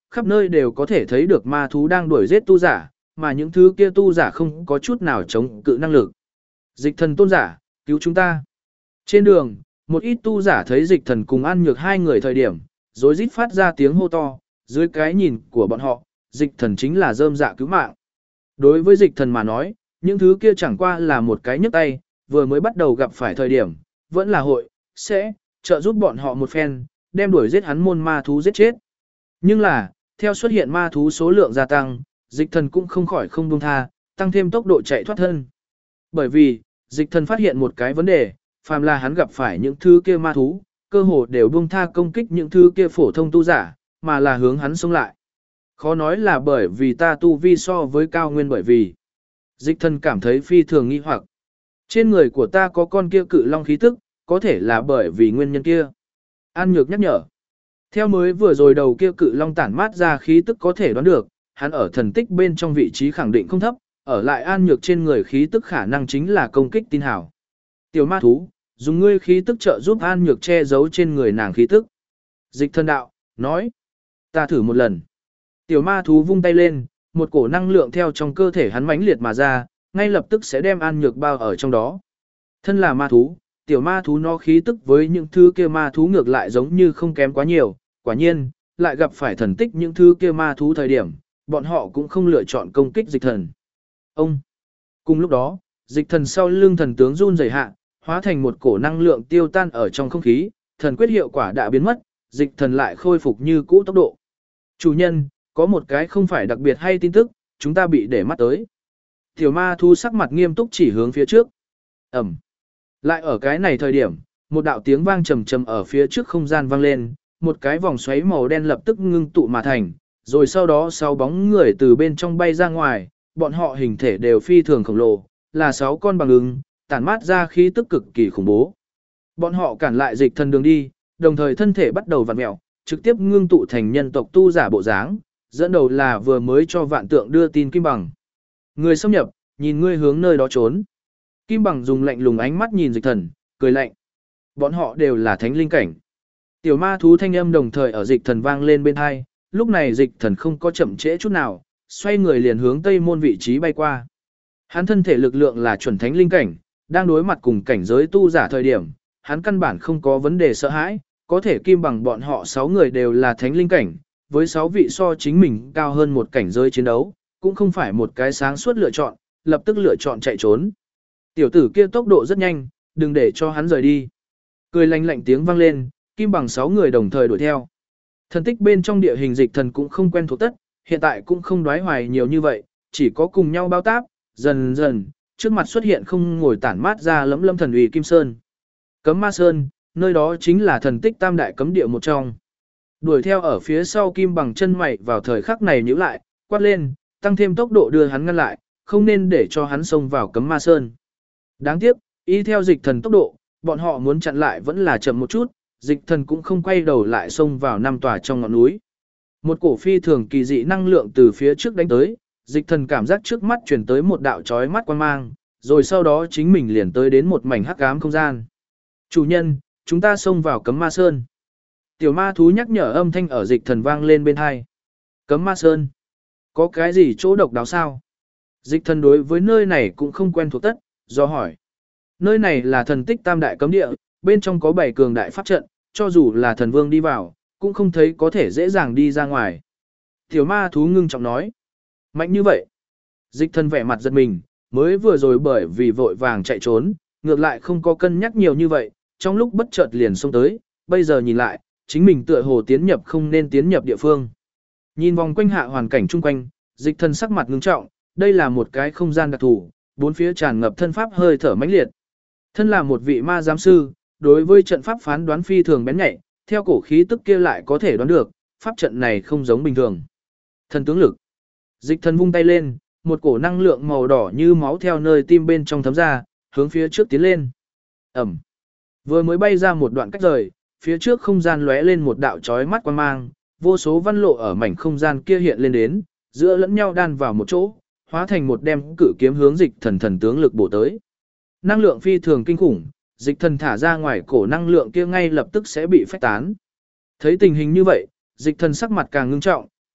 khắp nơi đều có thể thấy được ma thú đang đuổi giết tu giả, mà những thứ kia tu giả không có chút nào chống cự năng lực. Dịch thần tôn giả, cứu chúng ta. Trên đường, một ít tu giả thấy dịch thần cùng An Nhược hai người thời điểm, rối rít phát ra tiếng hô to, dưới cái nhìn của bọn họ, dịch thần chính là rơm dạ cứu mạng. Đối với dịch thần mà nói, những thứ kia chẳng qua là một cái nhấc tay, vừa mới bắt đầu gặp phải thời điểm, vẫn là hội, sẽ, trợ giúp bọn họ một phen, đem đuổi giết hắn môn ma thú giết chết. Nhưng là, theo xuất hiện ma thú số lượng gia tăng, dịch thần cũng không khỏi không buông tha, tăng thêm tốc độ chạy thoát thân. Bởi vì, dịch thần phát hiện một cái vấn đề, phàm là hắn gặp phải những thứ kia ma thú, cơ hồ đều buông tha công kích những thứ kia phổ thông tu giả, mà là hướng hắn xông lại. Khó nói là bởi vì ta tu vi so với cao nguyên bởi vì. Dịch thần cảm thấy phi thường nghi hoặc. Trên người của ta có con kia cự long khí tức, có thể là bởi vì nguyên nhân kia. An Nhược nhắc nhở. Theo mới vừa rồi đầu kia cự long tản mát ra khí tức có thể đoán được, hắn ở thần tích bên trong vị trí khẳng định không thấp, ở lại An Nhược trên người khí tức khả năng chính là công kích tin hảo. Tiểu ma thú, dùng ngươi khí tức trợ giúp An Nhược che giấu trên người nàng khí tức. Dịch thần đạo, nói. Ta thử một lần. Tiểu ma thú vung tay lên, một cổ năng lượng theo trong cơ thể hắn mãnh liệt mà ra, ngay lập tức sẽ đem An Nhược bao ở trong đó. Thân là ma thú, tiểu ma thú nó khí tức với những thứ kia ma thú ngược lại giống như không kém quá nhiều, quả nhiên, lại gặp phải thần tích những thứ kia ma thú thời điểm, bọn họ cũng không lựa chọn công kích dịch thần. Ông! Cùng lúc đó, dịch thần sau lưng thần tướng run rẩy hạ, hóa thành một cổ năng lượng tiêu tan ở trong không khí, thần quyết hiệu quả đã biến mất, dịch thần lại khôi phục như cũ tốc độ. Chủ nhân, có một cái không phải đặc biệt hay tin tức, chúng ta bị để mắt tới. Tiểu ma thú sắc mặt nghiêm túc chỉ hướng phía trước. Ẩm. Lại ở cái này thời điểm, một đạo tiếng vang trầm trầm ở phía trước không gian vang lên, một cái vòng xoáy màu đen lập tức ngưng tụ mà thành, rồi sau đó 6 bóng người từ bên trong bay ra ngoài, bọn họ hình thể đều phi thường khổng lồ, là 6 con bằng ưng, tản mát ra khí tức cực kỳ khủng bố. Bọn họ cản lại dịch thần đường đi, đồng thời thân thể bắt đầu vặn mèo, trực tiếp ngưng tụ thành nhân tộc tu giả bộ dáng, dẫn đầu là vừa mới cho vạn tượng đưa tin Kim Bằng. Người xâm nhập, nhìn ngươi hướng nơi đó trốn. Kim Bằng dùng lạnh lùng ánh mắt nhìn dịch thần, cười lạnh. Bọn họ đều là thánh linh cảnh. Tiểu ma thú thanh âm đồng thời ở dịch thần vang lên bên hai, lúc này dịch thần không có chậm trễ chút nào, xoay người liền hướng tây môn vị trí bay qua. Hắn thân thể lực lượng là chuẩn thánh linh cảnh, đang đối mặt cùng cảnh giới tu giả thời điểm, hắn căn bản không có vấn đề sợ hãi, có thể Kim Bằng bọn họ 6 người đều là thánh linh cảnh, với 6 vị so chính mình cao hơn một cảnh giới chiến đấu, cũng không phải một cái sáng suốt lựa chọn, lập tức lựa chọn chạy trốn. Tiểu tử kia tốc độ rất nhanh, đừng để cho hắn rời đi. Cười lạnh lạnh tiếng vang lên, Kim Bằng 6 người đồng thời đuổi theo. Thần tích bên trong địa hình dịch thần cũng không quen thuộc tất, hiện tại cũng không đoái hoài nhiều như vậy, chỉ có cùng nhau bao táp, dần dần, trước mặt xuất hiện không ngồi tản mát ra lấm lâm thần uy Kim Sơn. Cấm Ma Sơn, nơi đó chính là thần tích tam đại cấm địa một trong. Đuổi theo ở phía sau Kim Bằng chân mày vào thời khắc này nhíu lại, quát lên, tăng thêm tốc độ đưa hắn ngăn lại, không nên để cho hắn xông vào Cấm Ma Sơn. Đáng tiếc, y theo dịch thần tốc độ, bọn họ muốn chặn lại vẫn là chậm một chút, dịch thần cũng không quay đầu lại xông vào 5 tòa trong ngọn núi. Một cổ phi thường kỳ dị năng lượng từ phía trước đánh tới, dịch thần cảm giác trước mắt chuyển tới một đạo chói mắt quang mang, rồi sau đó chính mình liền tới đến một mảnh hắc ám không gian. Chủ nhân, chúng ta xông vào Cấm Ma Sơn. Tiểu ma thú nhắc nhở âm thanh ở dịch thần vang lên bên hai. Cấm Ma Sơn. Có cái gì chỗ độc đáo sao? Dịch thần đối với nơi này cũng không quen thuộc tất, do hỏi. Nơi này là thần tích tam đại cấm địa, bên trong có 7 cường đại pháp trận, cho dù là thần vương đi vào, cũng không thấy có thể dễ dàng đi ra ngoài. Tiểu ma thú ngưng trọng nói. Mạnh như vậy. Dịch thần vẻ mặt giật mình, mới vừa rồi bởi vì vội vàng chạy trốn, ngược lại không có cân nhắc nhiều như vậy, trong lúc bất chợt liền xông tới, bây giờ nhìn lại, chính mình tựa hồ tiến nhập không nên tiến nhập địa phương. Nhìn vòng quanh hạ hoàn cảnh chung quanh, dịch thần sắc mặt ngưng trọng, đây là một cái không gian đặc thù, bốn phía tràn ngập thân pháp hơi thở mãnh liệt. Thân là một vị ma giám sư, đối với trận pháp phán đoán phi thường bén nhạy, theo cổ khí tức kia lại có thể đoán được, pháp trận này không giống bình thường. Thần tướng lực. Dịch thần vung tay lên, một cổ năng lượng màu đỏ như máu theo nơi tim bên trong thấm ra, hướng phía trước tiến lên. Ẩm. Vừa mới bay ra một đoạn cách rời, phía trước không gian lóe lên một đạo chói mắt quang mang, vô số văn lộ ở mảnh không gian kia hiện lên đến, giữa lẫn nhau đan vào một chỗ, hóa thành một đem cự kiếm hướng dịch thần thần tướng lực bổ tới. Năng lượng phi thường kinh khủng, dịch thần thả ra ngoài cổ năng lượng kia ngay lập tức sẽ bị phách tán. Thấy tình hình như vậy, dịch thần sắc mặt càng ngưng trọng,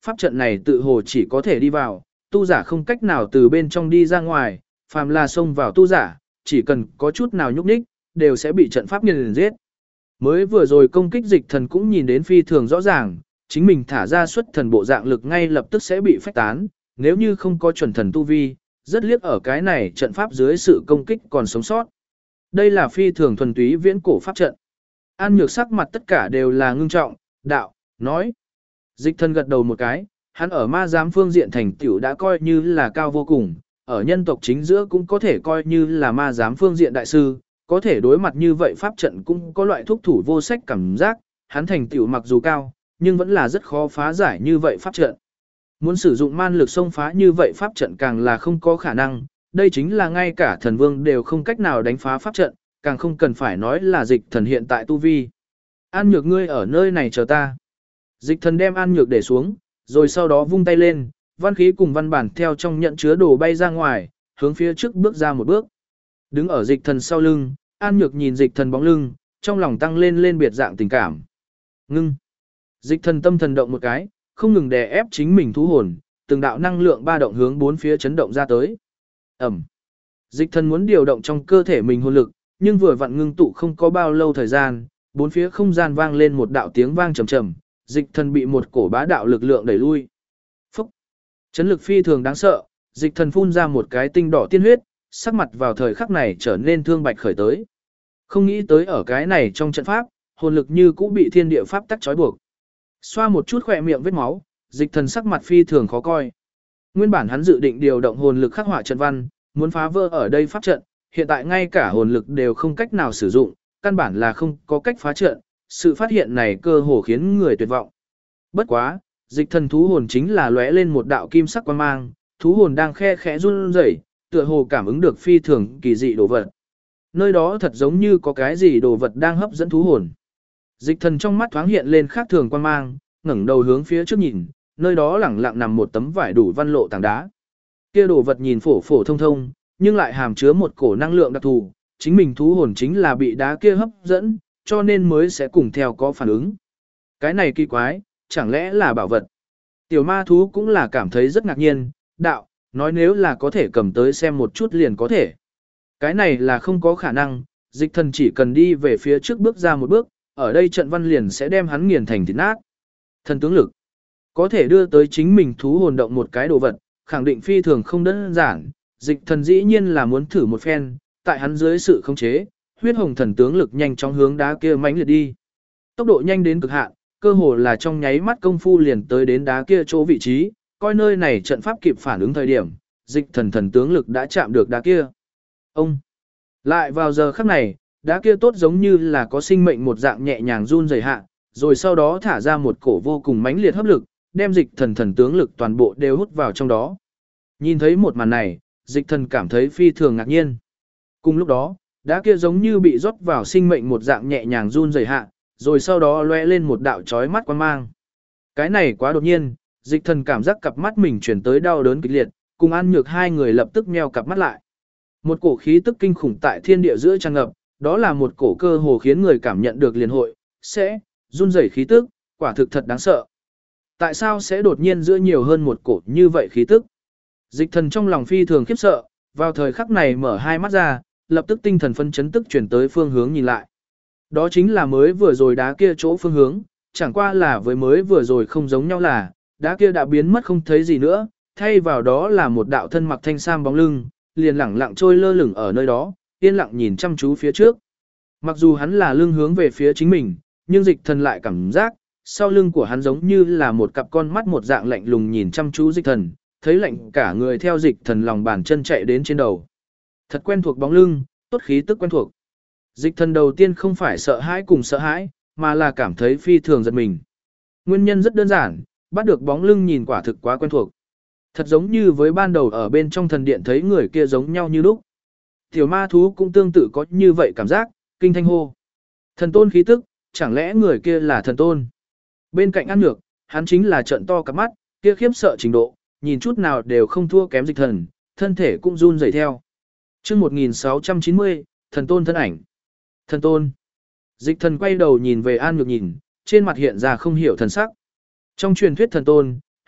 pháp trận này tự hồ chỉ có thể đi vào, tu giả không cách nào từ bên trong đi ra ngoài, phàm là xông vào tu giả, chỉ cần có chút nào nhúc nhích, đều sẽ bị trận pháp nghiền giết. Mới vừa rồi công kích dịch thần cũng nhìn đến phi thường rõ ràng, chính mình thả ra xuất thần bộ dạng lực ngay lập tức sẽ bị phách tán, nếu như không có chuẩn thần tu vi, rất liếc ở cái này trận pháp dưới sự công kích còn sống sót. Đây là phi thường thuần túy viễn cổ pháp trận. An Nhược sắc mặt tất cả đều là ngưng trọng, đạo, nói. Dịch thần gật đầu một cái, hắn ở ma giám phương diện thành tựu đã coi như là cao vô cùng, ở nhân tộc chính giữa cũng có thể coi như là ma giám phương diện đại sư, có thể đối mặt như vậy pháp trận cũng có loại thúc thủ vô sách cảm giác, hắn thành tựu mặc dù cao, nhưng vẫn là rất khó phá giải như vậy pháp trận. Muốn sử dụng man lực xông phá như vậy pháp trận càng là không có khả năng, đây chính là ngay cả thần vương đều không cách nào đánh phá pháp trận, càng không cần phải nói là dịch thần hiện tại tu vi. An Nhược ngươi ở nơi này chờ ta. Dịch thần đem An Nhược để xuống, rồi sau đó vung tay lên, văn khí cùng văn bản theo trong nhận chứa đồ bay ra ngoài, hướng phía trước bước ra một bước. Đứng ở dịch thần sau lưng, An Nhược nhìn dịch thần bóng lưng, trong lòng tăng lên biệt dạng tình cảm. Ngưng. Dịch thần tâm thần động một cái, không ngừng đè ép chính mình thú hồn, từng đạo năng lượng ba động hướng bốn phía chấn động ra tới. Ẩm. Dịch thần muốn điều động trong cơ thể mình hồn lực, nhưng vừa vặn ngưng tụ không có bao lâu thời gian, bốn phía không gian vang lên một đạo tiếng vang trầm trầm, dịch thần bị một cổ bá đạo lực lượng đẩy lui. Phúc. Chấn lực phi thường đáng sợ, dịch thần phun ra một cái tinh đỏ tiên huyết, sắc mặt vào thời khắc này trở nên thương bạch khởi tới. Không nghĩ tới ở cái này trong trận pháp, hồn lực như cũ bị thiên địa pháp tắc trói buộc. Xoa một chút khỏe miệng vết máu, dịch thần sắc mặt phi thường khó coi. Nguyên bản hắn dự định điều động hồn lực khắc họa trận văn, muốn phá vỡ ở đây pháp trận, hiện tại ngay cả hồn lực đều không cách nào sử dụng, căn bản là không có cách phá trận, sự phát hiện này cơ hồ khiến người tuyệt vọng. Bất quá, dịch thần thú hồn chính là lóe lên một đạo kim sắc quang mang, thú hồn đang khe khẽ run rẩy, tựa hồ cảm ứng được phi thường kỳ dị đồ vật. Nơi đó thật giống như có cái gì đồ vật đang hấp dẫn thú hồn. Dịch thần trong mắt thoáng hiện lên khác thường quang mang, ngẩng đầu hướng phía trước nhìn, nơi đó lẳng lặng nằm một tấm vải đủ văn lộ tảng đá. Kia đồ vật nhìn phổ phổ thông thông, nhưng lại hàm chứa một cổ năng lượng đặc thù, chính mình thú hồn chính là bị đá kia hấp dẫn, cho nên mới sẽ cùng theo có phản ứng. Cái này kỳ quái, chẳng lẽ là bảo vật? Tiểu ma thú cũng là cảm thấy rất ngạc nhiên, đạo, nói nếu là có thể cầm tới xem một chút liền có thể. Cái này là không có khả năng, dịch thần chỉ cần đi về phía trước bước ra một bước, ở đây trận văn liền sẽ đem hắn nghiền thành thịt nát. Thần tướng lực, có thể đưa tới chính mình thú hồn động một cái đồ vật, khẳng định phi thường không đơn giản, dịch thần dĩ nhiên là muốn thử một phen, tại hắn dưới sự khống chế, huyết hồng thần tướng lực nhanh chóng hướng đá kia mãnh liệt đi. Tốc độ nhanh đến cực hạn, cơ hồ là trong nháy mắt công phu liền tới đến đá kia chỗ vị trí, coi nơi này trận pháp kịp phản ứng thời điểm, dịch thần tướng lực đã chạm được đá kia. Ông! Lại vào giờ khắc này, đá kia tốt giống như là có sinh mệnh một dạng nhẹ nhàng run rẩy hạ, rồi sau đó thả ra một cổ vô cùng mãnh liệt hấp lực, đem dịch thần tướng lực toàn bộ đều hút vào trong đó. Nhìn thấy một màn này, dịch thần cảm thấy phi thường ngạc nhiên. Cùng lúc đó, đá kia giống như bị rót vào sinh mệnh một dạng nhẹ nhàng run rẩy hạ, rồi sau đó lóe lên một đạo chói mắt quang mang. Cái này quá đột nhiên, dịch thần cảm giác cặp mắt mình chuyển tới đau đớn kịch liệt, cùng An Nhược hai người lập tức nheo cặp mắt lại. Một cổ khí tức kinh khủng tại thiên địa giữa tràn ngập, đó là một cổ cơ hồ khiến người cảm nhận được liền hội, sẽ run rẩy khí tức, quả thực thật đáng sợ. Tại sao sẽ đột nhiên giữa nhiều hơn một cổ như vậy khí tức? Dịch thần trong lòng phi thường khiếp sợ, vào thời khắc này mở hai mắt ra, lập tức tinh thần phân chấn tức chuyển tới phương hướng nhìn lại. Đó chính là mới vừa rồi đá kia chỗ phương hướng, chẳng qua là với mới vừa rồi không giống nhau là, đá kia đã biến mất không thấy gì nữa, thay vào đó là một đạo thân mặc thanh sam bóng lưng, liền lẳng lặng trôi lơ lửng ở nơi đó, yên lặng nhìn chăm chú phía trước. Mặc dù hắn là lưng hướng về phía chính mình, nhưng dịch thần lại cảm giác, sau lưng của hắn giống như là một cặp con mắt một dạng lạnh lùng nhìn chăm chú dịch thần, thấy lạnh cả người theo dịch thần lòng bàn chân chạy đến trên đầu. Thật quen thuộc bóng lưng, tốt khí tức quen thuộc. Dịch thần đầu tiên không phải sợ hãi cùng sợ hãi, mà là cảm thấy phi thường giật mình. Nguyên nhân rất đơn giản, bắt được bóng lưng nhìn quả thực quá quen thuộc. Thật giống như với ban đầu ở bên trong thần điện thấy người kia giống nhau như lúc. Tiểu ma thú cũng tương tự có như vậy cảm giác, kinh thanh hô. Thần tôn khí tức, chẳng lẽ người kia là thần tôn? Bên cạnh An Nhược, hắn chính là trợn to cặp mắt, kia khiếp sợ trình độ, nhìn chút nào đều không thua kém dịch thần, thân thể cũng run rẩy theo. Chương 1690, thần tôn thân ảnh. Thần tôn. Dịch thần quay đầu nhìn về An Nhược nhìn, trên mặt hiện ra không hiểu thần sắc. Trong truyền thuyết thần tôn,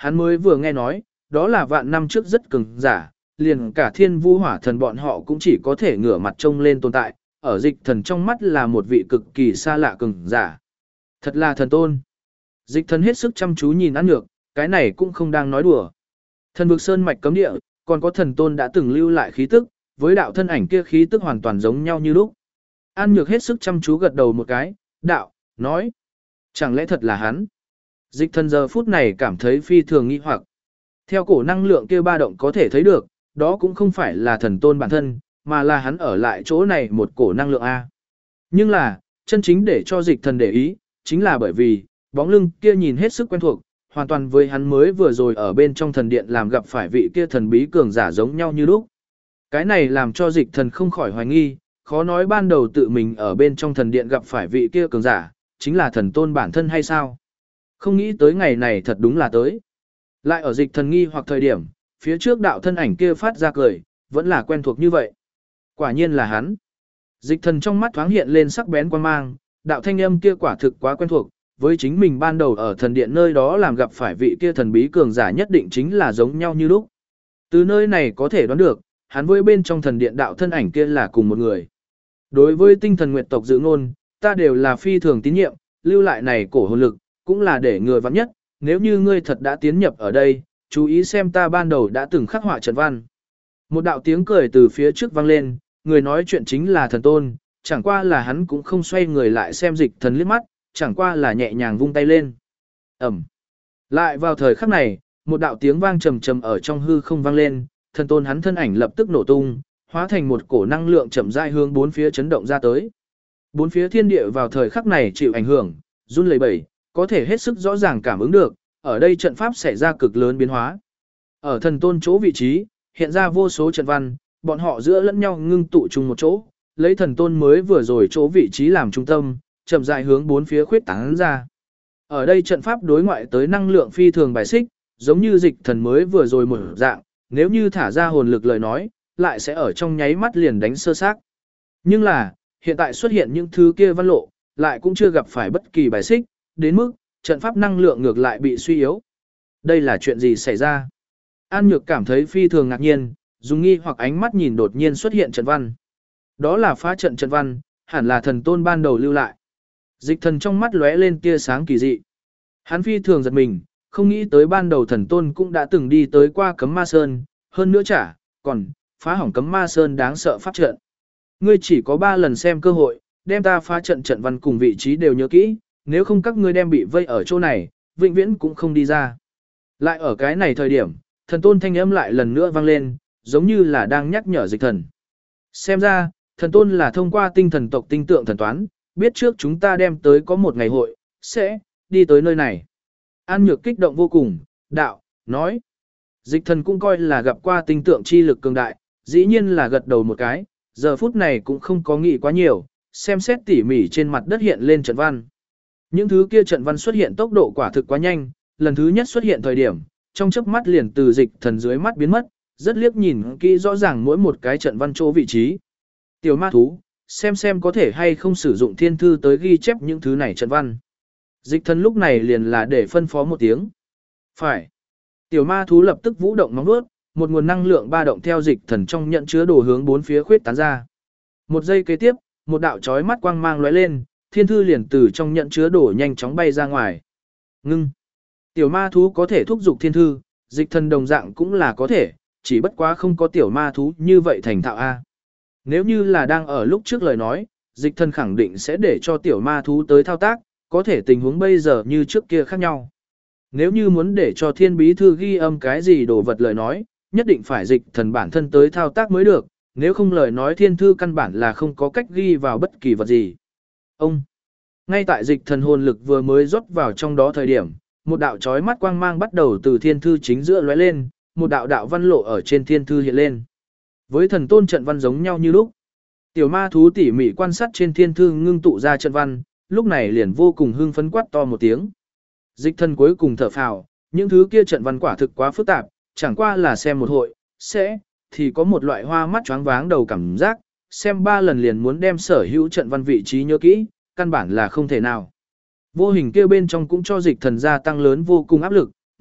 hắn mới vừa nghe nói, đó là vạn năm trước rất cường giả, liền cả thiên vu hỏa thần bọn họ cũng chỉ có thể ngửa mặt trông lên tồn tại, ở dịch thần trong mắt là một vị cực kỳ xa lạ cường giả. Thật là thần tôn. Dịch thần hết sức chăm chú nhìn An Nhược, cái này cũng không đang nói đùa. Thần vực sơn mạch cấm địa, còn có thần tôn đã từng lưu lại khí tức, với đạo thân ảnh kia khí tức hoàn toàn giống nhau như lúc. An Nhược hết sức chăm chú gật đầu một cái, đạo, nói. Chẳng lẽ thật là hắn? Dịch thần giờ phút này cảm thấy phi thường nghi hoặc. Theo cổ năng lượng kia ba động có thể thấy được, đó cũng không phải là thần tôn bản thân, mà là hắn ở lại chỗ này một cổ năng lượng A. Nhưng là, chân chính để cho dịch thần để ý, chính là bởi vì, bóng lưng kia nhìn hết sức quen thuộc, hoàn toàn với hắn mới vừa rồi ở bên trong thần điện làm gặp phải vị kia thần bí cường giả giống nhau như lúc. Cái này làm cho dịch thần không khỏi hoài nghi, khó nói ban đầu tự mình ở bên trong thần điện gặp phải vị kia cường giả, chính là thần tôn bản thân hay sao? Không nghĩ tới ngày này thật đúng là tới. Lại ở dịch thần nghi hoặc thời điểm, phía trước đạo thân ảnh kia phát ra cười, vẫn là quen thuộc như vậy. Quả nhiên là hắn. Dịch thần trong mắt thoáng hiện lên sắc bén quan mang, đạo thanh âm kia quả thực quá quen thuộc, với chính mình ban đầu ở thần điện nơi đó làm gặp phải vị kia thần bí cường giả nhất định chính là giống nhau như lúc. Từ nơi này có thể đoán được, hắn với bên trong thần điện đạo thân ảnh kia là cùng một người. Đối với tinh thần nguyệt tộc dự ngôn, ta đều là phi thường tín nhiệm, lưu lại này cổ hồn lực, cũng là để người vắng nhất, nếu như ngươi thật đã tiến nhập ở đây, chú ý xem ta ban đầu đã từng khắc họa trận văn. Một đạo tiếng cười từ phía trước vang lên, người nói chuyện chính là thần tôn, chẳng qua là hắn cũng không xoay người lại xem dịch thần liếc mắt, chẳng qua là nhẹ nhàng vung tay lên. Ẩm. Lại vào thời khắc này, một đạo tiếng vang trầm trầm ở trong hư không vang lên, thần tôn hắn thân ảnh lập tức nổ tung, hóa thành một cổ năng lượng chậm rãi hướng bốn phía chấn động ra tới. Bốn phía thiên địa vào thời khắc này chịu ảnh hưởng, run lẩy bẩy, có thể hết sức rõ ràng cảm ứng được, ở đây trận pháp xảy ra cực lớn biến hóa. Ở thần tôn chỗ vị trí, hiện ra vô số trận văn, bọn họ giữa lẫn nhau ngưng tụ chung một chỗ, lấy thần tôn mới vừa rồi chỗ vị trí làm trung tâm, chậm rãi hướng bốn phía khuyết tán ra. Ở đây trận pháp đối ngoại tới năng lượng phi thường bài xích, giống như dịch thần mới vừa rồi một dạng, nếu như thả ra hồn lực lời nói, lại sẽ ở trong nháy mắt liền đánh sơ xác. Nhưng là, hiện tại xuất hiện những thứ kia văn lộ, lại cũng chưa gặp phải bất kỳ bài xích, đến mức, trận pháp năng lượng ngược lại bị suy yếu. Đây là chuyện gì xảy ra? An Nhược cảm thấy phi thường ngạc nhiên, dùng nghi hoặc ánh mắt nhìn đột nhiên xuất hiện trận văn. Đó là phá trận trận văn, hẳn là thần tôn ban đầu lưu lại. Dịch thần trong mắt lóe lên tia sáng kỳ dị. Hắn phi thường giật mình, không nghĩ tới ban đầu thần tôn cũng đã từng đi tới qua cấm ma sơn, hơn nữa còn phá hỏng cấm ma sơn đáng sợ pháp trận. Ngươi chỉ có 3 lần xem cơ hội, đem ta phá trận trận văn cùng vị trí đều nhớ kỹ, nếu không các ngươi đem bị vây ở chỗ này, vĩnh viễn cũng không đi ra. Lại ở cái này thời điểm, thần tôn thanh âm lại lần nữa vang lên, giống như là đang nhắc nhở dịch thần. Xem ra, thần tôn là thông qua tinh thần tộc tinh tượng thần toán, biết trước chúng ta đem tới có một ngày hội, sẽ đi tới nơi này. An Nhược kích động vô cùng, đạo, nói. Dịch thần cũng coi là gặp qua tinh tượng chi lực cường đại, dĩ nhiên là gật đầu một cái, giờ phút này cũng không có nghĩ quá nhiều, xem xét tỉ mỉ trên mặt đất hiện lên trận văn. Những thứ kia trận văn xuất hiện tốc độ quả thực quá nhanh, lần thứ nhất xuất hiện thời điểm, trong chớp mắt liền từ dịch thần dưới mắt biến mất, rất liếc nhìn kỹ rõ ràng mỗi một cái trận văn chỗ vị trí. Tiểu ma thú, xem có thể hay không sử dụng thiên thư tới ghi chép những thứ này trận văn. Dịch thần lúc này liền là để phân phó một tiếng. Phải. Tiểu ma thú lập tức vũ động móng vuốt, một nguồn năng lượng ba động theo dịch thần trong nhận chứa đồ hướng bốn phía khuyết tán ra. Một giây kế tiếp, một đạo chói mắt quang mang lóe lên, thiên thư liền từ trong nhận chứa đồ nhanh chóng bay ra ngoài. Ngưng. Tiểu ma thú có thể thúc giục thiên thư, dịch thần đồng dạng cũng là có thể, chỉ bất quá không có tiểu ma thú như vậy thành thạo A. Nếu như là đang ở lúc trước lời nói, dịch thần khẳng định sẽ để cho tiểu ma thú tới thao tác, có thể tình huống bây giờ như trước kia khác nhau. Nếu như muốn để cho thiên bí thư ghi âm cái gì đồ vật lời nói, nhất định phải dịch thần bản thân tới thao tác mới được, nếu không lời nói thiên thư căn bản là không có cách ghi vào bất kỳ vật gì. Ngay tại dịch thần hồn lực vừa mới rót vào trong đó thời điểm, một đạo chói mắt quang mang bắt đầu từ thiên thư chính giữa lóe lên, một đạo đạo văn lộ ở trên thiên thư hiện lên. Với thần tôn trận văn giống nhau như lúc. Tiểu ma thú tỉ mỉ quan sát trên thiên thư ngưng tụ ra trận văn, lúc này liền vô cùng hưng phấn quát to một tiếng. Dịch thần cuối cùng thở phào, những thứ kia trận văn quả thực quá phức tạp, chẳng qua là xem một hội, thì có một loại hoa mắt choáng váng đầu cảm giác, xem 3 lần liền muốn đem sở hữu trận văn vị trí nhớ kỹ, căn bản là không thể nào. Vô hình kia bên trong cũng cho dịch thần gia tăng lớn vô cùng áp lực,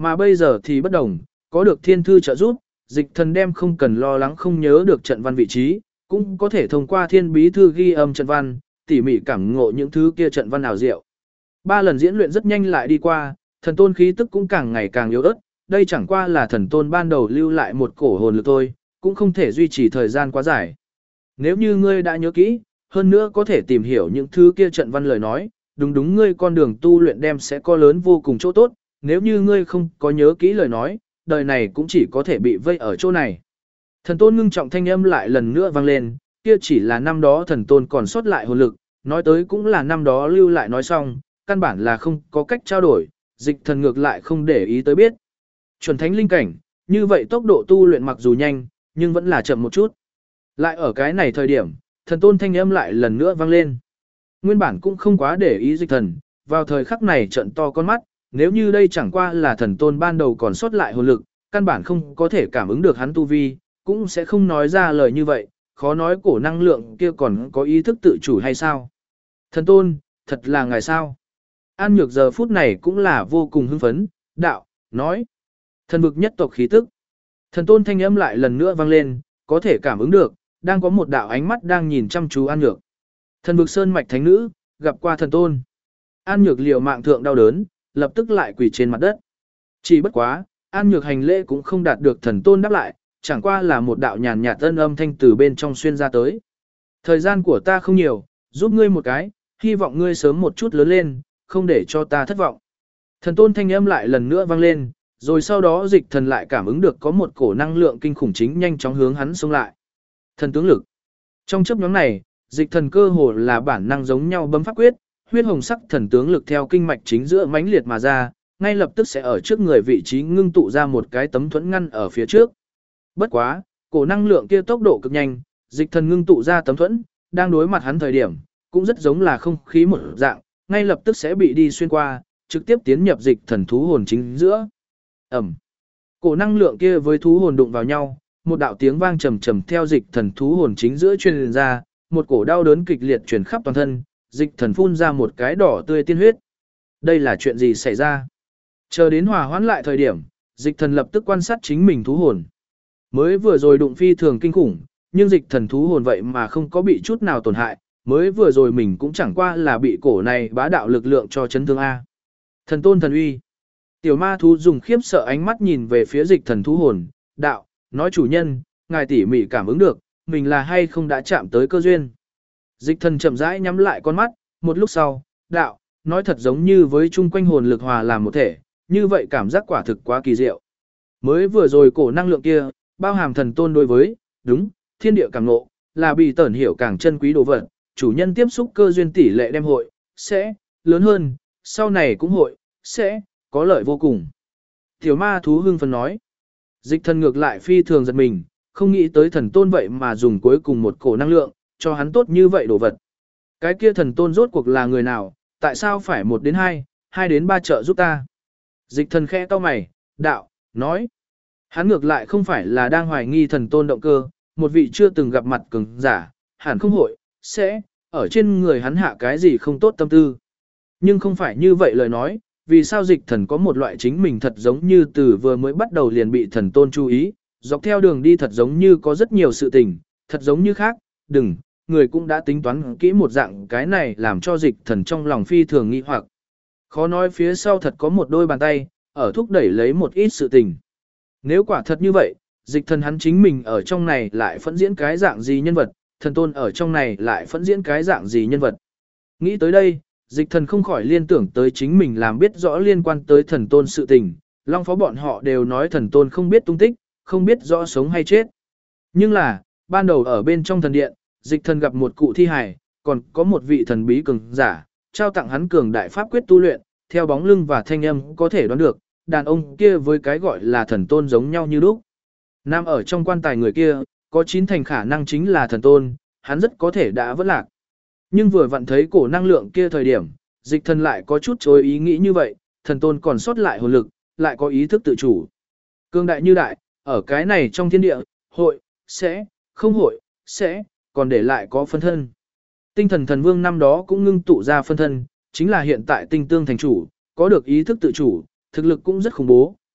Mà bây giờ thì bất đồng, có được thiên thư trợ giúp, dịch thần đem không cần lo lắng không nhớ được trận văn vị trí, cũng có thể thông qua thiên bí thư ghi âm trận văn, tỉ mỉ cảm ngộ những thứ kia trận văn ảo diệu. 3 lần diễn luyện rất nhanh lại đi qua, thần tôn khí tức cũng càng ngày càng yếu ớt, đây chẳng qua là thần tôn ban đầu lưu lại một cổ hồn lực thôi, cũng không thể duy trì thời gian quá dài. Nếu như ngươi đã nhớ kỹ, hơn nữa có thể tìm hiểu những thứ kia trận văn lời nói, đúng ngươi con đường tu luyện đem sẽ có lớn vô cùng chỗ tốt, nếu như ngươi không có nhớ kỹ lời nói, đời này cũng chỉ có thể bị vây ở chỗ này. Thần tôn ngưng trọng thanh âm lại lần nữa vang lên, kia chỉ là năm đó thần tôn còn sót lại hồn lực, nói tới cũng là năm đó lưu lại nói xong, căn bản là không có cách trao đổi, dịch thần ngược lại không để ý tới biết. Chuẩn thánh linh cảnh, như vậy tốc độ tu luyện mặc dù nhanh, nhưng vẫn là chậm một chút. Lại ở cái này thời điểm, thần tôn thanh âm lại lần nữa vang lên. Nguyên bản cũng không quá để ý dịch thần, vào thời khắc này trợn to con mắt, nếu như đây chẳng qua là thần tôn ban đầu còn sót lại hồn lực, căn bản không có thể cảm ứng được hắn tu vi, cũng sẽ không nói ra lời như vậy, khó nói cổ năng lượng kia còn có ý thức tự chủ hay sao. Thần tôn, thật là ngài sao? An Nhược giờ phút này cũng là vô cùng hưng phấn, đạo, nói. Thần vực nhất tộc khí tức. Thần tôn thanh âm lại lần nữa vang lên, có thể cảm ứng được, đang có một đạo ánh mắt đang nhìn chăm chú An Nhược. Thần vực sơn mạch thánh nữ, gặp qua thần tôn. An Nhược liều mạng thượng đau đớn, lập tức lại quỳ trên mặt đất. Chỉ bất quá, An Nhược hành lễ cũng không đạt được thần tôn đáp lại, chẳng qua là một đạo nhàn nhạt tân âm thanh từ bên trong xuyên ra tới. Thời gian của ta không nhiều, giúp ngươi một cái, hy vọng ngươi sớm một chút lớn lên, không để cho ta thất vọng. Thần tôn thanh âm lại lần nữa vang lên, rồi sau đó dịch thần lại cảm ứng được có một cổ năng lượng kinh khủng chính nhanh chóng hướng hắn xông lại. Thần tướng lực. Trong chấp nhóm này, dịch thần cơ hồ là bản năng giống nhau bấm pháp quyết, huyết hồng sắc thần tướng lực theo kinh mạch chính giữa mãnh liệt mà ra, ngay lập tức sẽ ở trước người vị trí ngưng tụ ra một cái tấm thuẫn ngăn ở phía trước. Bất quá, cổ năng lượng kia tốc độ cực nhanh, dịch thần ngưng tụ ra tấm thuẫn, đang đối mặt hắn thời điểm, cũng rất giống là không khí một dạng, ngay lập tức sẽ bị đi xuyên qua, trực tiếp tiến nhập dịch thần thú hồn chính giữa. Ẩm. Cổ năng lượng kia với thú hồn đụng vào nhau, một đạo tiếng vang trầm trầm theo dịch thần thú hồn chính giữa truyền ra, một cổ đau đớn kịch liệt truyền khắp toàn thân, dịch thần phun ra một cái đỏ tươi tiên huyết. Đây là chuyện gì xảy ra? Chờ đến hòa hoãn lại thời điểm, dịch thần lập tức quan sát chính mình thú hồn. Mới vừa rồi đụng phi thường kinh khủng, nhưng dịch thần thú hồn vậy mà không có bị chút nào tổn hại, mới vừa rồi mình cũng chẳng qua là bị cổ này bá đạo lực lượng cho chấn thương A. Thần tôn thần uy. Tiểu ma thú dùng khiếp sợ ánh mắt nhìn về phía dịch thần thú hồn, đạo, nói chủ nhân, ngài tỉ mỉ cảm ứng được, mình là hay không đã chạm tới cơ duyên. Dịch thần chậm rãi nhắm lại con mắt, một lúc sau, đạo, nói thật giống như với chung quanh hồn lực hòa làm một thể, như vậy cảm giác quả thực quá kỳ diệu. Mới vừa rồi cổ năng lượng kia, bao hàm thần tôn đối với, đúng, thiên địa càng ngộ, là bị tẩn hiểu càng chân quý đồ vật, chủ nhân tiếp xúc cơ duyên tỷ lệ đem hội, sẽ, lớn hơn, sau này cũng hội, sẽ, có lợi vô cùng. Tiểu ma thú hưng phấn nói. Dịch thần ngược lại phi thường giật mình, không nghĩ tới thần tôn vậy mà dùng cuối cùng một cổ năng lượng, cho hắn tốt như vậy đồ vật. Cái kia thần tôn rốt cuộc là người nào, tại sao phải 1 đến 2, 2 đến 3 trợ giúp ta? Dịch thần khẽ cau mày, đạo, nói. Hắn ngược lại không phải là đang hoài nghi thần tôn động cơ, một vị chưa từng gặp mặt cường giả, hẳn không hội, sẽ, ở trên người hắn hạ cái gì không tốt tâm tư. Nhưng không phải như vậy lời nói, vì sao dịch thần có một loại chính mình thật giống như từ vừa mới bắt đầu liền bị thần tôn chú ý, dọc theo đường đi thật giống như có rất nhiều sự tình, thật giống như khác, đừng, người cũng đã tính toán kỹ một dạng cái này làm cho dịch thần trong lòng phi thường nghi hoặc. Khó nói phía sau thật có một đôi bàn tay, ở thúc đẩy lấy một ít sự tình. Nếu quả thật như vậy, dịch thần hắn chính mình ở trong này lại phẫn diễn cái dạng gì nhân vật, thần tôn ở trong này lại phẫn diễn cái dạng gì nhân vật. Nghĩ tới đây, dịch thần không khỏi liên tưởng tới chính mình làm biết rõ liên quan tới thần tôn sự tình, long phó bọn họ đều nói thần tôn không biết tung tích, không biết rõ sống hay chết. Nhưng là, ban đầu ở bên trong thần điện, dịch thần gặp một cụ thi hài, còn có một vị thần bí cường giả, trao tặng hắn cường đại pháp quyết tu luyện, theo bóng lưng và thanh âm có thể đoán được, đàn ông kia với cái gọi là thần tôn giống nhau như lúc. Nam ở trong quan tài người kia, có 9 thành khả năng chính là thần tôn, hắn rất có thể đã vỡ lạc. Nhưng vừa vặn thấy cổ năng lượng kia thời điểm, dịch thần lại có chút chối ý nghĩ như vậy, thần tôn còn sót lại hồn lực, lại có ý thức tự chủ. Cương đại như đại, ở cái này trong thiên địa, hội, sẽ, không hội, sẽ, còn để lại có phân thân. Tinh thần thần vương năm đó cũng ngưng tụ ra phân thân, chính là hiện tại tinh tương thành chủ, có được ý thức tự chủ, thực lực cũng rất khủng bố,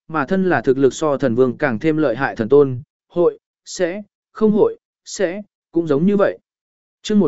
mà thân là thực lực so thần vương càng thêm lợi hại thần tôn, hội, sẽ, không hội, sẽ, cũng giống như vậy. chương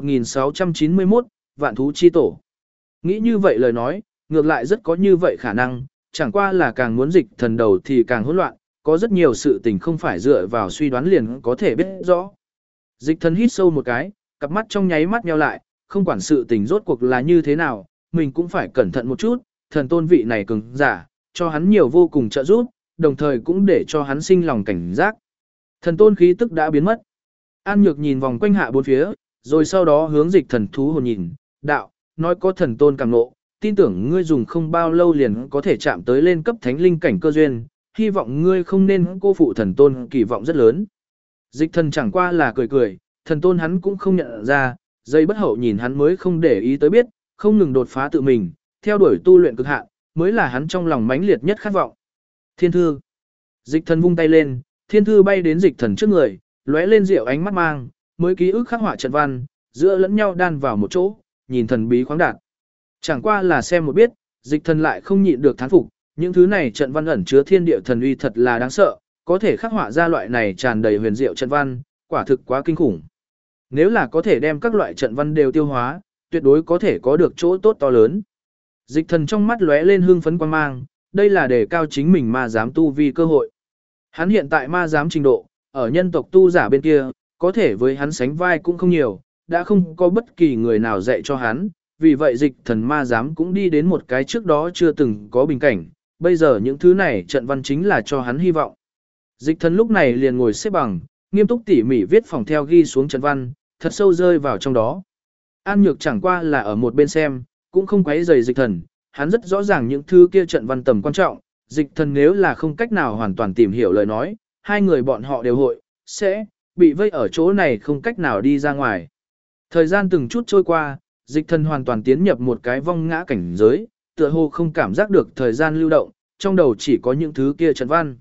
1691, Vạn Thú Chi Tổ. Nghĩ như vậy lời nói, ngược lại rất có như vậy khả năng, chẳng qua là càng muốn dịch thần đầu thì càng hỗn loạn, có rất nhiều sự tình không phải dựa vào suy đoán liền có thể biết rõ. Dịch thần hít sâu một cái, cặp mắt trong nháy mắt nheo lại, không quản sự tình rốt cuộc là như thế nào, mình cũng phải cẩn thận một chút, thần tôn vị này cường giả, cho hắn nhiều vô cùng trợ giúp, đồng thời cũng để cho hắn sinh lòng cảnh giác. Thần tôn khí tức đã biến mất. An Nhược nhìn vòng quanh hạ bốn phía, rồi sau đó hướng dịch thần thú hồn nhìn, đạo, nói có thần tôn càng ngộ, tin tưởng ngươi dùng không bao lâu liền có thể chạm tới lên cấp thánh linh cảnh cơ duyên, hy vọng ngươi không nên cô phụ thần tôn kỳ vọng rất lớn. Dịch thần chẳng qua là cười cười, thần tôn hắn cũng không nhận ra, dây bất hậu nhìn hắn mới không để ý tới biết, không ngừng đột phá tự mình, theo đuổi tu luyện cực hạn, mới là hắn trong lòng mãnh liệt nhất khát vọng. Thiên thư. Dịch thần vung tay lên, thiên thư bay đến dịch thần trước người, lóe lên rượu ánh mắt mang, mới ký ức khắc họa trận văn, giữa lẫn nhau đan vào một chỗ, nhìn thần bí khoáng đạt. Chẳng qua là xem một biết, dịch thần lại không nhịn được thán phục, những thứ này trận văn ẩn chứa thiên địa thần uy thật là đáng sợ, có thể khắc họa ra loại này tràn đầy huyền diệu trận văn, quả thực quá kinh khủng. Nếu là có thể đem các loại trận văn đều tiêu hóa, tuyệt đối có thể có được chỗ tốt to lớn. Dịch thần trong mắt lóe lên hương phấn quan mang, đây là để cao chính mình ma giám tu vi cơ hội. Hắn hiện tại ma giám trình độ, ở nhân tộc tu giả bên kia, có thể với hắn sánh vai cũng không nhiều, đã không có bất kỳ người nào dạy cho hắn, vì vậy dịch thần ma giám cũng đi đến một cái trước đó chưa từng có bình cảnh, bây giờ những thứ này trận văn chính là cho hắn hy vọng. Dịch thần lúc này liền ngồi xếp bằng, nghiêm túc tỉ mỉ viết phòng theo ghi xuống trận văn, thật sâu rơi vào trong đó. An Nhược chẳng qua là ở một bên xem, cũng không quấy rầy dịch thần, hắn rất rõ ràng những thứ kia trận văn tầm quan trọng, dịch thần nếu là không cách nào hoàn toàn tìm hiểu lời nói, hai người bọn họ đều hội, sẽ bị vây ở chỗ này không cách nào đi ra ngoài. Thời gian từng chút trôi qua, dịch thần hoàn toàn tiến nhập một cái vong ngã cảnh giới, tựa hồ không cảm giác được thời gian lưu động, trong đầu chỉ có những thứ kia trận văn.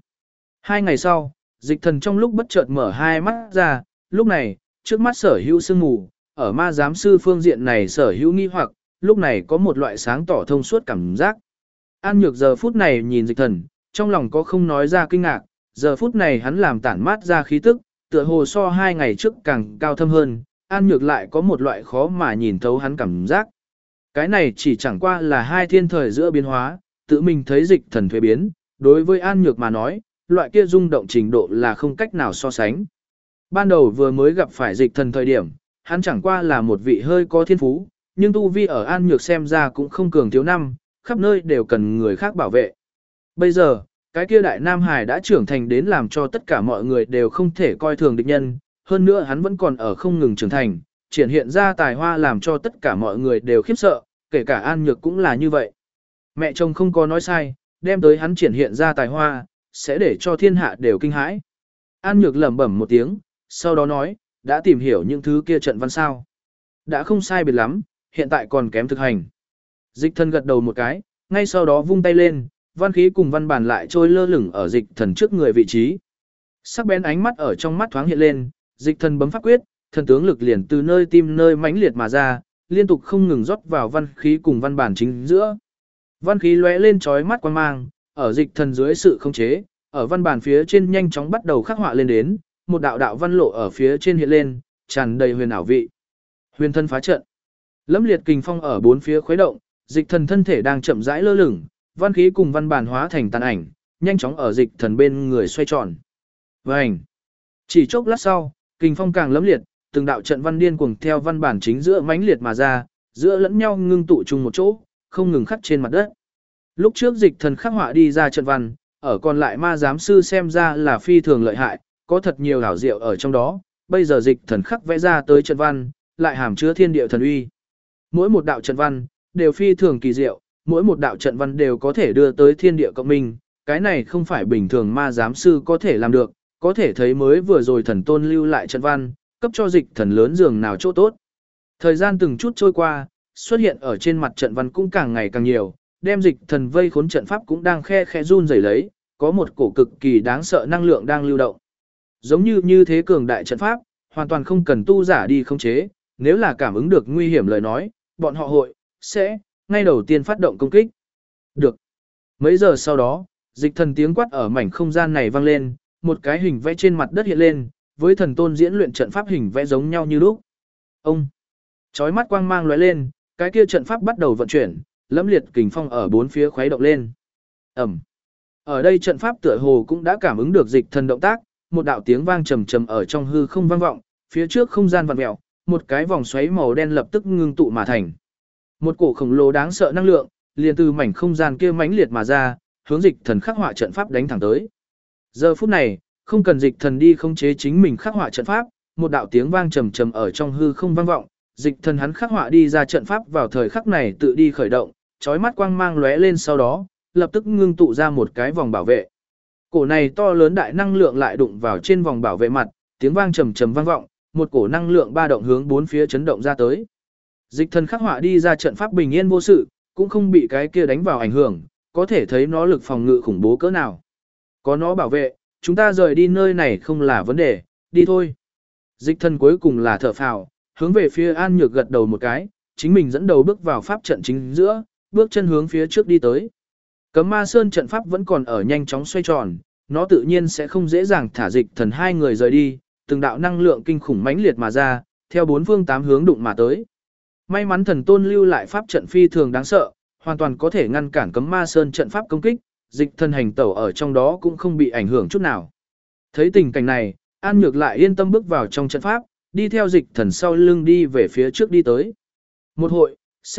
2 ngày sau, dịch thần trong lúc bất chợt mở hai mắt ra, lúc này, trước mắt sở hữu sương mù, ở ma giám sư phương diện này sở hữu nghi hoặc, lúc này có một loại sáng tỏ thông suốt cảm giác. An Nhược giờ phút này nhìn dịch thần, trong lòng có không nói ra kinh ngạc, giờ phút này hắn làm tản mát ra khí tức, tựa hồ so 2 ngày trước càng cao thâm hơn, An Nhược lại có một loại khó mà nhìn thấu hắn cảm giác. Cái này chỉ chẳng qua là hai thiên thời giữa biến hóa, tự mình thấy dịch thần thuế biến, đối với An Nhược mà nói, loại kia rung động trình độ là không cách nào so sánh. Ban đầu vừa mới gặp phải dịch thần thời điểm, hắn chẳng qua là một vị hơi có thiên phú, nhưng tu vi ở An Nhược xem ra cũng không cường thiếu năm, khắp nơi đều cần người khác bảo vệ. Bây giờ, cái kia đại Nam Hải đã trưởng thành đến làm cho tất cả mọi người đều không thể coi thường địch nhân, hơn nữa hắn vẫn còn ở không ngừng trưởng thành, triển hiện ra tài hoa làm cho tất cả mọi người đều khiếp sợ, kể cả An Nhược cũng là như vậy. Mẹ chồng không có nói sai, đem tới hắn triển hiện ra tài hoa, sẽ để cho thiên hạ đều kinh hãi. An Nhược lẩm bẩm một tiếng, sau đó nói, đã tìm hiểu những thứ kia trận văn sao. Đã không sai biệt lắm, hiện tại còn kém thực hành. Dịch thần gật đầu một cái, ngay sau đó vung tay lên, văn khí cùng văn bản lại trôi lơ lửng ở dịch thần trước người vị trí. Sắc bén ánh mắt ở trong mắt thoáng hiện lên, dịch thần bấm pháp quyết, thần tướng lực liền từ nơi tim nơi mãnh liệt mà ra, liên tục không ngừng rót vào văn khí cùng văn bản chính giữa. Văn khí lóe lên chói mắt quang mang, ở dịch thần dưới sự khống chế, ở văn bản phía trên nhanh chóng bắt đầu khắc họa lên đến, một đạo đạo văn lộ ở phía trên hiện lên, tràn đầy huyền ảo vị. Huyền thân phá trận. Lẫm liệt kình phong ở bốn phía khuấy động, dịch thần thân thể đang chậm rãi lơ lửng, văn khí cùng văn bản hóa thành tàn ảnh, nhanh chóng ở dịch thần bên người xoay tròn. Vành. Chỉ chốc lát sau, kình phong càng lẫm liệt, từng đạo trận văn điên cuồng theo văn bản chính giữa mãnh liệt mà ra, giữa lẫn nhau ngưng tụ chung một chỗ, không ngừng khắc trên mặt đất. Lúc trước dịch thần khắc họa đi ra trận văn, ở còn lại ma giám sư xem ra là phi thường lợi hại, có thật nhiều hảo diệu ở trong đó, bây giờ dịch thần khắc vẽ ra tới trận văn, lại hàm chứa thiên địa thần uy. Mỗi một đạo trận văn đều phi thường kỳ diệu, mỗi một đạo trận văn đều có thể đưa tới thiên địa cộng minh, cái này không phải bình thường ma giám sư có thể làm được, có thể thấy mới vừa rồi thần tôn lưu lại trận văn, cấp cho dịch thần lớn dường nào chỗ tốt. Thời gian từng chút trôi qua, xuất hiện ở trên mặt trận văn cũng càng ngày càng nhiều, đem dịch thần vây khốn trận pháp cũng đang khe khẽ run rẩy lấy, có một cổ cực kỳ đáng sợ năng lượng đang lưu động. Giống như thế cường đại trận pháp, hoàn toàn không cần tu giả đi khống chế, nếu là cảm ứng được nguy hiểm lời nói, bọn họ hội, sẽ, ngay đầu tiên phát động công kích. Được. Mấy giờ sau đó, Dịch thần tiếng quát ở mảnh không gian này vang lên, một cái hình vẽ trên mặt đất hiện lên, với thần tôn diễn luyện trận pháp hình vẽ giống nhau như lúc. Ông chói mắt quang mang lóe lên, cái kia trận pháp bắt đầu vận chuyển, lẫm liệt kình phong ở bốn phía khuấy động lên. Ầm. Ở đây trận pháp tựa hồ cũng đã cảm ứng được dịch thần động tác, một đạo tiếng vang trầm trầm ở trong hư không vang vọng, phía trước không gian vặn mèo, một cái vòng xoáy màu đen lập tức ngưng tụ mà thành. Một cổ khổng lồ đáng sợ năng lượng, liền từ mảnh không gian kia mãnh liệt mà ra, hướng dịch thần khắc họa trận pháp đánh thẳng tới. Giờ phút này, không cần dịch thần đi khống chế chính mình khắc họa trận pháp, một đạo tiếng vang trầm trầm ở trong hư không vang vọng, dịch thần hắn khắc họa đi ra trận pháp vào thời khắc này tự đi khởi động, chói mắt quang mang lóe lên sau đó, lập tức ngưng tụ ra một cái vòng bảo vệ. Cổ này to lớn đại năng lượng lại đụng vào trên vòng bảo vệ mặt, tiếng vang trầm trầm vang vọng, một cổ năng lượng ba động hướng bốn phía chấn động ra tới. Dịch thần khắc họa đi ra trận pháp bình yên vô sự, cũng không bị cái kia đánh vào ảnh hưởng, có thể thấy nó lực phòng ngự khủng bố cỡ nào. Có nó bảo vệ, chúng ta rời đi nơi này không là vấn đề, đi thôi. Dịch thần cuối cùng là thở phào, hướng về phía An Nhược gật đầu một cái, chính mình dẫn đầu bước vào pháp trận chính giữa, bước chân hướng phía trước đi tới. Cấm ma sơn trận pháp vẫn còn ở nhanh chóng xoay tròn, nó tự nhiên sẽ không dễ dàng thả dịch thần hai người rời đi, từng đạo năng lượng kinh khủng mãnh liệt mà ra, theo bốn phương tám hướng đụng mà tới. May mắn thần tôn lưu lại pháp trận phi thường đáng sợ, hoàn toàn có thể ngăn cản cấm ma sơn trận pháp công kích, dịch thần hành tẩu ở trong đó cũng không bị ảnh hưởng chút nào. Thấy tình cảnh này, An Nhược lại yên tâm bước vào trong trận pháp, đi theo dịch thần sau lưng đi về phía trước đi tới. Một hội,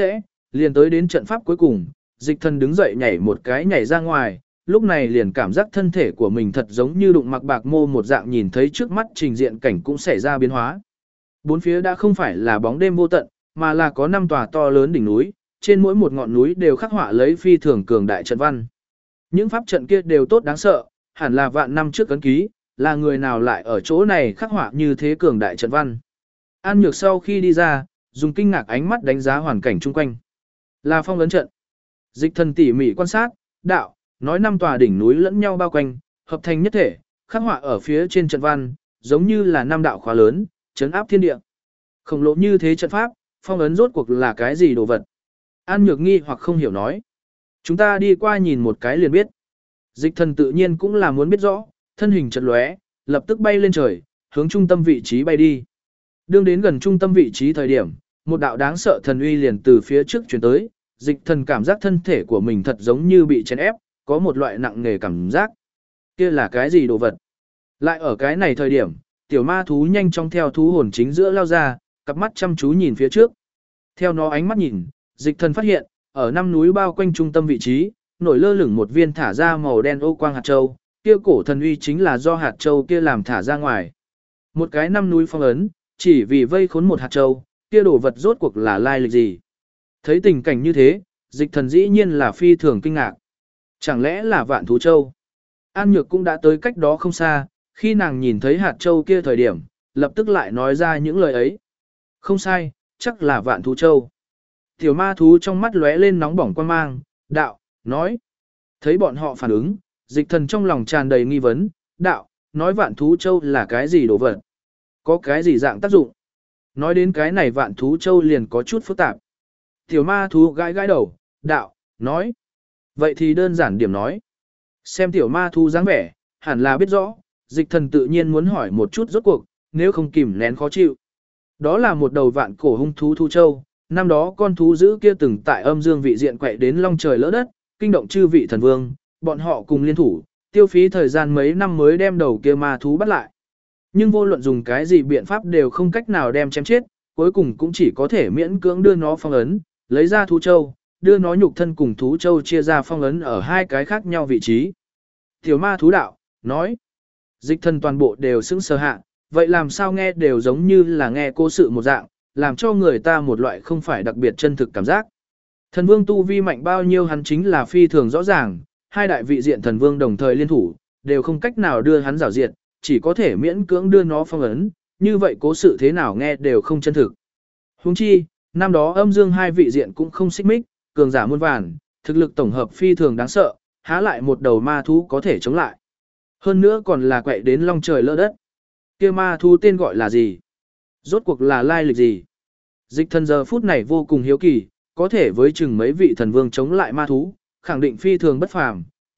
liền tới đến trận pháp cuối cùng, dịch thần đứng dậy nhảy một cái nhảy ra ngoài, lúc này liền cảm giác thân thể của mình thật giống như đụng mặc bạc mô một dạng, nhìn thấy trước mắt trình diện cảnh cũng xảy ra biến hóa. Bốn phía đã không phải là bóng đêm vô tận, mà là có 5 tòa to lớn đỉnh núi, trên mỗi một ngọn núi đều khắc họa lấy phi thường cường đại trận văn. Những pháp trận kia đều tốt đáng sợ, hẳn là vạn năm trước ấn ký, là người nào lại ở chỗ này khắc họa như thế cường đại trận văn. An Nhược sau khi đi ra, dùng kinh ngạc ánh mắt đánh giá hoàn cảnh chung quanh. Là phong ấn trận. Dịch thần tỉ mỉ quan sát, đạo, nói 5 tòa đỉnh núi lẫn nhau bao quanh, hợp thành nhất thể, khắc họa ở phía trên trận văn, giống như là 5 đạo khóa lớn, trấn áp thiên địa. Khổng lồ như thế trận pháp, phong ấn rốt cuộc là cái gì đồ vật? An Nhược nghi hoặc không hiểu nói. Chúng ta đi qua nhìn một cái liền biết. Dịch thần tự nhiên cũng là muốn biết rõ, thân hình chợt lóe, lập tức bay lên trời, hướng trung tâm vị trí bay đi. Đương đến gần trung tâm vị trí thời điểm, một đạo đáng sợ thần uy liền từ phía trước truyền tới, dịch thần cảm giác thân thể của mình thật giống như bị chèn ép, có một loại nặng nề cảm giác. Kia là cái gì đồ vật? Lại ở cái này thời điểm, tiểu ma thú nhanh chóng theo thú hồn chính giữa lao ra, cặp mắt chăm chú nhìn phía trước. Theo nó ánh mắt nhìn, dịch thần phát hiện, ở 5 núi bao quanh trung tâm vị trí, nổi lơ lửng một viên thả ra màu đen ô quang hạt châu, kia cổ thần uy chính là do hạt châu kia làm thả ra ngoài. Một cái 5 núi phong ấn, chỉ vì vây khốn một hạt châu, kia đồ vật rốt cuộc là lai lịch gì? Thấy tình cảnh như thế, dịch thần dĩ nhiên là phi thường kinh ngạc. Chẳng lẽ là Vạn Thú Châu? An Nhược cũng đã tới cách đó không xa, khi nàng nhìn thấy hạt châu kia thời điểm, lập tức lại nói ra những lời ấy. Không sai, chắc là Vạn Thú Châu. Tiểu ma thú trong mắt lóe lên nóng bỏng quan mang, đạo, nói. Thấy bọn họ phản ứng, dịch thần trong lòng tràn đầy nghi vấn, đạo, nói Vạn Thú Châu là cái gì đồ vật? Có cái gì dạng tác dụng? Nói đến cái này Vạn Thú Châu liền có chút phức tạp. Tiểu ma thú gãi gãi đầu, đạo, nói. Vậy thì đơn giản điểm nói. Xem tiểu ma thú dáng vẻ, hẳn là biết rõ, dịch thần tự nhiên muốn hỏi một chút rốt cuộc, nếu không kìm nén khó chịu. Đó là một đầu vạn cổ hung thú Thu Châu, năm đó con thú dữ kia từng tại âm dương vị diện quậy đến long trời lỡ đất, kinh động chư vị thần vương, bọn họ cùng liên thủ, tiêu phí thời gian mấy năm mới đem đầu kia ma thú bắt lại. Nhưng vô luận dùng cái gì biện pháp đều không cách nào đem chém chết, cuối cùng cũng chỉ có thể miễn cưỡng đưa nó phong ấn, lấy ra Thú Châu, đưa nó nhục thân cùng Thú Châu chia ra phong ấn ở hai cái khác nhau vị trí. Tiểu ma thú đạo, nói, dịch thần toàn bộ đều sững sờ hạ, vậy làm sao nghe đều giống như là nghe cố sự một dạng, làm cho người ta một loại không phải đặc biệt chân thực cảm giác. Thần vương tu vi mạnh bao nhiêu hắn chính là phi thường rõ ràng, hai đại vị diện thần vương đồng thời liên thủ, đều không cách nào đưa hắn rào diệt, chỉ có thể miễn cưỡng đưa nó phong ấn, như vậy cố sự thế nào nghe đều không chân thực. Huống chi, năm đó âm dương hai vị diện cũng không xích mích, cường giả muôn vàn, thực lực tổng hợp phi thường đáng sợ, há lại một đầu ma thú có thể chống lại. Hơn nữa còn là quậy đến long trời lỡ đất. Kia ma thú tên gọi là gì? Rốt cuộc là lai lịch gì? Dịch thần giờ phút này vô cùng hiếu kỳ, có thể với chừng mấy vị thần vương chống lại ma thú, khẳng định phi thường bất phàm,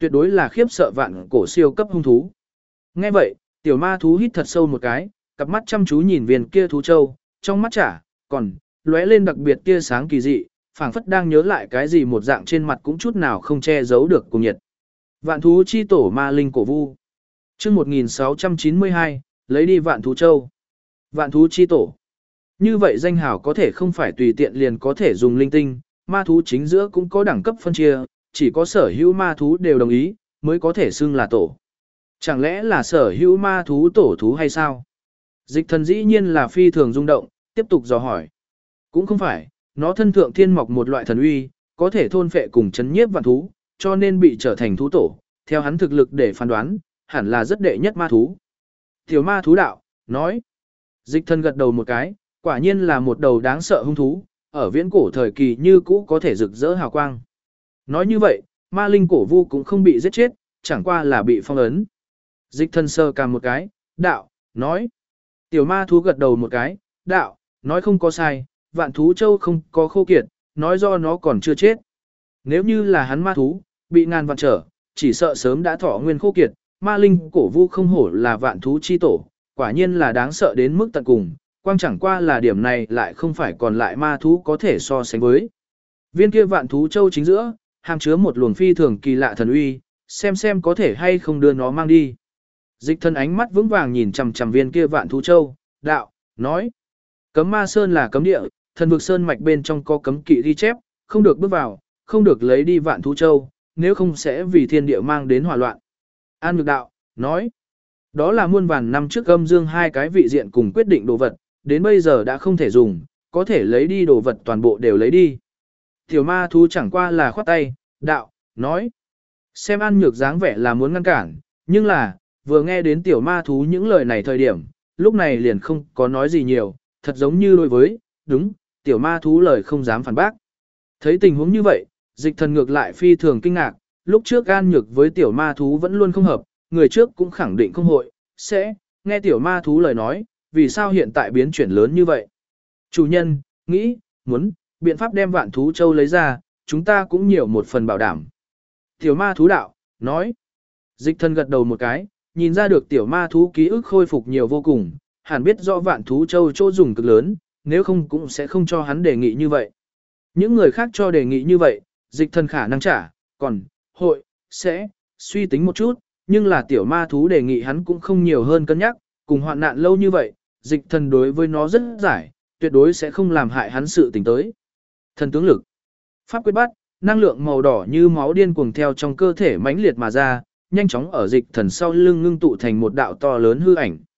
tuyệt đối là khiếp sợ vạn cổ siêu cấp hung thú. Nghe vậy, tiểu ma thú hít thật sâu một cái, cặp mắt chăm chú nhìn viên kia thú châu, trong mắt chả, còn, lóe lên đặc biệt tia sáng kỳ dị, phảng phất đang nhớ lại cái gì một dạng trên mặt cũng chút nào không che giấu được cùng nhiệt. Vạn thú chi tổ ma linh cổ vu. Chương 1692, lấy đi vạn thú châu. Vạn thú chi tổ. Như vậy danh hào có thể không phải tùy tiện liền có thể dùng linh tinh, ma thú chính giữa cũng có đẳng cấp phân chia, chỉ có sở hữu ma thú đều đồng ý, mới có thể xưng là tổ. Chẳng lẽ là sở hữu ma thú tổ thú hay sao? Dịch thần dĩ nhiên là phi thường rung động, tiếp tục dò hỏi. Cũng không phải, nó thân thượng thiên mọc một loại thần uy, có thể thôn phệ cùng chấn nhiếp vạn thú, cho nên bị trở thành thú tổ. Theo hắn thực lực để phán đoán, hẳn là rất đệ nhất ma thú. Tiểu ma thú đạo, nói. Dịch thần gật đầu một cái, quả nhiên là một đầu đáng sợ hung thú, ở viễn cổ thời kỳ như cũ có thể rực rỡ hào quang. Nói như vậy, ma linh cổ vu cũng không bị giết chết, chẳng qua là bị phong ấn. Dịch thần sơ cằm một cái, đạo, nói. Tiểu ma thú gật đầu một cái, đạo, nói không có sai, vạn thú châu không có khô kiệt, nói do nó còn chưa chết. Nếu như là hắn ma thú, bị ngàn vạn trở, chỉ sợ sớm đã thọ nguyên khô kiệt, ma linh cổ vu không hổ là vạn thú chi tổ, quả nhiên là đáng sợ đến mức tận cùng, quang chẳng qua là điểm này lại không phải còn lại ma thú có thể so sánh với. Viên kia vạn thú châu chính giữa, hàm chứa một luồng phi thường kỳ lạ thần uy, xem có thể hay không đưa nó mang đi. Dịch thân ánh mắt vững vàng nhìn chằm chằm viên kia vạn thú châu, đạo, nói. Cấm ma sơn là cấm địa, thần vực sơn mạch bên trong có cấm kỵ ghi chép, không được bước vào, không được lấy đi vạn thú châu, nếu không sẽ vì thiên địa mang đến hỏa loạn. An Nhược đạo, nói. Đó là muôn vàn năm trước âm dương hai cái vị diện cùng quyết định đồ vật, đến bây giờ đã không thể dùng, có thể lấy đi đồ vật toàn bộ đều lấy đi. Tiểu ma thú chẳng qua là khoát tay, đạo, nói. Xem An Nhược dáng vẻ là muốn ngăn cản, nhưng là, vừa nghe đến tiểu ma thú những lời này thời điểm, lúc này liền không có nói gì nhiều, thật giống như đối với, đúng, tiểu ma thú lời không dám phản bác. Thấy tình huống như vậy, dịch thần ngược lại phi thường kinh ngạc, lúc trước An Nhược với tiểu ma thú vẫn luôn không hợp, người trước cũng khẳng định không hội, sẽ, nghe tiểu ma thú lời nói, vì sao hiện tại biến chuyển lớn như vậy. Chủ nhân, nghĩ, muốn, biện pháp đem vạn thú châu lấy ra, chúng ta cũng nhiều một phần bảo đảm. Tiểu ma thú đạo, nói. Dịch thần gật đầu một cái, nhìn ra được tiểu ma thú ký ức khôi phục nhiều vô cùng, hẳn biết rõ vạn thú châu chỗ dùng cực lớn, nếu không cũng sẽ không cho hắn đề nghị như vậy. Những người khác cho đề nghị như vậy, dịch thần khả năng trả, còn, hội, sẽ, suy tính một chút, nhưng là tiểu ma thú đề nghị hắn cũng không nhiều hơn cân nhắc, cùng hoạn nạn lâu như vậy, dịch thần đối với nó rất giải, tuyệt đối sẽ không làm hại hắn sự tình tới. Thần tướng lực, pháp quyết bắt, năng lượng màu đỏ như máu điên cuồng theo trong cơ thể mãnh liệt mà ra, nhanh chóng ở dịch thần sau lưng ngưng tụ thành một đạo to lớn hư ảnh.